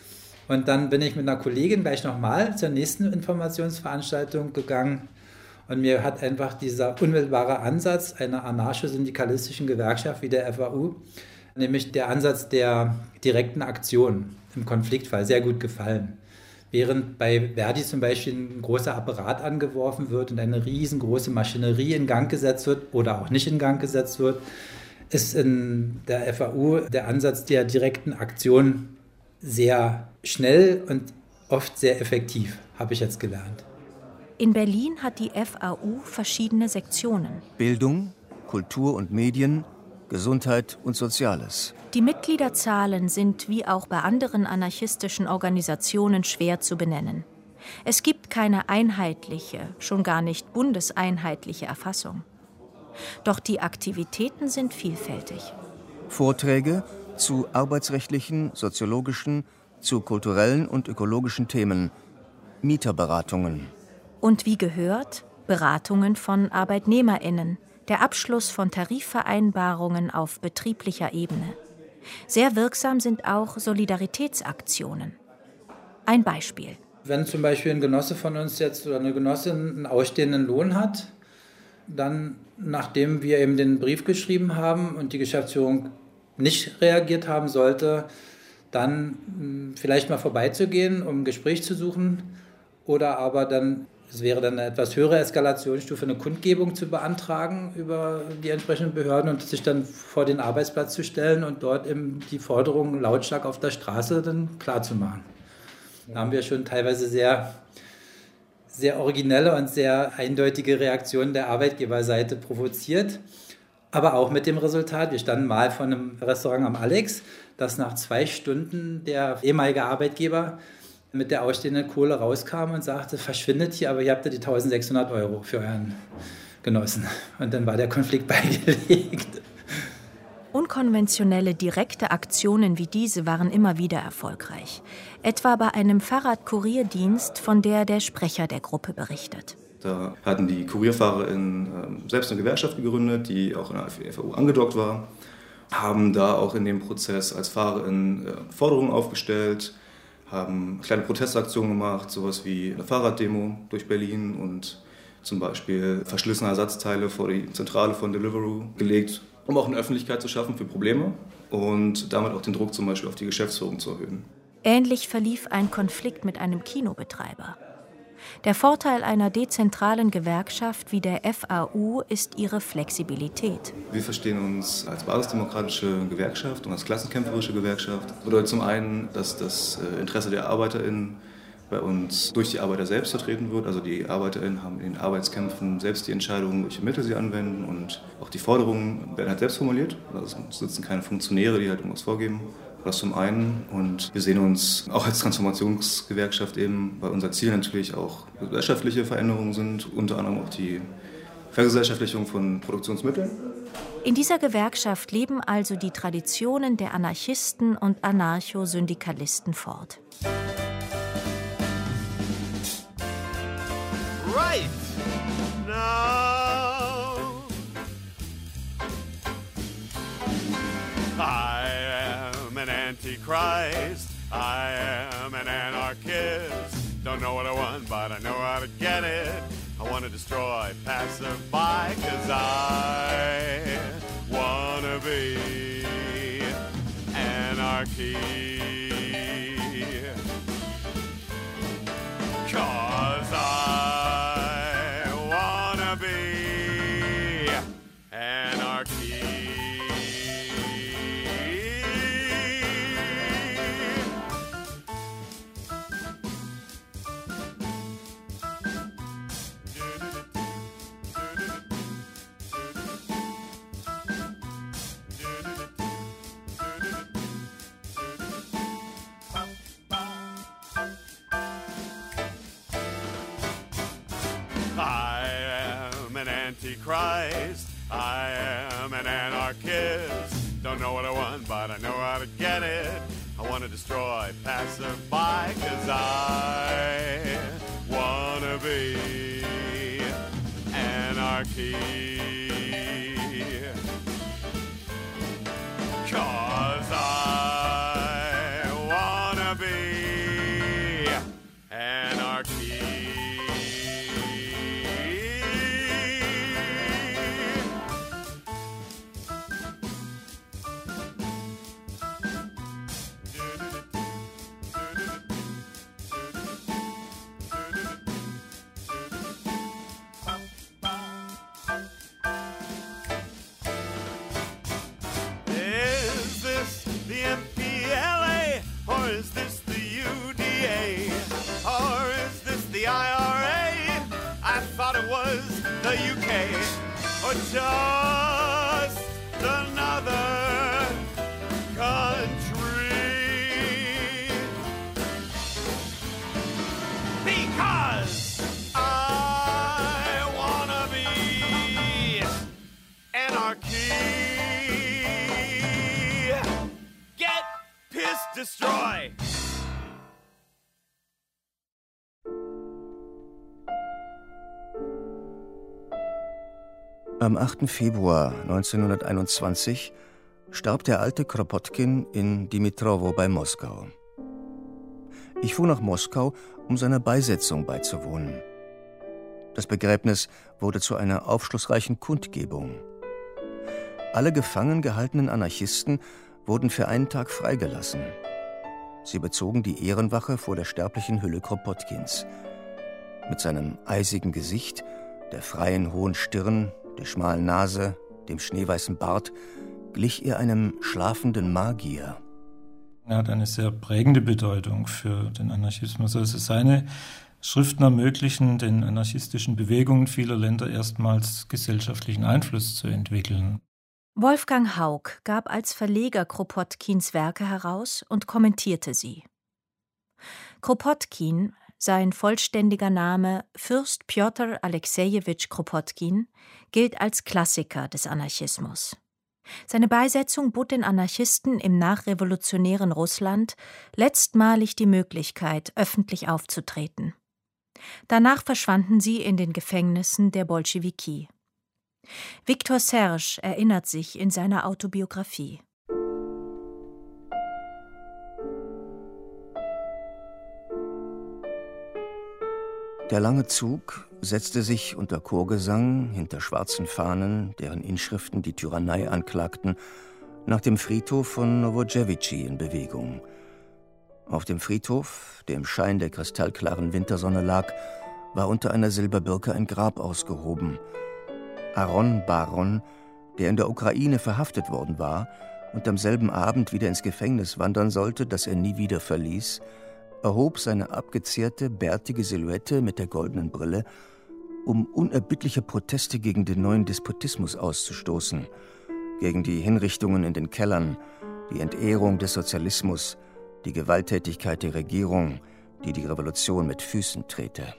Und dann bin ich mit einer Kollegin gleich nochmal zur nächsten Informationsveranstaltung gegangen. Und mir hat einfach dieser unmittelbare Ansatz einer anarcho-syndikalistischen Gewerkschaft wie der FAU, nämlich der Ansatz der direkten Aktion im Konfliktfall, sehr gut gefallen. Während bei Verdi zum Beispiel ein großer Apparat angeworfen wird und eine riesengroße Maschinerie in Gang gesetzt wird oder auch nicht in Gang gesetzt wird, ist in der FAU der Ansatz der direkten Aktion sehr schnell und oft sehr effektiv, habe ich jetzt gelernt. In Berlin hat die FAU verschiedene Sektionen. Bildung, Kultur und Medien, Gesundheit und Soziales. Die Mitgliederzahlen sind wie auch bei anderen anarchistischen Organisationen schwer zu benennen. Es gibt keine einheitliche, schon gar nicht bundeseinheitliche Erfassung. Doch die Aktivitäten sind vielfältig. Vorträge zu arbeitsrechtlichen, soziologischen, zu kulturellen und ökologischen Themen. Mieterberatungen. Und wie gehört, Beratungen von ArbeitnehmerInnen, der Abschluss von Tarifvereinbarungen auf betrieblicher Ebene. Sehr wirksam sind auch Solidaritätsaktionen. Ein Beispiel. Wenn zum Beispiel ein Genosse von uns jetzt oder eine Genossin einen ausstehenden Lohn hat, dann, nachdem wir eben den Brief geschrieben haben und die Geschäftsführung nicht reagiert haben sollte, dann vielleicht mal vorbeizugehen, um ein Gespräch zu suchen oder aber dann, es wäre dann eine etwas höhere Eskalationsstufe, eine Kundgebung zu beantragen über die entsprechenden Behörden und sich dann vor den Arbeitsplatz zu stellen und dort eben die Forderungen lautstark auf der Straße dann klarzumachen. Da haben wir schon teilweise sehr originelle und sehr eindeutige Reaktionen der Arbeitgeberseite provoziert, aber auch mit dem Resultat. Wir standen mal vor einem Restaurant am Alex, dass nach 2 Stunden der ehemalige Arbeitgeber mit der ausstehenden Kohle rauskam und sagte, verschwindet hier, aber ihr habt ja die 1.600 € für euren Genossen. Und dann war der Konflikt beigelegt. Unkonventionelle direkte Aktionen wie diese waren immer wieder erfolgreich. Etwa bei einem Fahrradkurierdienst, von der Sprecher der Gruppe berichtet. Da hatten die KurierfahrerInnen selbst eine Gewerkschaft gegründet, die auch in der FAU angedockt war, haben da auch in dem Prozess als FahrerInnen Forderungen aufgestellt, haben kleine Protestaktionen gemacht, sowas wie eine Fahrraddemo durch Berlin und zum Beispiel verschlissene Ersatzteile vor die Zentrale von Deliveroo gelegt, um auch eine Öffentlichkeit zu schaffen für Probleme und damit auch den Druck zum Beispiel auf die Geschäftsführung zu erhöhen. Ähnlich verlief ein Konflikt mit einem Kinobetreiber. Der Vorteil einer dezentralen Gewerkschaft wie der FAU ist ihre Flexibilität. Wir verstehen uns als basisdemokratische Gewerkschaft und als klassenkämpferische Gewerkschaft. Das bedeutet zum einen, dass das Interesse der ArbeiterInnen bei uns durch die Arbeiter selbst vertreten wird. Also die ArbeiterInnen haben in den Arbeitskämpfen selbst die Entscheidung, welche Mittel sie anwenden und auch die Forderungen werden halt selbst formuliert. Also es sitzen keine Funktionäre, die halt irgendwas vorgeben. Das zum einen. Und wir sehen uns auch als Transformationsgewerkschaft eben, weil unser Ziel natürlich auch gesellschaftliche Veränderungen sind, unter anderem auch die Vergesellschaftlichung von Produktionsmitteln. In dieser Gewerkschaft leben also die Traditionen der Anarchisten und Anarcho-Syndikalisten fort. Right now, I am an Antichrist, I am an anarchist. Don't know what I want, but I know how to get it. I want to destroy passerby, 'cause I want to be anarchy. 'Cause I want to be anarchy. I am an Antichrist, I am an anarchist. Don't know what I want, but I know how to get it. I want to destroy passerby, 'cause I want to be anarchy. 'Cause I want to be destroy. Am 8. Februar 1921 starb der alte Kropotkin in Dimitrowo bei Moskau. Ich fuhr nach Moskau, um seiner Beisetzung beizuwohnen. Das Begräbnis wurde zu einer aufschlussreichen Kundgebung. Alle gefangen gehaltenen Anarchisten wurden für einen Tag freigelassen. Sie bezogen die Ehrenwache vor der sterblichen Hülle Kropotkins. Mit seinem eisigen Gesicht, der freien hohen Stirn, der schmalen Nase, dem schneeweißen Bart, glich er einem schlafenden Magier. Er hat eine sehr prägende Bedeutung für den Anarchismus. Also seine Schriften ermöglichen den anarchistischen Bewegungen vieler Länder erstmals gesellschaftlichen Einfluss zu entwickeln. Wolfgang Haug gab als Verleger Kropotkins Werke heraus und kommentierte sie. Kropotkin, sein vollständiger Name Fürst Pjotr Alexejewitsch Kropotkin, gilt als Klassiker des Anarchismus. Seine Beisetzung bot den Anarchisten im nachrevolutionären Russland letztmalig die Möglichkeit, öffentlich aufzutreten. Danach verschwanden sie in den Gefängnissen der Bolschewiki. Viktor Serge erinnert sich in seiner Autobiografie. Der lange Zug setzte sich unter Chorgesang hinter schwarzen Fahnen, deren Inschriften die Tyrannei anklagten, nach dem Friedhof von Nowodjewichi in Bewegung. Auf dem Friedhof, der im Schein der kristallklaren Wintersonne lag, war unter einer Silberbirke ein Grab ausgehoben. Aron Baron, der in der Ukraine verhaftet worden war und am selben Abend wieder ins Gefängnis wandern sollte, das er nie wieder verließ, erhob seine abgezehrte, bärtige Silhouette mit der goldenen Brille, um unerbittliche Proteste gegen den neuen Despotismus auszustoßen, gegen die Hinrichtungen in den Kellern, die Entehrung des Sozialismus, die Gewalttätigkeit der Regierung, die die Revolution mit Füßen trete.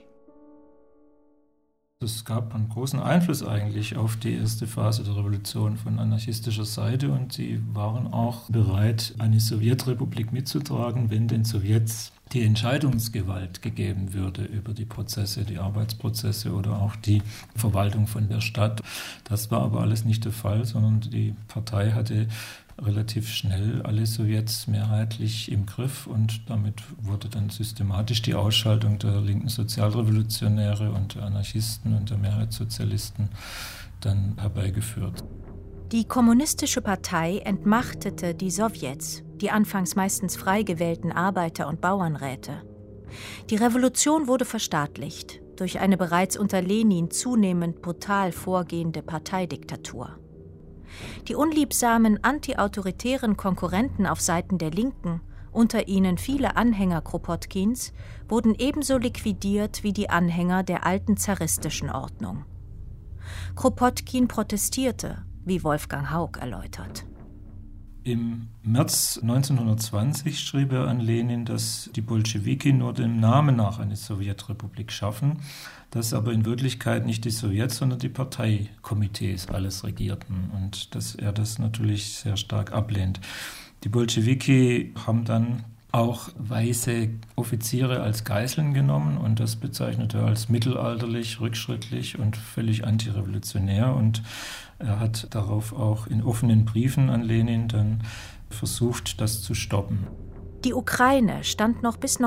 Es gab einen großen Einfluss eigentlich auf die erste Phase der Revolution von anarchistischer Seite und sie waren auch bereit, eine Sowjetrepublik mitzutragen, wenn den Sowjets die Entscheidungsgewalt gegeben würde über die Prozesse, die Arbeitsprozesse oder auch die Verwaltung von der Stadt. Das war aber alles nicht der Fall, sondern die Partei hatte relativ schnell alle Sowjets mehrheitlich im Griff und damit wurde dann systematisch die Ausschaltung der linken Sozialrevolutionäre und der Anarchisten und der Mehrheitssozialisten dann herbeigeführt. Die Kommunistische Partei entmachtete die Sowjets, die anfangs meistens frei gewählten Arbeiter- und Bauernräte. Die Revolution wurde verstaatlicht durch eine bereits unter Lenin zunehmend brutal vorgehende Parteidiktatur. Die unliebsamen antiautoritären Konkurrenten auf Seiten der Linken, unter ihnen viele Anhänger Kropotkins, wurden ebenso liquidiert wie die Anhänger der alten zaristischen Ordnung. Kropotkin protestierte, wie Wolfgang Haug erläutert. Im März 1920 schrieb er an Lenin, dass die Bolschewiki nur dem Namen nach eine Sowjetrepublik schaffen, dass aber in Wirklichkeit nicht die Sowjets, sondern die Parteikomitees alles regierten und dass er das natürlich sehr stark ablehnt. Die Bolschewiki haben dann auch weiße Offiziere als Geiseln genommen und das bezeichnete er als mittelalterlich, rückschrittlich und völlig antirevolutionär und er hat darauf auch in offenen Briefen an Lenin dann versucht, das zu stoppen. Die Ukraine stand noch bis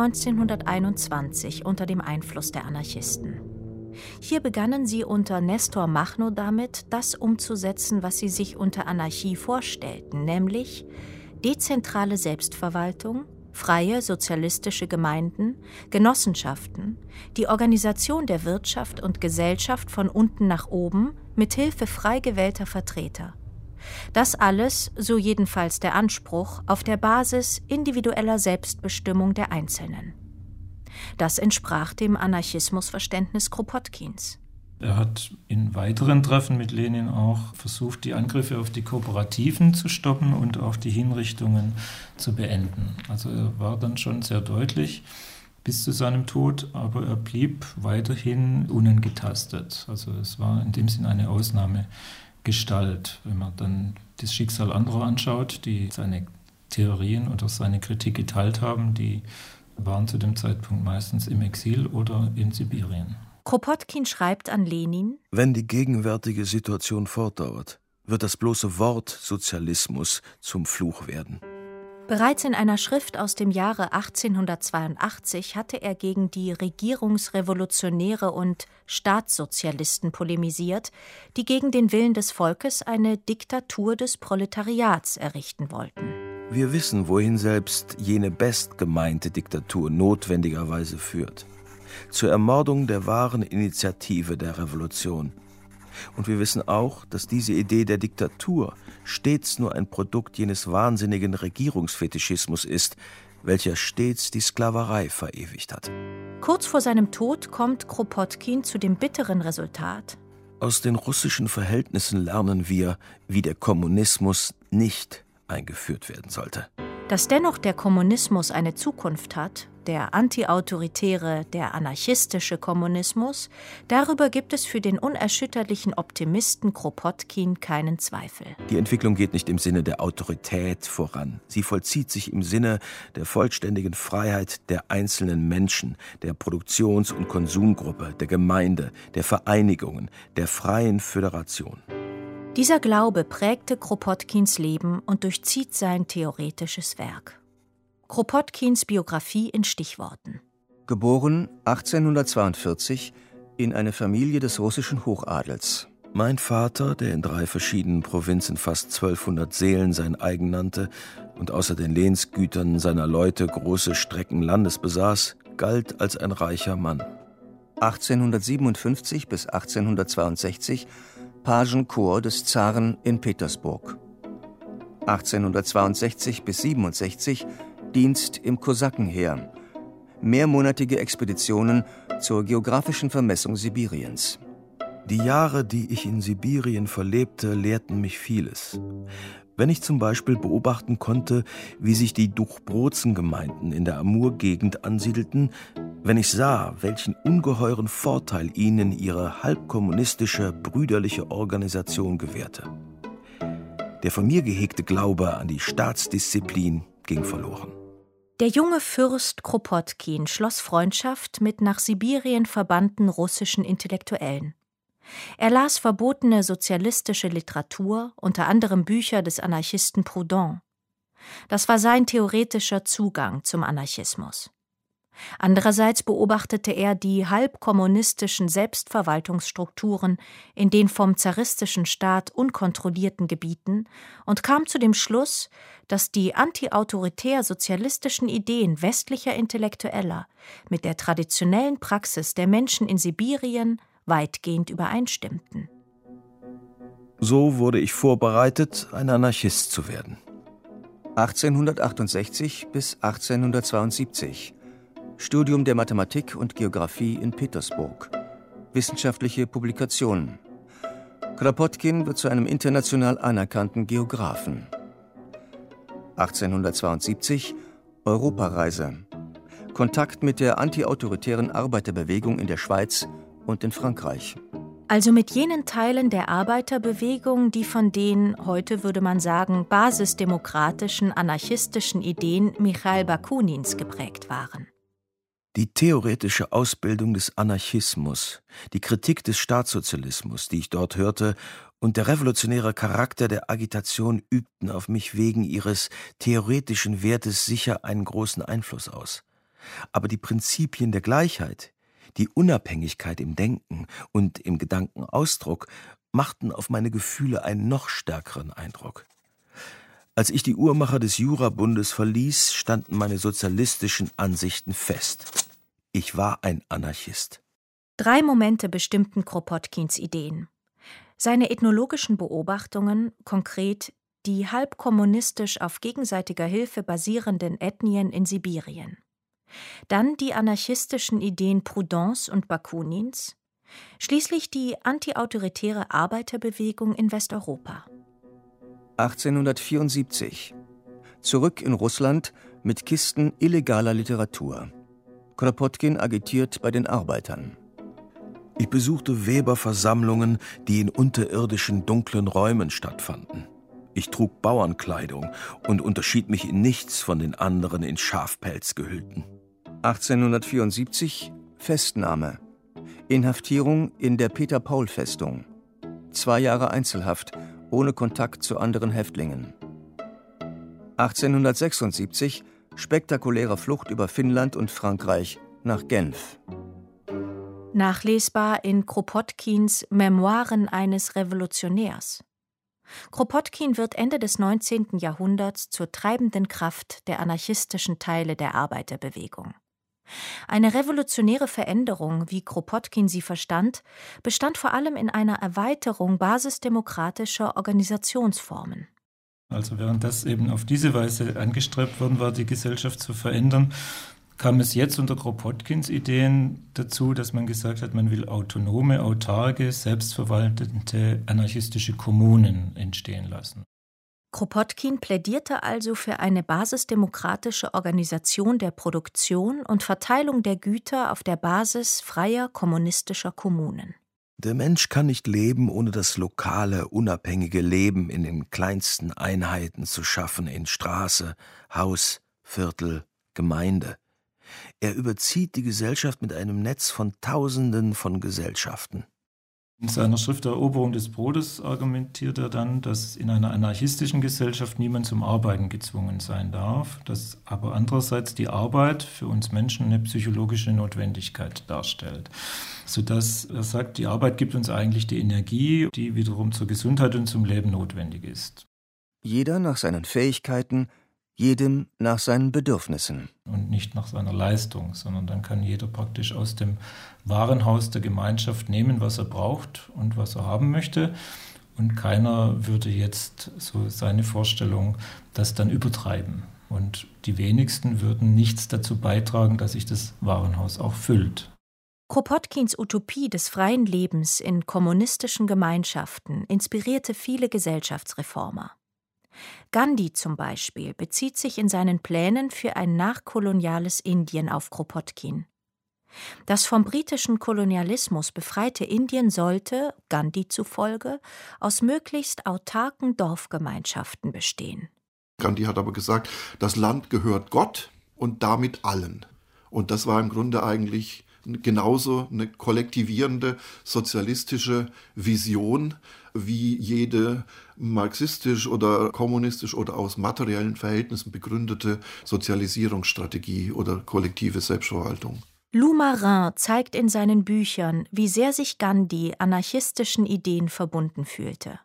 1921 unter dem Einfluss der Anarchisten. Hier begannen sie unter Nestor Machno damit, das umzusetzen, was sie sich unter Anarchie vorstellten, nämlich dezentrale Selbstverwaltung, freie sozialistische Gemeinden, Genossenschaften, die Organisation der Wirtschaft und Gesellschaft von unten nach oben mit Hilfe frei gewählter Vertreter. Das alles, so jedenfalls der Anspruch, auf der Basis individueller Selbstbestimmung der Einzelnen. Das entsprach dem Anarchismusverständnis Kropotkins. Er hat in weiteren Treffen mit Lenin auch versucht, die Angriffe auf die Kooperativen zu stoppen und auch die Hinrichtungen zu beenden. Also er war dann schon sehr deutlich bis zu seinem Tod, aber er blieb weiterhin unangetastet. Also es war in dem Sinn eine Ausnahmegestalt. Wenn man dann das Schicksal anderer anschaut, die seine Theorien und auch seine Kritik geteilt haben, die waren zu dem Zeitpunkt meistens im Exil oder in Sibirien. Kropotkin schreibt an Lenin: Wenn die gegenwärtige Situation fortdauert, wird das bloße Wort Sozialismus zum Fluch werden. Bereits in einer Schrift aus dem Jahre 1882 hatte er gegen die Regierungsrevolutionäre und Staatssozialisten polemisiert, die gegen den Willen des Volkes eine Diktatur des Proletariats errichten wollten. Wir wissen, wohin selbst jene bestgemeinte Diktatur notwendigerweise führt. Zur Ermordung der wahren Initiative der Revolution. Und wir wissen auch, dass diese Idee der Diktatur stets nur ein Produkt jenes wahnsinnigen Regierungsfetischismus ist, welcher stets die Sklaverei verewigt hat. Kurz vor seinem Tod kommt Kropotkin zu dem bitteren Resultat: Aus den russischen Verhältnissen lernen wir, wie der Kommunismus nicht eingeführt werden sollte. Dass dennoch der Kommunismus eine Zukunft hat, der antiautoritäre, der anarchistische Kommunismus, darüber gibt es für den unerschütterlichen Optimisten Kropotkin keinen Zweifel. Die Entwicklung geht nicht im Sinne der Autorität voran. Sie vollzieht sich im Sinne der vollständigen Freiheit der einzelnen Menschen, der Produktions- und Konsumgruppe, der Gemeinde, der Vereinigungen, der freien Föderation. Dieser Glaube prägte Kropotkins Leben und durchzieht sein theoretisches Werk. Kropotkins Biografie in Stichworten. Geboren 1842 in eine Familie des russischen Hochadels. Mein Vater, der in 3 verschiedenen Provinzen fast 1200 Seelen sein eigen nannte und außer den Lehnsgütern seiner Leute große Strecken Landes besaß, galt als ein reicher Mann. 1857 bis 1862 Pagenkorps des Zaren in Petersburg. 1862 bis 67 Dienst im Kosakenheer. Mehrmonatige Expeditionen zur geografischen Vermessung Sibiriens. Die Jahre, die ich in Sibirien verlebte, lehrten mich vieles. Wenn ich zum Beispiel beobachten konnte, wie sich die Duchbrozen-Gemeinden in der Amur-Gegend ansiedelten, wenn ich sah, welchen ungeheuren Vorteil ihnen ihre halbkommunistische, brüderliche Organisation gewährte. Der von mir gehegte Glaube an die Staatsdisziplin ging verloren. Der junge Fürst Kropotkin schloss Freundschaft mit nach Sibirien verbannten russischen Intellektuellen. Er las verbotene sozialistische Literatur, unter anderem Bücher des Anarchisten Proudhon. Das war sein theoretischer Zugang zum Anarchismus. Andererseits beobachtete er die halbkommunistischen Selbstverwaltungsstrukturen in den vom zaristischen Staat unkontrollierten Gebieten und kam zu dem Schluss, dass die antiautoritär-sozialistischen Ideen westlicher Intellektueller mit der traditionellen Praxis der Menschen in Sibirien weitgehend übereinstimmten. So wurde ich vorbereitet, ein Anarchist zu werden. 1868 bis 1872 Studium der Mathematik und Geographie in Petersburg. Wissenschaftliche Publikationen. Kropotkin wird zu einem international anerkannten Geographen. 1872 Europareise. Kontakt mit der antiautoritären Arbeiterbewegung in der Schweiz und in Frankreich. Also mit jenen Teilen der Arbeiterbewegung, die von den, heute würde man sagen, basisdemokratischen, anarchistischen Ideen Michail Bakunins geprägt waren. Die theoretische Ausbildung des Anarchismus, die Kritik des Staatssozialismus, die ich dort hörte, und der revolutionäre Charakter der Agitation übten auf mich wegen ihres theoretischen Wertes sicher einen großen Einfluss aus. Aber die Prinzipien der Gleichheit, die Unabhängigkeit im Denken und im Gedankenausdruck machten auf meine Gefühle einen noch stärkeren Eindruck. Als ich die Uhrmacher des Jurabundes verließ, standen meine sozialistischen Ansichten fest. Ich war ein Anarchist. 3 Momente bestimmten Kropotkins Ideen. Seine ethnologischen Beobachtungen, konkret die halbkommunistisch auf gegenseitiger Hilfe basierenden Ethnien in Sibirien. Dann die anarchistischen Ideen Proudhons und Bakunins. Schließlich die antiautoritäre Arbeiterbewegung in Westeuropa. 1874. Zurück in Russland mit Kisten illegaler Literatur. Kropotkin agitiert bei den Arbeitern. Ich besuchte Weberversammlungen, die in unterirdischen dunklen Räumen stattfanden. Ich trug Bauernkleidung und unterschied mich in nichts von den anderen in Schafpelz gehüllten. 1874 Festnahme. Inhaftierung in der Peter-Paul-Festung. 2 Jahre Einzelhaft, ohne Kontakt zu anderen Häftlingen. 1876 spektakuläre Flucht über Finnland und Frankreich nach Genf. Nachlesbar in Kropotkins Memoiren eines Revolutionärs. Kropotkin wird Ende des 19. Jahrhunderts zur treibenden Kraft der anarchistischen Teile der Arbeiterbewegung. Eine revolutionäre Veränderung, wie Kropotkin sie verstand, bestand vor allem in einer Erweiterung basisdemokratischer Organisationsformen. Also während das eben auf diese Weise angestrebt worden war, die Gesellschaft zu verändern, kam es jetzt unter Kropotkins Ideen dazu, dass man gesagt hat, man will autonome, autarke, selbstverwaltende anarchistische Kommunen entstehen lassen. Kropotkin plädierte also für eine basisdemokratische Organisation der Produktion und Verteilung der Güter auf der Basis freier kommunistischer Kommunen. Der Mensch kann nicht leben, ohne das lokale, unabhängige Leben in den kleinsten Einheiten zu schaffen, in Straße, Haus, Viertel, Gemeinde. Er überzieht die Gesellschaft mit einem Netz von Tausenden von Gesellschaften. In seiner Schrift Eroberung des Brotes argumentiert er dann, dass in einer anarchistischen Gesellschaft niemand zum Arbeiten gezwungen sein darf, dass aber andererseits die Arbeit für uns Menschen eine psychologische Notwendigkeit darstellt. Sodass er sagt, die Arbeit gibt uns eigentlich die Energie, die wiederum zur Gesundheit und zum Leben notwendig ist. Jeder nach seinen Fähigkeiten, jedem nach seinen Bedürfnissen. Und nicht nach seiner Leistung, sondern dann kann jeder praktisch aus dem Warenhaus der Gemeinschaft nehmen, was er braucht und was er haben möchte. Und keiner würde jetzt, so seine Vorstellung, das dann übertreiben. Und die wenigsten würden nichts dazu beitragen, dass sich das Warenhaus auch füllt. Kropotkins Utopie des freien Lebens in kommunistischen Gemeinschaften inspirierte viele Gesellschaftsreformer. Gandhi zum Beispiel bezieht sich in seinen Plänen für ein nachkoloniales Indien auf Kropotkin. Das vom britischen Kolonialismus befreite Indien sollte, Gandhi zufolge, aus möglichst autarken Dorfgemeinschaften bestehen. Gandhi hat aber gesagt, das Land gehört Gott und damit allen. Und das war im Grunde eigentlich genauso eine kollektivierende sozialistische Vision wie jede marxistisch oder kommunistisch oder aus materiellen Verhältnissen begründete Sozialisierungsstrategie oder kollektive Selbstverwaltung. Lou Marin zeigt in seinen Büchern, wie sehr sich Gandhi anarchistischen Ideen verbunden fühlte.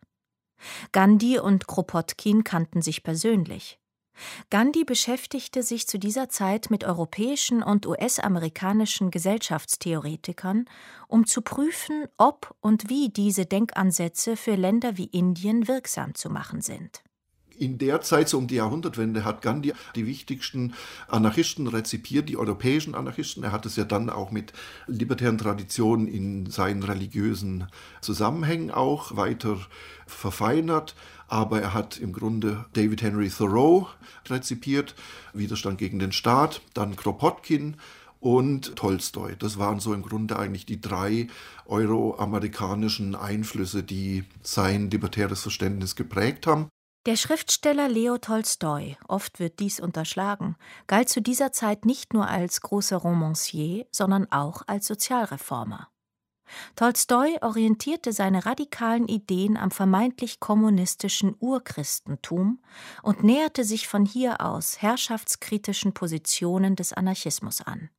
Gandhi und Kropotkin kannten sich persönlich. Gandhi beschäftigte sich zu dieser Zeit mit europäischen und US-amerikanischen Gesellschaftstheoretikern, um zu prüfen, ob und wie diese Denkansätze für Länder wie Indien wirksam zu machen sind. In der Zeit, so um die Jahrhundertwende, hat Gandhi die wichtigsten Anarchisten rezipiert, die europäischen Anarchisten. Er hat es ja dann auch mit libertären Traditionen in seinen religiösen Zusammenhängen auch weiter verfeinert. Aber er hat im Grunde David Henry Thoreau rezipiert, Widerstand gegen den Staat, dann Kropotkin und Tolstoi. Das waren so im Grunde eigentlich die 3 euroamerikanischen Einflüsse, die sein libertäres Verständnis geprägt haben. Der Schriftsteller Leo Tolstoi, oft wird dies unterschlagen, galt zu dieser Zeit nicht nur als großer Romancier, sondern auch als Sozialreformer. Tolstoi orientierte seine radikalen Ideen am vermeintlich kommunistischen Urchristentum und näherte sich von hier aus herrschaftskritischen Positionen des Anarchismus an.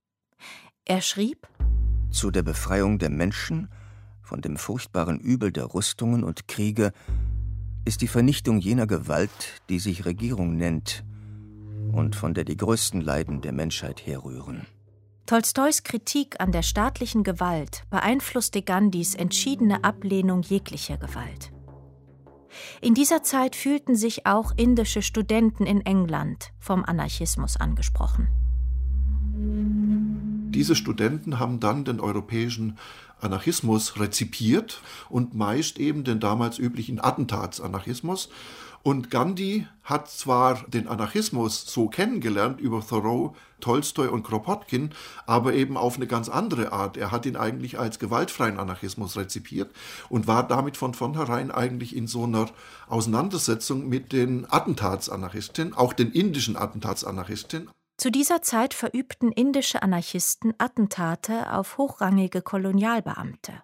Er schrieb: Zu der Befreiung der Menschen von dem furchtbaren Übel der Rüstungen und Kriege ist die Vernichtung jener Gewalt, die sich Regierung nennt und von der die größten Leiden der Menschheit herrühren. Tolstois Kritik an der staatlichen Gewalt beeinflusste Gandhis entschiedene Ablehnung jeglicher Gewalt. In dieser Zeit fühlten sich auch indische Studenten in England vom Anarchismus angesprochen. Diese Studenten haben dann den europäischen Anarchismus rezipiert und meist eben den damals üblichen Attentatsanarchismus. Und Gandhi hat zwar den Anarchismus so kennengelernt über Thoreau, Tolstoi und Kropotkin, aber eben auf eine ganz andere Art. Er hat ihn eigentlich als gewaltfreien Anarchismus rezipiert und war damit von vornherein eigentlich in so einer Auseinandersetzung mit den Attentatsanarchisten, auch den indischen Attentatsanarchisten. Zu dieser Zeit verübten indische Anarchisten Attentate auf hochrangige Kolonialbeamte.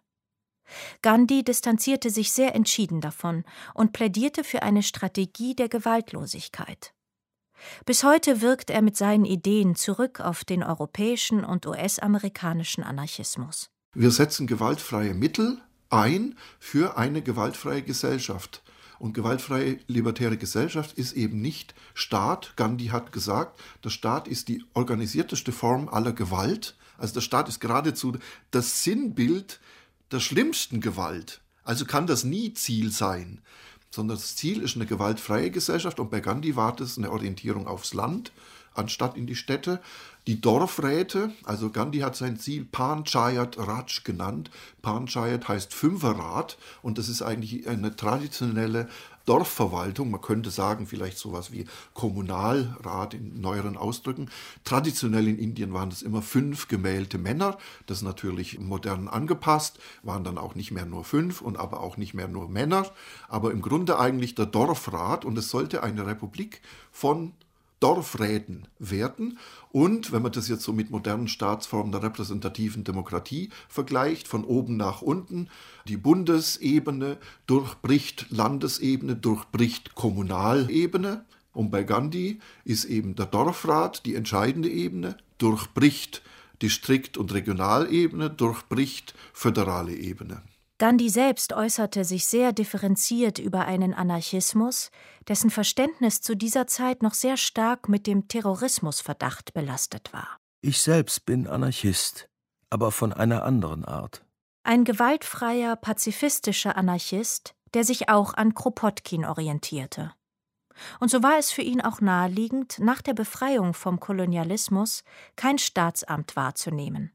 Gandhi distanzierte sich sehr entschieden davon und plädierte für eine Strategie der Gewaltlosigkeit. Bis heute wirkt er mit seinen Ideen zurück auf den europäischen und US-amerikanischen Anarchismus. Wir setzen gewaltfreie Mittel ein für eine gewaltfreie Gesellschaft. Und gewaltfreie libertäre Gesellschaft ist eben nicht Staat. Gandhi hat gesagt, der Staat ist die organisierteste Form aller Gewalt. Also der Staat ist geradezu das Sinnbild der schlimmsten Gewalt. Also kann das nie Ziel sein, sondern das Ziel ist eine gewaltfreie Gesellschaft. Und bei Gandhi war das eine Orientierung aufs Land, anstatt in die Städte. Die Dorfräte, also Gandhi hat sein Ziel Panchayat Raj genannt. Panchayat heißt Fünferrat und das ist eigentlich eine traditionelle Dorfverwaltung, man könnte sagen vielleicht sowas wie Kommunalrat in neueren Ausdrücken. Traditionell in Indien waren das immer 5 gemählte Männer, das ist natürlich modern angepasst, waren dann auch nicht mehr nur 5 und aber auch nicht mehr nur Männer, aber im Grunde eigentlich der Dorfrat und es sollte eine Republik von Dorfräten werden. Und wenn man das jetzt so mit modernen Staatsformen der repräsentativen Demokratie vergleicht, von oben nach unten, die Bundesebene durchbricht Landesebene, durchbricht Kommunalebene. Und bei Gandhi ist eben der Dorfrat die entscheidende Ebene, durchbricht Distrikt- und Regionalebene, durchbricht föderale Ebene. Gandhi selbst äußerte sich sehr differenziert über einen Anarchismus, dessen Verständnis zu dieser Zeit noch sehr stark mit dem Terrorismusverdacht belastet war. Ich selbst bin Anarchist, aber von einer anderen Art. Ein gewaltfreier, pazifistischer Anarchist, der sich auch an Kropotkin orientierte. Und so war es für ihn auch naheliegend, nach der Befreiung vom Kolonialismus kein Staatsamt wahrzunehmen.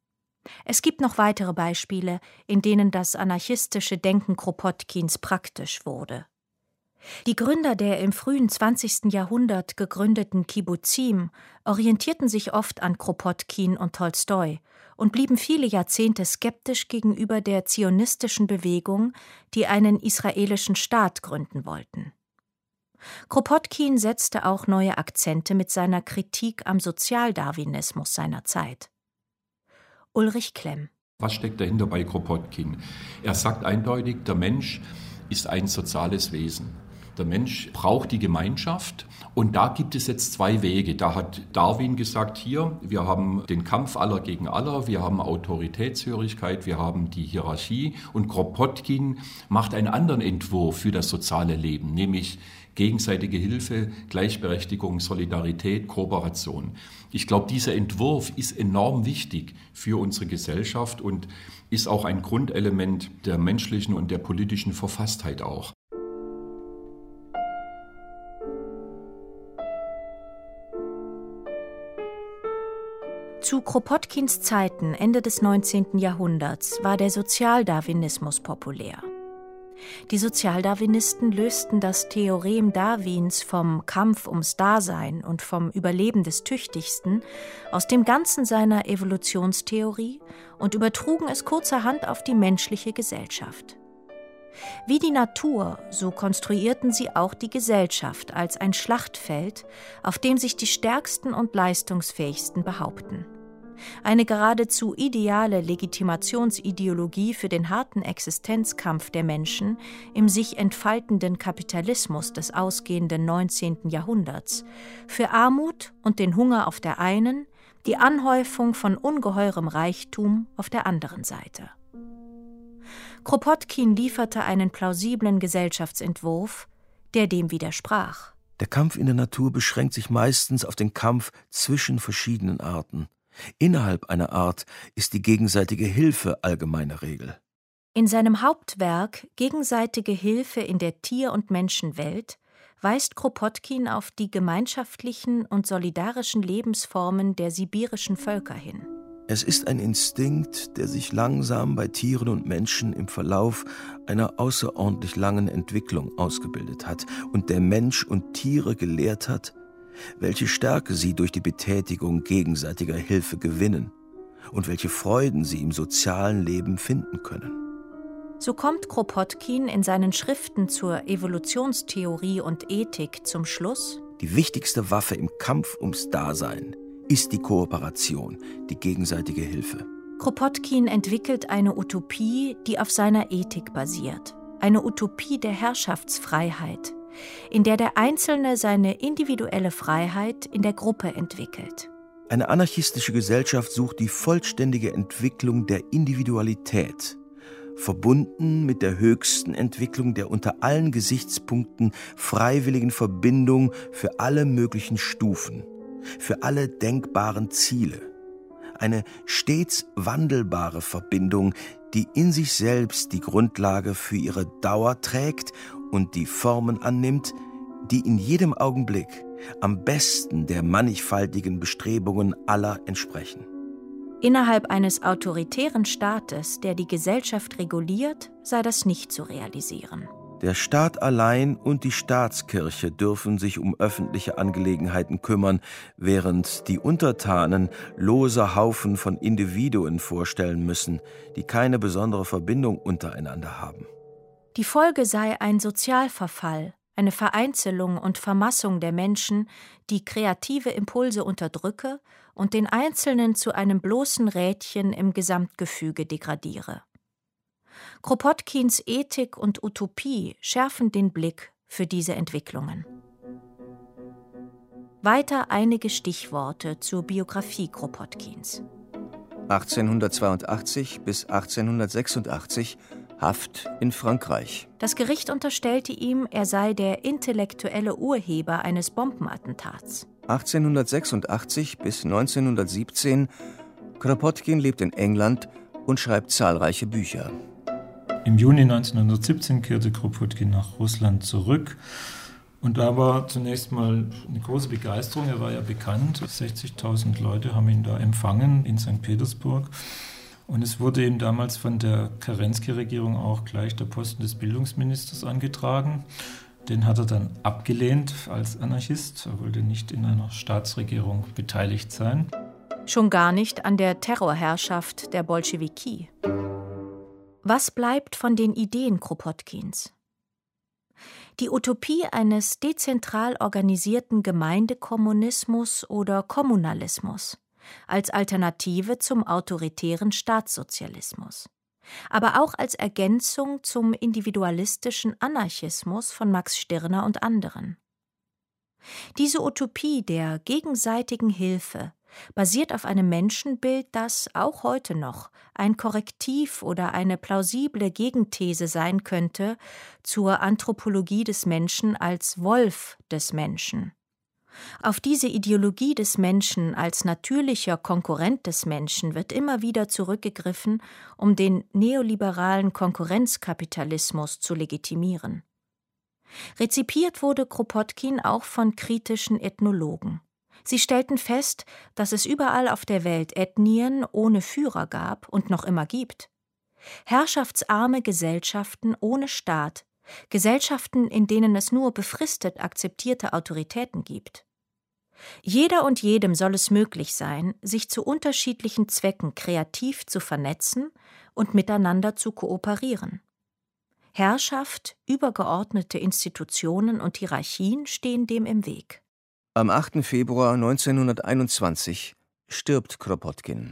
Es gibt noch weitere Beispiele, in denen das anarchistische Denken Kropotkins praktisch wurde. Die Gründer der im frühen 20. Jahrhundert gegründeten Kibbuzim orientierten sich oft an Kropotkin und Tolstoi und blieben viele Jahrzehnte skeptisch gegenüber der zionistischen Bewegung, die einen israelischen Staat gründen wollten. Kropotkin setzte auch neue Akzente mit seiner Kritik am Sozialdarwinismus seiner Zeit. Ulrich Klemm. Was steckt dahinter bei Kropotkin? Er sagt eindeutig, der Mensch ist ein soziales Wesen. Der Mensch braucht die Gemeinschaft und da gibt es jetzt 2 Wege. Da hat Darwin gesagt, hier, wir haben den Kampf aller gegen aller, wir haben Autoritätshörigkeit, wir haben die Hierarchie und Kropotkin macht einen anderen Entwurf für das soziale Leben, nämlich gegenseitige Hilfe, Gleichberechtigung, Solidarität, Kooperation. Ich glaube, dieser Entwurf ist enorm wichtig für unsere Gesellschaft und ist auch ein Grundelement der menschlichen und der politischen Verfasstheit auch. Zu Kropotkins Zeiten, Ende des 19. Jahrhunderts, war der Sozialdarwinismus populär. Die Sozialdarwinisten lösten das Theorem Darwins vom Kampf ums Dasein und vom Überleben des Tüchtigsten aus dem Ganzen seiner Evolutionstheorie und übertrugen es kurzerhand auf die menschliche Gesellschaft. Wie die Natur, so konstruierten sie auch die Gesellschaft als ein Schlachtfeld, auf dem sich die Stärksten und Leistungsfähigsten behaupten. Eine geradezu ideale Legitimationsideologie für den harten Existenzkampf der Menschen im sich entfaltenden Kapitalismus des ausgehenden 19. Jahrhunderts, für Armut und den Hunger auf der einen, die Anhäufung von ungeheurem Reichtum auf der anderen Seite. Kropotkin lieferte einen plausiblen Gesellschaftsentwurf, der dem widersprach. Der Kampf in der Natur beschränkt sich meistens auf den Kampf zwischen verschiedenen Arten. Innerhalb einer Art ist die gegenseitige Hilfe allgemeine Regel. In seinem Hauptwerk »Gegenseitige Hilfe in der Tier- und Menschenwelt« weist Kropotkin auf die gemeinschaftlichen und solidarischen Lebensformen der sibirischen Völker hin. Es ist ein Instinkt, der sich langsam bei Tieren und Menschen im Verlauf einer außerordentlich langen Entwicklung ausgebildet hat und der Mensch und Tiere gelehrt hat, welche Stärke sie durch die Betätigung gegenseitiger Hilfe gewinnen und welche Freuden sie im sozialen Leben finden können. So kommt Kropotkin in seinen Schriften zur Evolutionstheorie und Ethik zum Schluss: Die wichtigste Waffe im Kampf ums Dasein ist die Kooperation, die gegenseitige Hilfe. Kropotkin entwickelt eine Utopie, die auf seiner Ethik basiert. Eine Utopie der Herrschaftsfreiheit, in der der Einzelne seine individuelle Freiheit in der Gruppe entwickelt. Eine anarchistische Gesellschaft sucht die vollständige Entwicklung der Individualität, verbunden mit der höchsten Entwicklung der unter allen Gesichtspunkten freiwilligen Verbindung für alle möglichen Stufen, für alle denkbaren Ziele. Eine stets wandelbare Verbindung, die in sich selbst die Grundlage für ihre Dauer trägt und die Formen annimmt, die in jedem Augenblick am besten der mannigfaltigen Bestrebungen aller entsprechen. Innerhalb eines autoritären Staates, der die Gesellschaft reguliert, sei das nicht zu realisieren. Der Staat allein und die Staatskirche dürfen sich um öffentliche Angelegenheiten kümmern, während die Untertanen lose Haufen von Individuen vorstellen müssen, die keine besondere Verbindung untereinander haben. Die Folge sei ein Sozialverfall, eine Vereinzelung und Vermassung der Menschen, die kreative Impulse unterdrücke und den Einzelnen zu einem bloßen Rädchen im Gesamtgefüge degradiere. Kropotkins Ethik und Utopie schärfen den Blick für diese Entwicklungen. Weiter einige Stichworte zur Biografie Kropotkins. 1882 bis 1886 Haft in Frankreich. Das Gericht unterstellte ihm, er sei der intellektuelle Urheber eines Bombenattentats. 1886 bis 1917 Kropotkin lebt in England und schreibt zahlreiche Bücher. Im Juni 1917 kehrte Kropotkin nach Russland zurück. Und da war zunächst mal eine große Begeisterung. Er war ja bekannt. 60.000 Leute haben ihn da empfangen in St. Petersburg. Und es wurde ihm damals von der Kerensky-Regierung auch gleich der Posten des Bildungsministers angetragen. Den hat er dann abgelehnt als Anarchist. Er wollte nicht in einer Staatsregierung beteiligt sein. Schon gar nicht an der Terrorherrschaft der Bolschewiki. Was bleibt von den Ideen Kropotkins? Die Utopie eines dezentral organisierten Gemeindekommunismus oder Kommunalismus als Alternative zum autoritären Staatssozialismus, aber auch als Ergänzung zum individualistischen Anarchismus von Max Stirner und anderen. Diese Utopie der gegenseitigen Hilfe basiert auf einem Menschenbild, das auch heute noch ein Korrektiv oder eine plausible Gegenthese sein könnte zur Anthropologie des Menschen als Wolf des Menschen. Auf diese Ideologie des Menschen als natürlicher Konkurrent des Menschen wird immer wieder zurückgegriffen, um den neoliberalen Konkurrenzkapitalismus zu legitimieren. Rezipiert wurde Kropotkin auch von kritischen Ethnologen. Sie stellten fest, dass es überall auf der Welt Ethnien ohne Führer gab und noch immer gibt. Herrschaftsarme Gesellschaften ohne Staat, Gesellschaften, in denen es nur befristet akzeptierte Autoritäten gibt. Jeder und jedem soll es möglich sein, sich zu unterschiedlichen Zwecken kreativ zu vernetzen und miteinander zu kooperieren. Herrschaft, übergeordnete Institutionen und Hierarchien stehen dem im Weg. Am 8. Februar 1921 stirbt Kropotkin.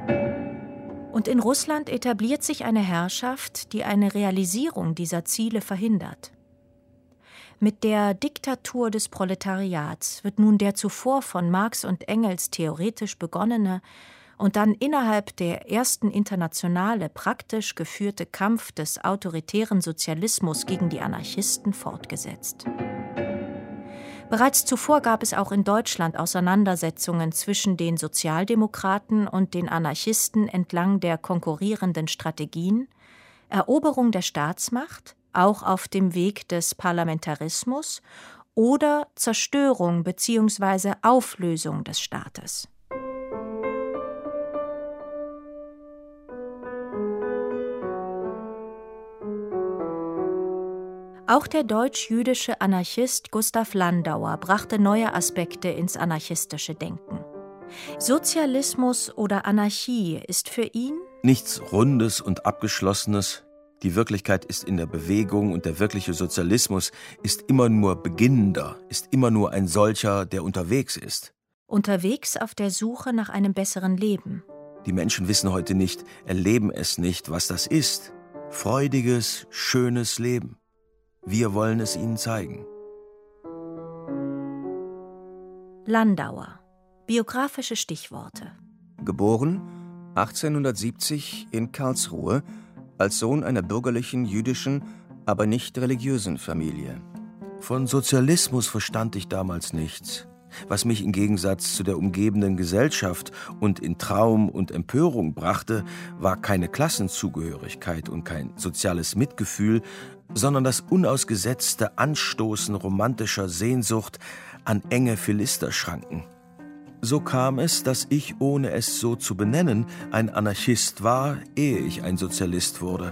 Und in Russland etabliert sich eine Herrschaft, die eine Realisierung dieser Ziele verhindert. Mit der Diktatur des Proletariats wird nun der zuvor von Marx und Engels theoretisch begonnene und dann innerhalb der ersten Internationale praktisch geführte Kampf des autoritären Sozialismus gegen die Anarchisten fortgesetzt. Bereits zuvor gab es auch in Deutschland Auseinandersetzungen zwischen den Sozialdemokraten und den Anarchisten entlang der konkurrierenden Strategien, Eroberung der Staatsmacht, auch auf dem Weg des Parlamentarismus, oder Zerstörung bzw. Auflösung des Staates. Auch der deutsch-jüdische Anarchist Gustav Landauer brachte neue Aspekte ins anarchistische Denken. Sozialismus oder Anarchie ist für ihn nichts Rundes und Abgeschlossenes. Die Wirklichkeit ist in der Bewegung und der wirkliche Sozialismus ist immer nur beginnender, ist immer nur ein solcher, der unterwegs ist. Unterwegs auf der Suche nach einem besseren Leben. Die Menschen wissen heute nicht, erleben es nicht, was das ist. Freudiges, schönes Leben. Wir wollen es ihnen zeigen. Landauer. Biografische Stichworte. Geboren 1870 in Karlsruhe als Sohn einer bürgerlichen, jüdischen, aber nicht religiösen Familie. Von Sozialismus verstand ich damals nichts, was mich im Gegensatz zu der umgebenden Gesellschaft und in Traum und Empörung brachte, war keine Klassenzugehörigkeit und kein soziales Mitgefühl, sondern das unausgesetzte Anstoßen romantischer Sehnsucht an enge Philisterschranken. So kam es, dass ich, ohne es so zu benennen, ein Anarchist war, ehe ich ein Sozialist wurde.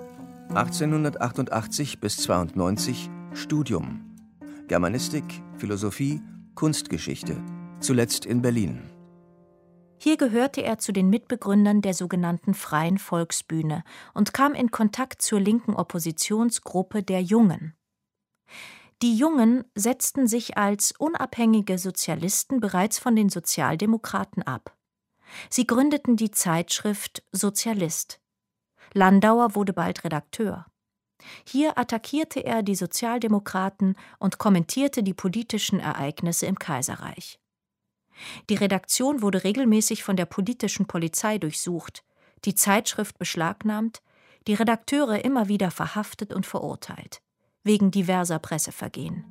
1888 bis 92 Studium. Germanistik, Philosophie, Kunstgeschichte. Zuletzt in Berlin. Hier gehörte er zu den Mitbegründern der sogenannten Freien Volksbühne und kam in Kontakt zur linken Oppositionsgruppe der Jungen. Die Jungen setzten sich als unabhängige Sozialisten bereits von den Sozialdemokraten ab. Sie gründeten die Zeitschrift Sozialist. Landauer wurde bald Redakteur. Hier attackierte er die Sozialdemokraten und kommentierte die politischen Ereignisse im Kaiserreich. Die Redaktion wurde regelmäßig von der politischen Polizei durchsucht, die Zeitschrift beschlagnahmt, die Redakteure immer wieder verhaftet und verurteilt, wegen diverser Pressevergehen.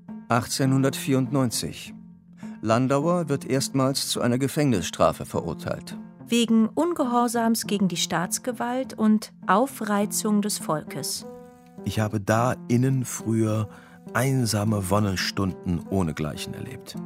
1894. Landauer wird erstmals zu einer Gefängnisstrafe verurteilt. Wegen Ungehorsams gegen die Staatsgewalt und Aufreizung des Volkes. Ich habe da innen früher einsame Wonnestunden ohnegleichen erlebt.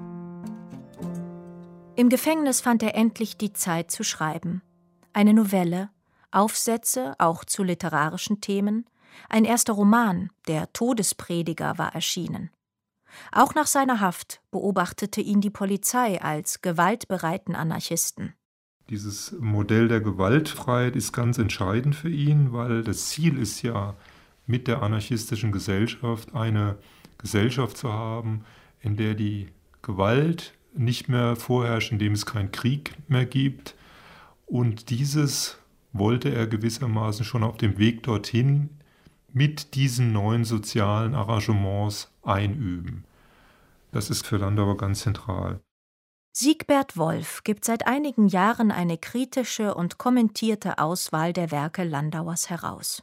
Im Gefängnis fand er endlich die Zeit zu schreiben. Eine Novelle, Aufsätze, auch zu literarischen Themen, ein erster Roman, Der Todesprediger, war erschienen. Auch nach seiner Haft beobachtete ihn die Polizei als gewaltbereiten Anarchisten. Dieses Modell der Gewaltfreiheit ist ganz entscheidend für ihn, weil das Ziel ist ja, mit der anarchistischen Gesellschaft eine Gesellschaft zu haben, in der die Gewalt nicht mehr vorherrscht, in dem es keinen Krieg mehr gibt. Und dieses wollte er gewissermaßen schon auf dem Weg dorthin mit diesen neuen sozialen Arrangements einüben. Das ist für Landauer ganz zentral. Siegbert Wolf gibt seit einigen Jahren eine kritische und kommentierte Auswahl der Werke Landauers heraus.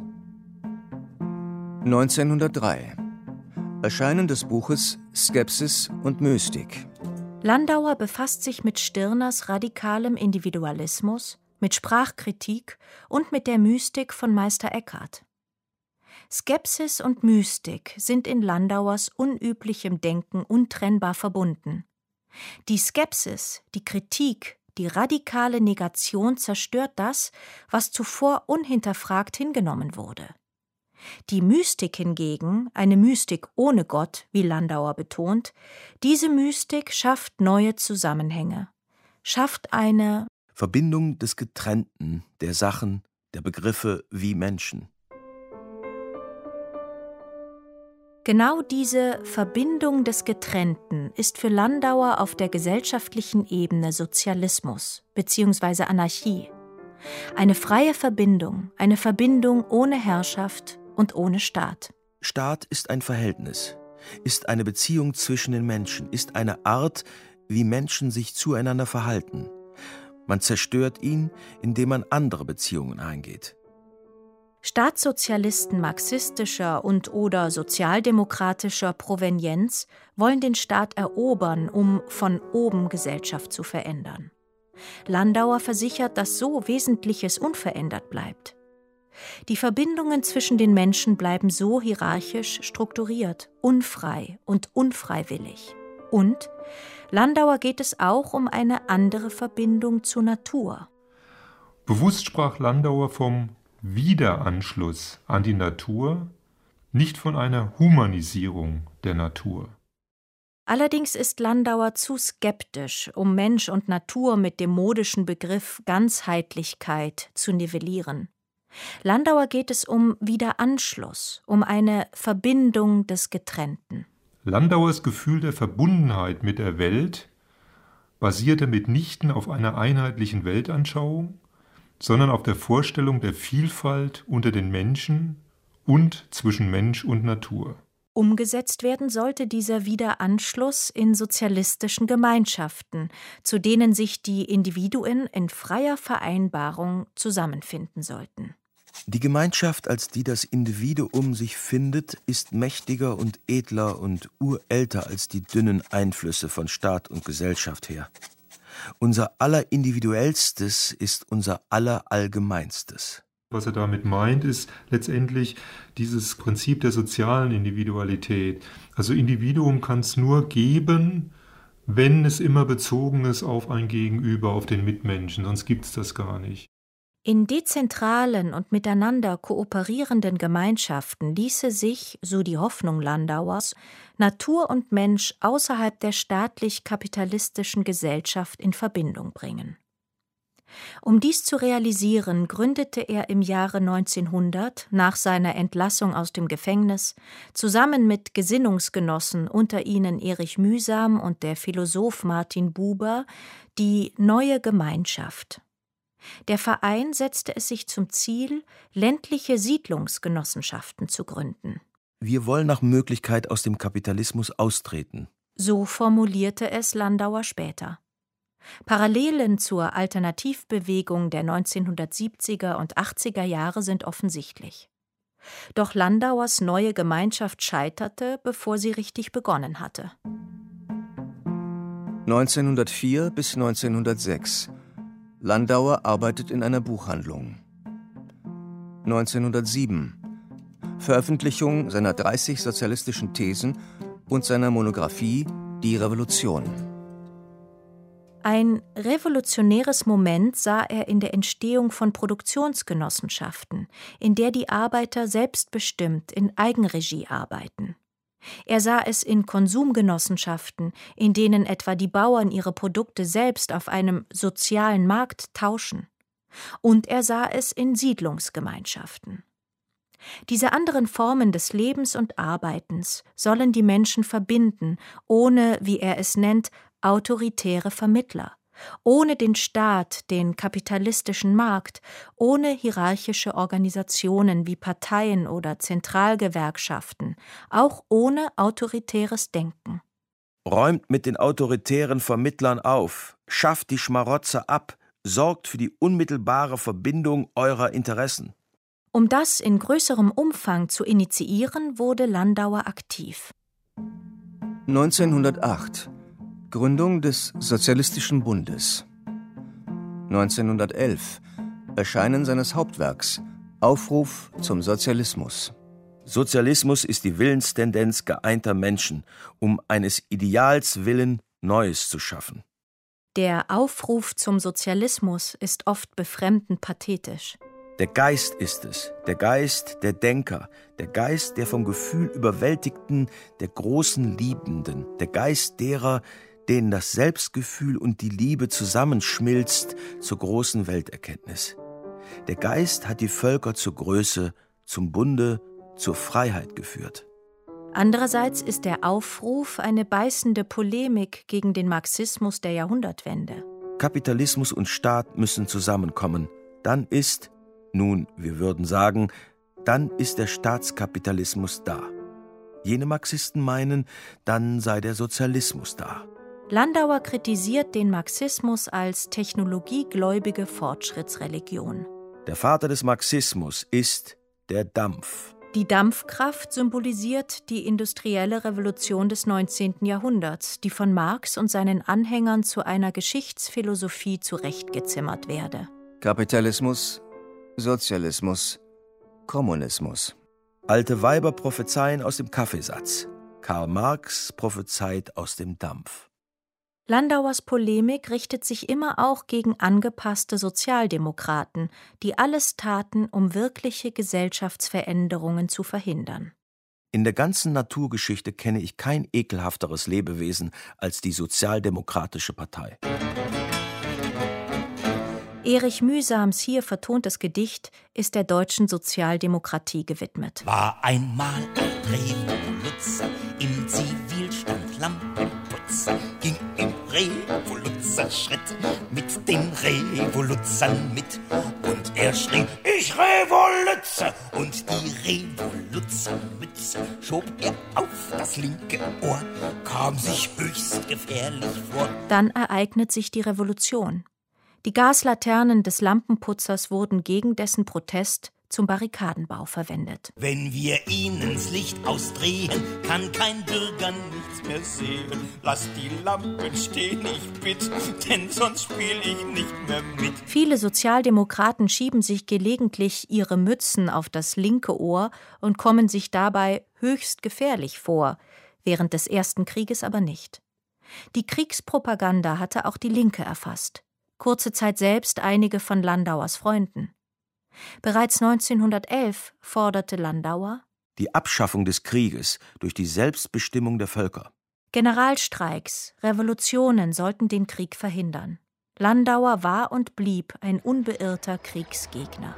1903. Erscheinen des Buches Skepsis und Mystik. Landauer befasst sich mit Stirners radikalem Individualismus, mit Sprachkritik und mit der Mystik von Meister Eckhart. Skepsis und Mystik sind in Landauers unüblichem Denken untrennbar verbunden. Die Skepsis, die Kritik, die radikale Negation zerstört das, was zuvor unhinterfragt hingenommen wurde. Die Mystik hingegen, eine Mystik ohne Gott, wie Landauer betont, diese Mystik schafft neue Zusammenhänge, schafft eine Verbindung des Getrennten, der Sachen, der Begriffe wie Menschen. Genau diese Verbindung des Getrennten ist für Landauer auf der gesellschaftlichen Ebene Sozialismus bzw. Anarchie. Eine freie Verbindung, eine Verbindung ohne Herrschaft und ohne Staat. Staat ist ein Verhältnis, ist eine Beziehung zwischen den Menschen, ist eine Art, wie Menschen sich zueinander verhalten. Man zerstört ihn, indem man andere Beziehungen eingeht. Staatssozialisten marxistischer und/oder sozialdemokratischer Provenienz wollen den Staat erobern, um von oben Gesellschaft zu verändern. Landauer versichert, dass so Wesentliches unverändert bleibt. Die Verbindungen zwischen den Menschen bleiben so hierarchisch strukturiert, unfrei und unfreiwillig. Und Landauer geht es auch um eine andere Verbindung zur Natur. Bewusst sprach Landauer vom Wiederanschluss an die Natur, nicht von einer Humanisierung der Natur. Allerdings ist Landauer zu skeptisch, um Mensch und Natur mit dem modischen Begriff Ganzheitlichkeit zu nivellieren. Landauer geht es um Wiederanschluss, um eine Verbindung des Getrennten. Landauers Gefühl der Verbundenheit mit der Welt basierte mitnichten auf einer einheitlichen Weltanschauung, sondern auf der Vorstellung der Vielfalt unter den Menschen und zwischen Mensch und Natur. Umgesetzt werden sollte dieser Wiederanschluss in sozialistischen Gemeinschaften, zu denen sich die Individuen in freier Vereinbarung zusammenfinden sollten. Die Gemeinschaft, als die das Individuum sich findet, ist mächtiger und edler und urälter als die dünnen Einflüsse von Staat und Gesellschaft her. Unser allerindividuellstes ist unser allerallgemeinstes. Was er damit meint, ist letztendlich dieses Prinzip der sozialen Individualität. Also Individuum kann es nur geben, wenn es immer bezogen ist auf ein Gegenüber, auf den Mitmenschen, sonst gibt es das gar nicht. In dezentralen und miteinander kooperierenden Gemeinschaften ließe sich, so die Hoffnung Landauers, Natur und Mensch außerhalb der staatlich-kapitalistischen Gesellschaft in Verbindung bringen. Um dies zu realisieren, gründete er im Jahre 1900, nach seiner Entlassung aus dem Gefängnis, zusammen mit Gesinnungsgenossen, unter ihnen Erich Mühsam und der Philosoph Martin Buber, die Neue Gemeinschaft. Der Verein setzte es sich zum Ziel, ländliche Siedlungsgenossenschaften zu gründen. Wir wollen nach Möglichkeit aus dem Kapitalismus austreten. So formulierte es Landauer später. Parallelen zur Alternativbewegung der 1970er und 80er Jahre sind offensichtlich. Doch Landauers Neue Gemeinschaft scheiterte, bevor sie richtig begonnen hatte. 1904 bis 1906. Landauer arbeitet in einer Buchhandlung. 1907. Veröffentlichung seiner 30 sozialistischen Thesen und seiner Monographie Die Revolution. Ein revolutionäres Moment sah er in der Entstehung von Produktionsgenossenschaften, in der die Arbeiter selbstbestimmt in Eigenregie arbeiten. Er sah es in Konsumgenossenschaften, in denen etwa die Bauern ihre Produkte selbst auf einem sozialen Markt tauschen. Und er sah es in Siedlungsgemeinschaften. Diese anderen Formen des Lebens und Arbeitens sollen die Menschen verbinden, ohne, wie er es nennt, autoritäre Vermittler, ohne den Staat, den kapitalistischen Markt, ohne hierarchische Organisationen wie Parteien oder Zentralgewerkschaften, auch ohne autoritäres Denken. Räumt mit den autoritären Vermittlern auf, schafft die Schmarotzer ab, sorgt für die unmittelbare Verbindung eurer Interessen. Um das in größerem Umfang zu initiieren, wurde Landauer aktiv. 1908. Gründung des Sozialistischen Bundes. 1911. Erscheinen seines Hauptwerks Aufruf zum Sozialismus. Sozialismus ist die Willenstendenz geeinter Menschen, um eines Ideals willen Neues zu schaffen. Der Aufruf zum Sozialismus ist oft befremdend pathetisch. Der Geist ist es, der Geist der Denker, der Geist der vom Gefühl überwältigten, der großen Liebenden, der Geist derer, denen das Selbstgefühl und die Liebe zusammenschmilzt zur großen Welterkenntnis. Der Geist hat die Völker zur Größe, zum Bunde, zur Freiheit geführt. Andererseits ist der Aufruf eine beißende Polemik gegen den Marxismus der Jahrhundertwende. Kapitalismus und Staat müssen zusammenkommen. Dann ist, nun, wir würden sagen, dann ist der Staatskapitalismus da. Jene Marxisten meinen, dann sei der Sozialismus da. Landauer kritisiert den Marxismus als technologiegläubige Fortschrittsreligion. Der Vater des Marxismus ist der Dampf. Die Dampfkraft symbolisiert die industrielle Revolution des 19. Jahrhunderts, die von Marx und seinen Anhängern zu einer Geschichtsphilosophie zurechtgezimmert werde. Kapitalismus, Sozialismus, Kommunismus. Alte Weiber prophezeien aus dem Kaffeesatz. Karl Marx prophezeit aus dem Dampf. Landauers Polemik richtet sich immer auch gegen angepasste Sozialdemokraten, die alles taten, um wirkliche Gesellschaftsveränderungen zu verhindern. In der ganzen Naturgeschichte kenne ich kein ekelhafteres Lebewesen als die Sozialdemokratische Partei. Erich Mühsams hier vertontes Gedicht ist der deutschen Sozialdemokratie gewidmet. War einmal ein Revoluzzer im Zivilstand Lampenputzer, ging im Revoluzerschritt mit den Revoluzzern mit. Und er schrie, ich Revoluzzer! Und die Revoluzzermütze schob er auf das linke Ohr, kam sich höchst gefährlich vor. Dann ereignet sich die Revolution. Die Gaslaternen des Lampenputzers wurden gegen dessen Protest zum Barrikadenbau verwendet. Wenn wir ihnen das Licht ausdrehen, kann kein Bürger nichts mehr sehen. Lass die Lampen stehen, ich bitte, denn sonst spiel ich nicht mehr mit. Viele Sozialdemokraten schieben sich gelegentlich ihre Mützen auf das linke Ohr und kommen sich dabei höchst gefährlich vor, während des Ersten Krieges aber nicht. Die Kriegspropaganda hatte auch die Linke erfasst. Kurze Zeit selbst einige von Landauers Freunden. Bereits 1911 forderte Landauer die Abschaffung des Krieges durch die Selbstbestimmung der Völker. Generalstreiks, Revolutionen sollten den Krieg verhindern. Landauer war und blieb ein unbeirrter Kriegsgegner.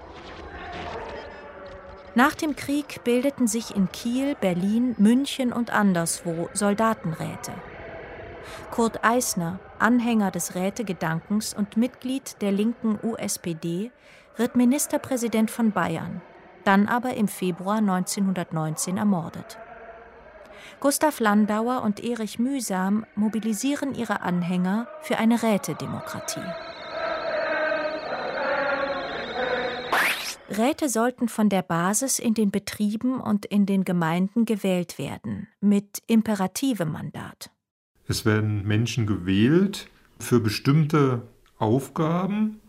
Nach dem Krieg bildeten sich in Kiel, Berlin, München und anderswo Soldatenräte. Kurt Eisner, Anhänger des Rätegedankens und Mitglied der linken USPD, wird Ministerpräsident von Bayern, dann aber im Februar 1919 ermordet. Gustav Landauer und Erich Mühsam mobilisieren ihre Anhänger für eine Rätedemokratie. Räte sollten von der Basis in den Betrieben und in den Gemeinden gewählt werden, mit Imperative-Mandat. Es werden Menschen gewählt für bestimmte Aufgaben,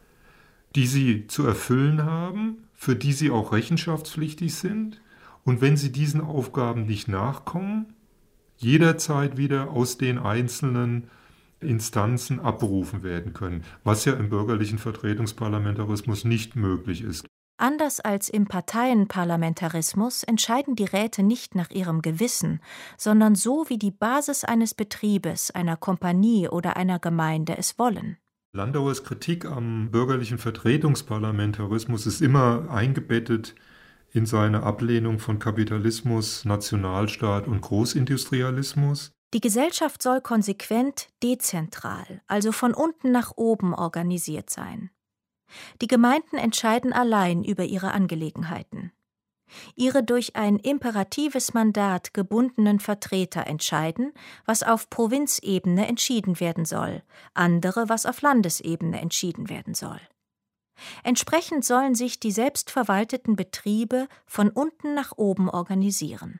die sie zu erfüllen haben, für die sie auch rechenschaftspflichtig sind. Und wenn sie diesen Aufgaben nicht nachkommen, jederzeit wieder aus den einzelnen Instanzen abberufen werden können, was ja im bürgerlichen Vertretungsparlamentarismus nicht möglich ist. Anders als im Parteienparlamentarismus entscheiden die Räte nicht nach ihrem Gewissen, sondern so, wie die Basis eines Betriebes, einer Kompanie oder einer Gemeinde es wollen. Landauers Kritik am bürgerlichen Vertretungsparlamentarismus ist immer eingebettet in seine Ablehnung von Kapitalismus, Nationalstaat und Großindustrialismus. Die Gesellschaft soll konsequent dezentral, also von unten nach oben organisiert sein. Die Gemeinden entscheiden allein über ihre Angelegenheiten. Ihre durch ein imperatives Mandat gebundenen Vertreter entscheiden, was auf Provinzebene entschieden werden soll, andere, was auf Landesebene entschieden werden soll. Entsprechend sollen sich die selbstverwalteten Betriebe von unten nach oben organisieren.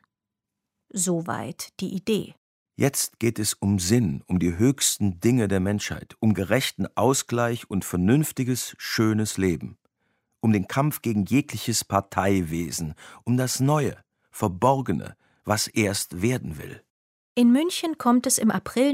Soweit die Idee. Jetzt geht es um Sinn, um die höchsten Dinge der Menschheit, um gerechten Ausgleich und vernünftiges, schönes Leben, um den Kampf gegen jegliches Parteiwesen, um das Neue, Verborgene, was erst werden will. In München kommt es im April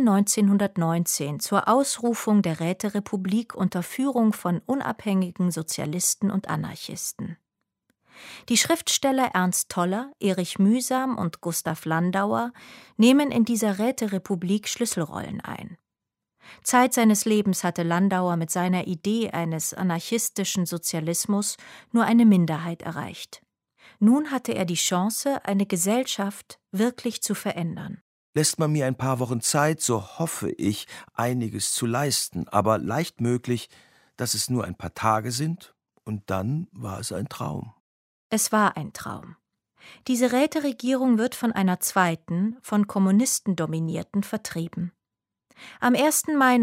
1919 zur Ausrufung der Räterepublik unter Führung von unabhängigen Sozialisten und Anarchisten. Die Schriftsteller Ernst Toller, Erich Mühsam und Gustav Landauer nehmen in dieser Räterepublik Schlüsselrollen ein. Zeit seines Lebens hatte Landauer mit seiner Idee eines anarchistischen Sozialismus nur eine Minderheit erreicht. Nun hatte er die Chance, eine Gesellschaft wirklich zu verändern. Lässt man mir ein paar Wochen Zeit, so hoffe ich, einiges zu leisten, aber leicht möglich, dass es nur ein paar Tage sind, und dann war es ein Traum. Es war ein Traum. Diese Räteregierung wird von einer zweiten, von Kommunisten dominierten, vertrieben. Am 1. Mai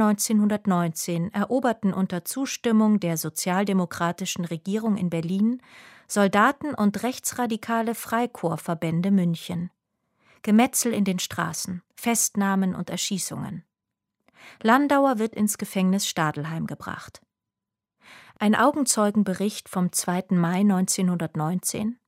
1919 eroberten unter Zustimmung der sozialdemokratischen Regierung in Berlin Soldaten und rechtsradikale Freikorpsverbände München. Gemetzel in den Straßen, Festnahmen und Erschießungen. Landauer wird ins Gefängnis Stadelheim gebracht. Ein Augenzeugenbericht vom 2. Mai 1919.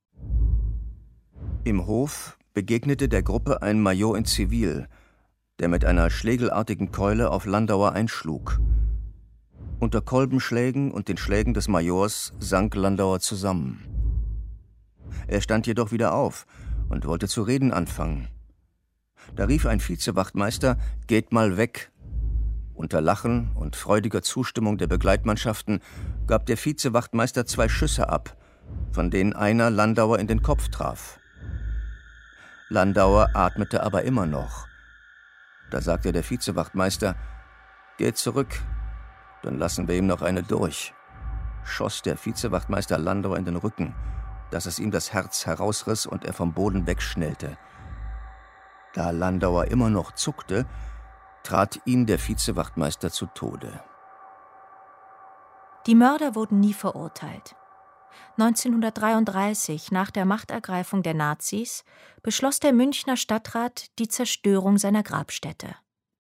Im Hof begegnete der Gruppe ein Major in Zivil, der mit einer schlägelartigen Keule auf Landauer einschlug. Unter Kolbenschlägen und den Schlägen des Majors sank Landauer zusammen. Er stand jedoch wieder auf und wollte zu reden anfangen. Da rief ein Vizewachtmeister: »Geht mal weg!« Unter Lachen und freudiger Zustimmung der Begleitmannschaften gab der Vizewachtmeister 2 Schüsse ab, von denen einer Landauer in den Kopf traf. Landauer atmete aber immer noch. Da sagte der Vizewachtmeister: »Geht zurück, dann lassen wir ihm noch eine durch«, schoss der Vizewachtmeister Landauer in den Rücken, dass es ihm das Herz herausriss und er vom Boden wegschnellte. Da Landauer immer noch zuckte, trat ihn der Vizewachtmeister zu Tode. Die Mörder wurden nie verurteilt. 1933, nach der Machtergreifung der Nazis, beschloss der Münchner Stadtrat die Zerstörung seiner Grabstätte.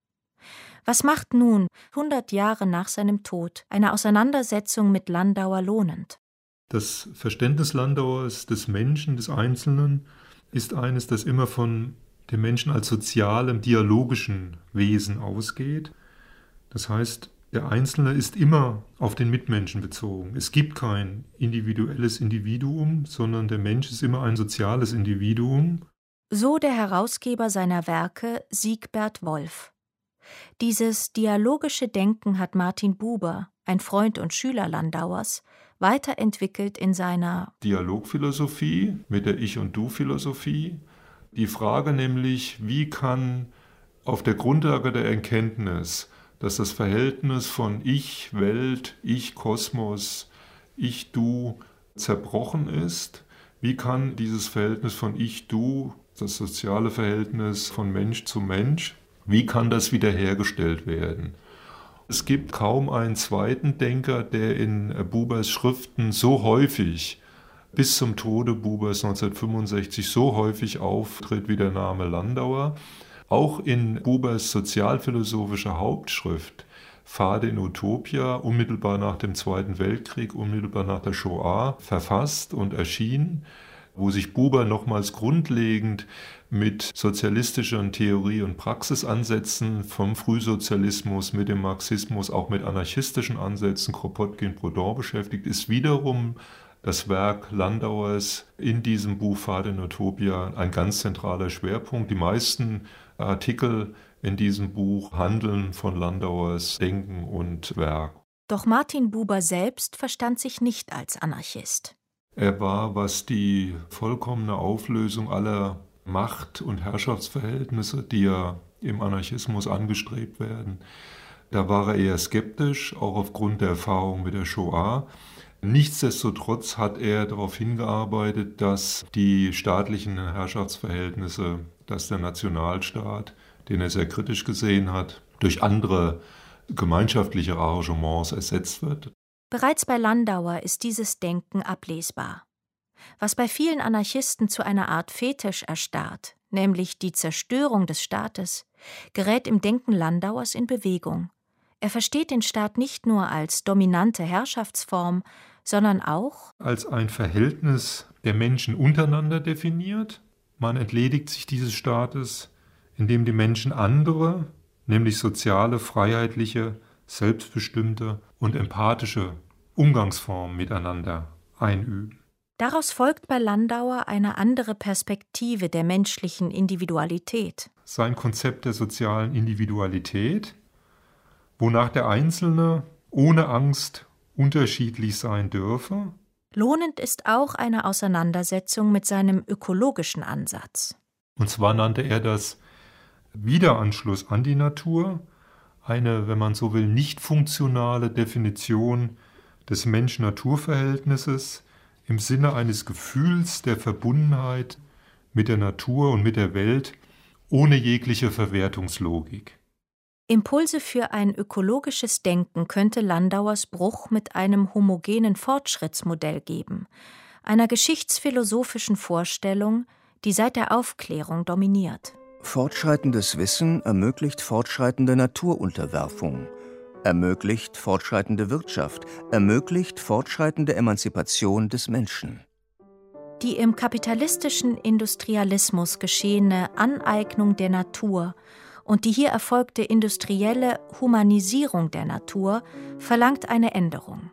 Was macht nun, 100 Jahre nach seinem Tod, eine Auseinandersetzung mit Landauer lohnend? Das Verständnis Landauers des Menschen, des Einzelnen, ist eines, das immer von dem Menschen als sozialem, dialogischen Wesen ausgeht. Das heißt, der Einzelne ist immer auf den Mitmenschen bezogen. Es gibt kein individuelles Individuum, sondern der Mensch ist immer ein soziales Individuum. So der Herausgeber seiner Werke, Siegbert Wolf. Dieses dialogische Denken hat Martin Buber, ein Freund und Schüler Landauers, weiterentwickelt in seiner Dialogphilosophie mit der Ich- und Du-Philosophie. Die Frage nämlich, wie kann auf der Grundlage der Erkenntnis, dass das Verhältnis von Ich, Welt, Ich, Kosmos, Ich, Du zerbrochen ist, wie kann dieses Verhältnis von Ich, Du, das soziale Verhältnis von Mensch zu Mensch, wie kann das wiederhergestellt werden? Es gibt kaum einen zweiten Denker, der in Bubers Schriften so häufig, bis zum Tode Bubers 1965, so häufig auftritt wie der Name Landauer. Auch in Bubers sozialphilosophischer Hauptschrift Pfade in Utopia, unmittelbar nach dem Zweiten Weltkrieg, unmittelbar nach der Shoah, verfasst und erschien, wo sich Buber nochmals grundlegend mit sozialistischen Theorie- und Praxisansätzen vom Frühsozialismus, mit dem Marxismus, auch mit anarchistischen Ansätzen, Kropotkin, Proudhon beschäftigt, ist wiederum das Werk Landauers in diesem Buch Pfade in Utopia ein ganz zentraler Schwerpunkt. Die meisten Artikel in diesem Buch handeln von Landauers Denken und Werk. Doch Martin Buber selbst verstand sich nicht als Anarchist. Er war, was die vollkommene Auflösung aller Macht- und Herrschaftsverhältnisse, die ja im Anarchismus angestrebt werden, da war er eher skeptisch, auch aufgrund der Erfahrung mit der Shoah. Nichtsdestotrotz hat er darauf hingearbeitet, dass die staatlichen Herrschaftsverhältnisse, dass der Nationalstaat, den er sehr kritisch gesehen hat, durch andere gemeinschaftliche Arrangements ersetzt wird. Bereits bei Landauer ist dieses Denken ablesbar. Was bei vielen Anarchisten zu einer Art Fetisch erstarrt, nämlich die Zerstörung des Staates, gerät im Denken Landauers in Bewegung. Er versteht den Staat nicht nur als dominante Herrschaftsform, sondern auch als ein Verhältnis der Menschen untereinander definiert. Man entledigt sich dieses Staates, indem die Menschen andere, nämlich soziale, freiheitliche, selbstbestimmte und empathische Umgangsformen miteinander einüben. Daraus folgt bei Landauer eine andere Perspektive der menschlichen Individualität. Sein Konzept der sozialen Individualität, wonach der Einzelne ohne Angst unterschiedlich sein dürfe. Lohnend ist auch eine Auseinandersetzung mit seinem ökologischen Ansatz. Und zwar nannte er das Wiederanschluss an die Natur, eine, wenn man so will, nicht funktionale Definition des Mensch-Natur-Verhältnisses im Sinne eines Gefühls der Verbundenheit mit der Natur und mit der Welt ohne jegliche Verwertungslogik. Impulse für ein ökologisches Denken könnte Landauers Bruch mit einem homogenen Fortschrittsmodell geben, einer geschichtsphilosophischen Vorstellung, die seit der Aufklärung dominiert. Fortschreitendes Wissen ermöglicht fortschreitende Naturunterwerfung, ermöglicht fortschreitende Wirtschaft, ermöglicht fortschreitende Emanzipation des Menschen. Die im kapitalistischen Industrialismus geschehene Aneignung der Natur und die hier erfolgte industrielle Humanisierung der Natur verlangt eine Änderung.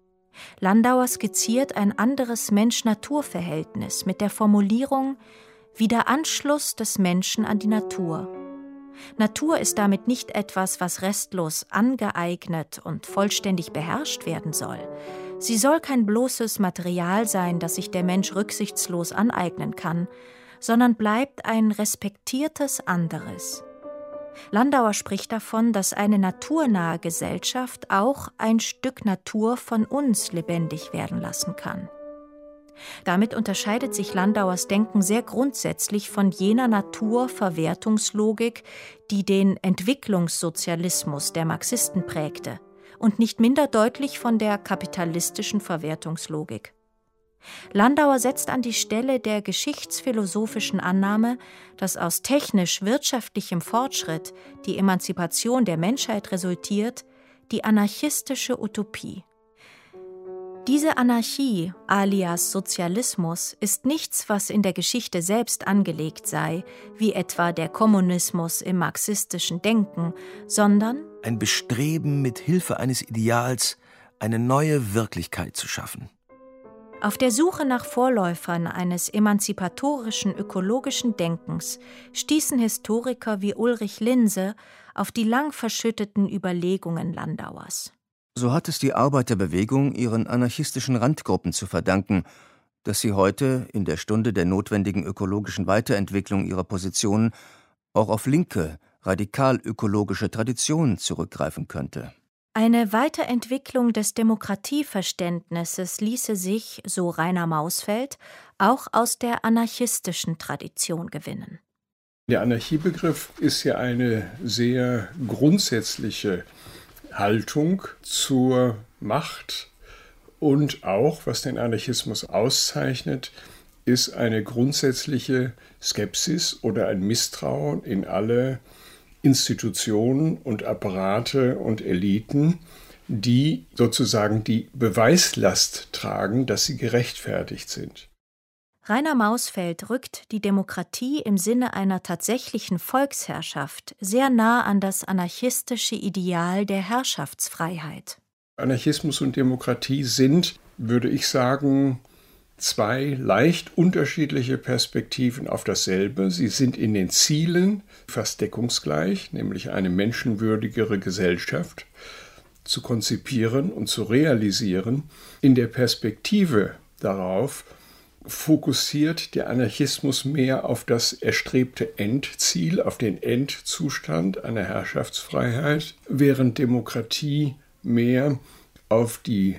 Landauer skizziert ein anderes Mensch-Natur-Verhältnis mit der Formulierung: wie der Anschluss des Menschen an die Natur. Natur ist damit nicht etwas, was restlos angeeignet und vollständig beherrscht werden soll. Sie soll kein bloßes Material sein, das sich der Mensch rücksichtslos aneignen kann, sondern bleibt ein respektiertes anderes. Landauer spricht davon, dass eine naturnahe Gesellschaft auch ein Stück Natur von uns lebendig werden lassen kann. Damit unterscheidet sich Landauers Denken sehr grundsätzlich von jener Naturverwertungslogik, die den Entwicklungssozialismus der Marxisten prägte, und nicht minder deutlich von der kapitalistischen Verwertungslogik. Landauer setzt an die Stelle der geschichtsphilosophischen Annahme, dass aus technisch-wirtschaftlichem Fortschritt die Emanzipation der Menschheit resultiert, die anarchistische Utopie. Diese Anarchie, alias Sozialismus, ist nichts, was in der Geschichte selbst angelegt sei, wie etwa der Kommunismus im marxistischen Denken, sondern ein Bestreben, mit Hilfe eines Ideals eine neue Wirklichkeit zu schaffen. Auf der Suche nach Vorläufern eines emanzipatorischen ökologischen Denkens stießen Historiker wie Ulrich Linse auf die lang verschütteten Überlegungen Landauers. So hat es die Arbeiterbewegung ihren anarchistischen Randgruppen zu verdanken, dass sie heute, in der Stunde der notwendigen ökologischen Weiterentwicklung ihrer Positionen, auch auf linke, radikal-ökologische Traditionen zurückgreifen könnte. Eine Weiterentwicklung des Demokratieverständnisses ließe sich, so Rainer Mausfeld, auch aus der anarchistischen Tradition gewinnen. Der Anarchiebegriff ist ja eine sehr grundsätzliche Haltung zur Macht und auch, was den Anarchismus auszeichnet, ist eine grundsätzliche Skepsis oder ein Misstrauen in alle Institutionen und Apparate und Eliten, die sozusagen die Beweislast tragen, dass sie gerechtfertigt sind. Rainer Mausfeld rückt die Demokratie im Sinne einer tatsächlichen Volksherrschaft sehr nah an das anarchistische Ideal der Herrschaftsfreiheit. Anarchismus und Demokratie sind, würde ich sagen, zwei leicht unterschiedliche Perspektiven auf dasselbe. Sie sind in den Zielen fast deckungsgleich, nämlich eine menschenwürdigere Gesellschaft zu konzipieren und zu realisieren. In der Perspektive darauf fokussiert der Anarchismus mehr auf das erstrebte Endziel, auf den Endzustand einer Herrschaftsfreiheit, während Demokratie mehr auf die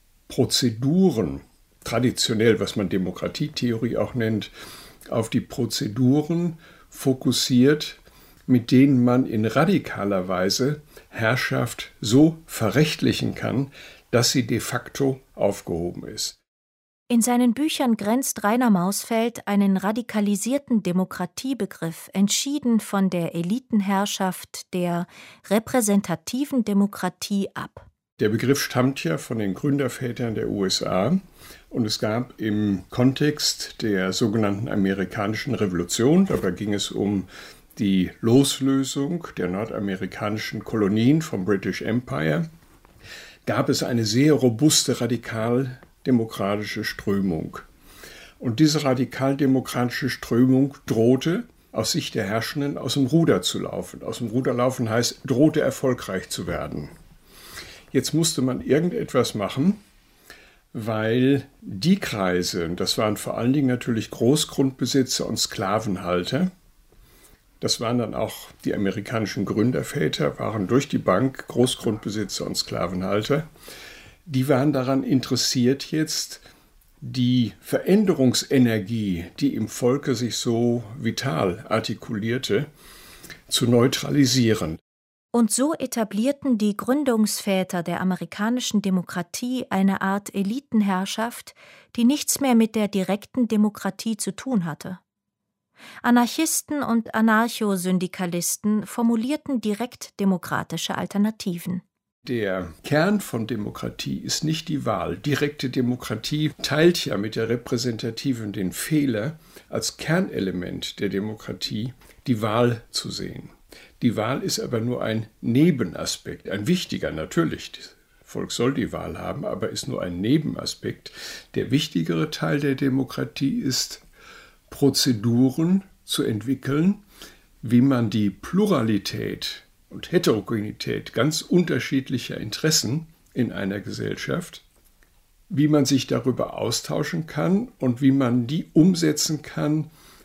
Prozeduren, traditionell, was man Demokratietheorie auch nennt, auf die Prozeduren fokussiert, mit denen man in radikaler Weise Herrschaft so verrechtlichen kann, dass sie de facto aufgehoben ist. In seinen Büchern grenzt Rainer Mausfeld einen radikalisierten Demokratiebegriff entschieden von der Elitenherrschaft der repräsentativen Demokratie ab. Der Begriff stammt ja von den Gründervätern der USA und es gab im Kontext der sogenannten amerikanischen Revolution, dabei ging es um die Loslösung der nordamerikanischen Kolonien vom British Empire, gab es eine sehr robuste radikaldemokratische Strömung. Und diese radikaldemokratische Strömung drohte, aus Sicht der Herrschenden, aus dem Ruder zu laufen. Aus dem Ruder laufen heißt, drohte erfolgreich zu werden. Jetzt musste man irgendetwas machen, weil die Kreise, das waren vor allen Dingen natürlich Großgrundbesitzer und Sklavenhalter, das waren dann auch die amerikanischen Gründerväter, waren durch die Bank Großgrundbesitzer und Sklavenhalter, die waren daran interessiert jetzt, die Veränderungsenergie, die im Volke sich so vital artikulierte, zu neutralisieren. Und so etablierten die Gründungsväter der amerikanischen Demokratie eine Art Elitenherrschaft, die nichts mehr mit der direkten Demokratie zu tun hatte. Anarchisten und Anarchosyndikalisten formulierten direkt demokratische Alternativen. Der Kern von Demokratie ist nicht die Wahl. Direkte Demokratie teilt ja mit der repräsentativen den Fehler, als Kernelement der Demokratie die Wahl zu sehen. Die Wahl ist aber nur ein Nebenaspekt, ein wichtiger natürlich. Das Volk soll die Wahl haben, aber ist nur ein Nebenaspekt. Der wichtigere Teil der Demokratie ist Prozeduren zu entwickeln, wie man die Pluralität und Heterogenität ganz unterschiedlicher Interessen in einer Gesellschaft, wie man sich darüber austauschen kann und wie man die umsetzen kann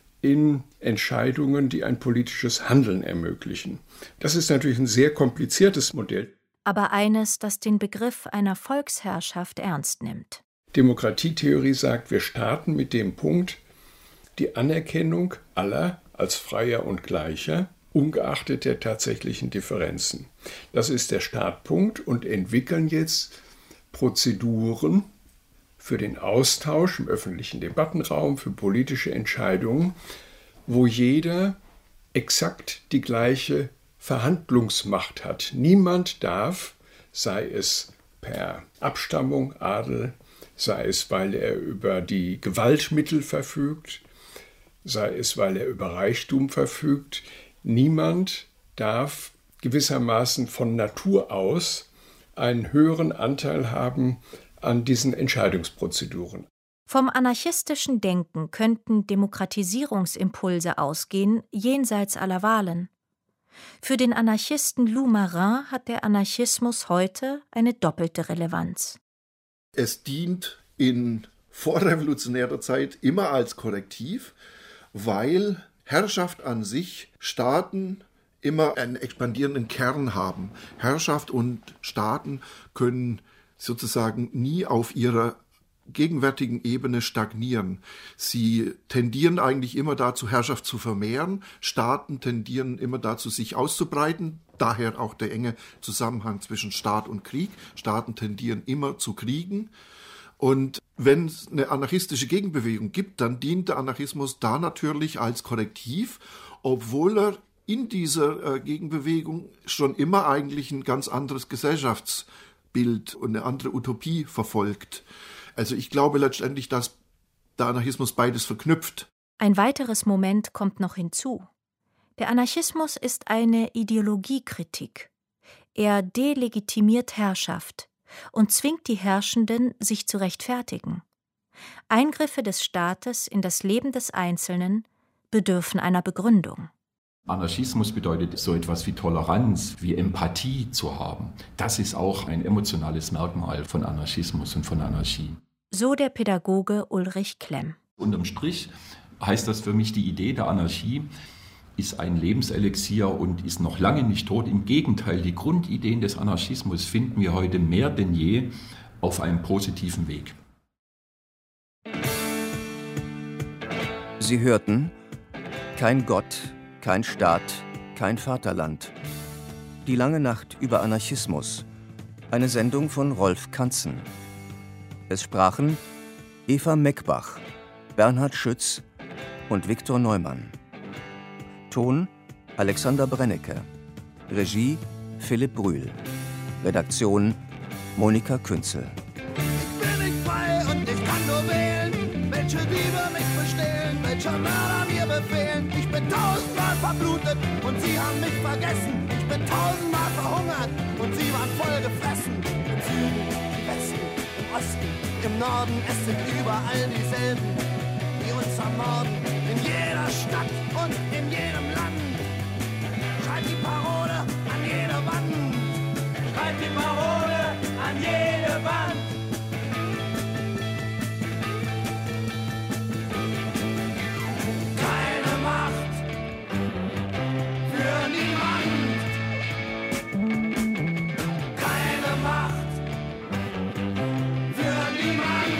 in Entscheidungen, die ein politisches Handeln ermöglichen. Das ist natürlich ein sehr kompliziertes Modell. Aber eines, das den Begriff einer Volksherrschaft ernst nimmt. Demokratietheorie sagt, wir starten mit dem Punkt, die Anerkennung aller als Freier und Gleicher, ungeachtet der tatsächlichen Differenzen. Das ist der Startpunkt und entwickeln jetzt Prozeduren für den Austausch im öffentlichen Debattenraum, für politische Entscheidungen, wo jeder exakt die gleiche Verhandlungsmacht hat. Niemand darf, sei es per Abstammung, Adel, sei es, weil er über die Gewaltmittel verfügt, sei es, weil er über Reichtum verfügt, niemand darf gewissermaßen von Natur aus einen höheren Anteil haben an diesen Entscheidungsprozeduren. Vom anarchistischen Denken könnten Demokratisierungsimpulse ausgehen, jenseits aller Wahlen. Für den Anarchisten Loup Marin hat der Anarchismus heute eine doppelte Relevanz. Es dient in vorrevolutionärer Zeit immer als Korrektiv, weil Herrschaft an sich, Staaten immer einen expandierenden Kern haben. Herrschaft und Staaten können sozusagen nie auf ihrer gegenwärtigen Ebene stagnieren. Sie tendieren eigentlich immer dazu, Herrschaft zu vermehren. Staaten tendieren immer dazu, sich auszubreiten. Daher auch der enge Zusammenhang zwischen Staat und Krieg. Staaten tendieren immer zu kriegen. Und wenn es eine anarchistische Gegenbewegung gibt, dann dient der Anarchismus da natürlich als Korrektiv, obwohl er in dieser Gegenbewegung schon immer eigentlich ein ganz anderes Gesellschaftsbild und eine andere Utopie verfolgt. Also ich glaube letztendlich, dass der Anarchismus beides verknüpft. Ein weiteres Moment kommt noch hinzu. Der Anarchismus ist eine Ideologiekritik. Er delegitimiert Herrschaft und zwingt die Herrschenden, sich zu rechtfertigen. Eingriffe des Staates in das Leben des Einzelnen bedürfen einer Begründung. Anarchismus bedeutet so etwas wie Toleranz, wie Empathie zu haben. Das ist auch ein emotionales Merkmal von Anarchismus und von Anarchie. So der Pädagoge Ulrich Klemm. Unterm Strich heißt das für mich, die Idee der Anarchie ist ein Lebenselixier und ist noch lange nicht tot. Im Gegenteil, die Grundideen des Anarchismus finden wir heute mehr denn je auf einem positiven Weg. Sie hörten Kein Gott, kein Staat, kein Vaterland. Die lange Nacht über Anarchismus. Eine Sendung von Rolf Kanzen. Es sprachen Eva Meckbach, Bernhard Schütz und Viktor Neumann. Ton Alexander Brennecke. Regie Philipp Brühl. Redaktion Monika Künzel. Ich bin nicht frei und ich kann nur wählen, welche Diebe mich bestehlen, welche Mörder mir befehlen. Ich bin 1000-mal verblutet und sie haben mich vergessen. Ich bin 1000-mal verhungert und sie waren voll gefressen. Im Süden, im Westen, im Osten, im Norden, es sind überall dieselben, die uns ermorden. In jeder Stadt und in jedem Land. Schreibt die Parole an jede Wand. Schreibt die Parole an jede Wand. Keine Macht für niemand. Keine Macht für niemand.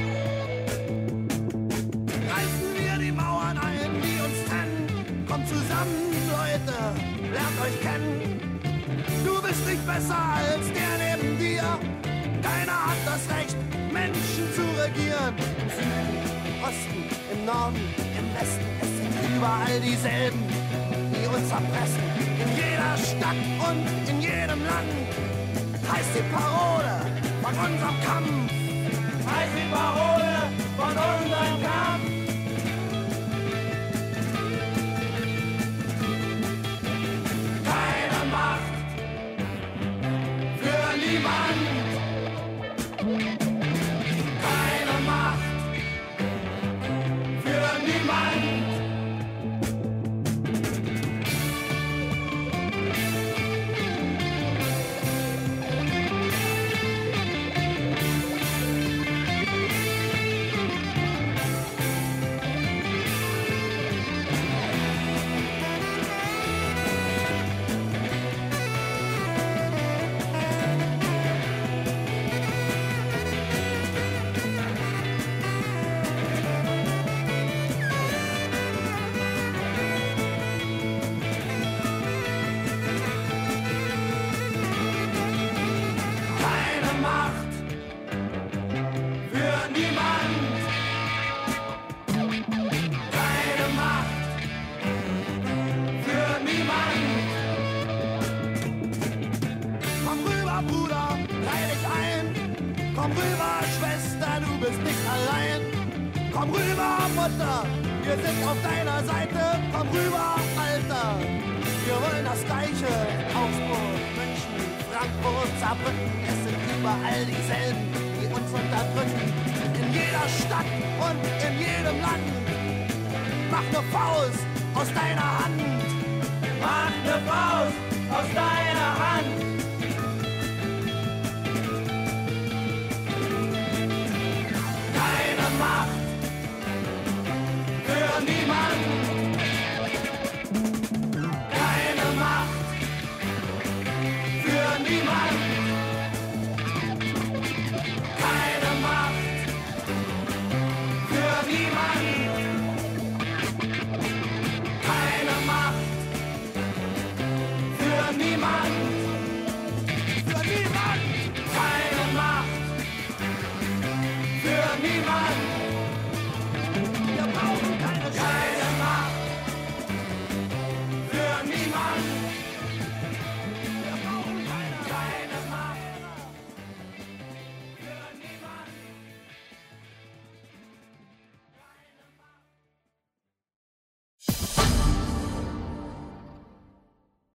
Reißen wir die Mauern ein, die uns trennen. Kommt zusammen, Leute, lernt euch kennen. Du bist nicht besser als der neben dir. Keiner hat das Recht, Menschen zu regieren. Im Süden, im Osten, im Norden, im Westen, es sind überall dieselben, die uns erpressen. In jeder Stadt und in jedem Land heißt die Parole von unserem Kampf. Heißt die Parole von unserem Kampf. Keine Macht für niemand. Keine Macht für niemand. rüber, Bruder, reih dich ein. Komm rüber, Schwester, du bist nicht allein. Komm rüber, Mutter, wir sind auf deiner Seite. Komm rüber, Alter, wir wollen das Gleiche. Augsburg, München, Frankfurt, Saarbrücken, es sind überall dieselben, die uns unterdrücken. In jeder Stadt und in jedem Land. Mach ne Faust aus deiner Hand. Mach ne Faust aus deiner Hand.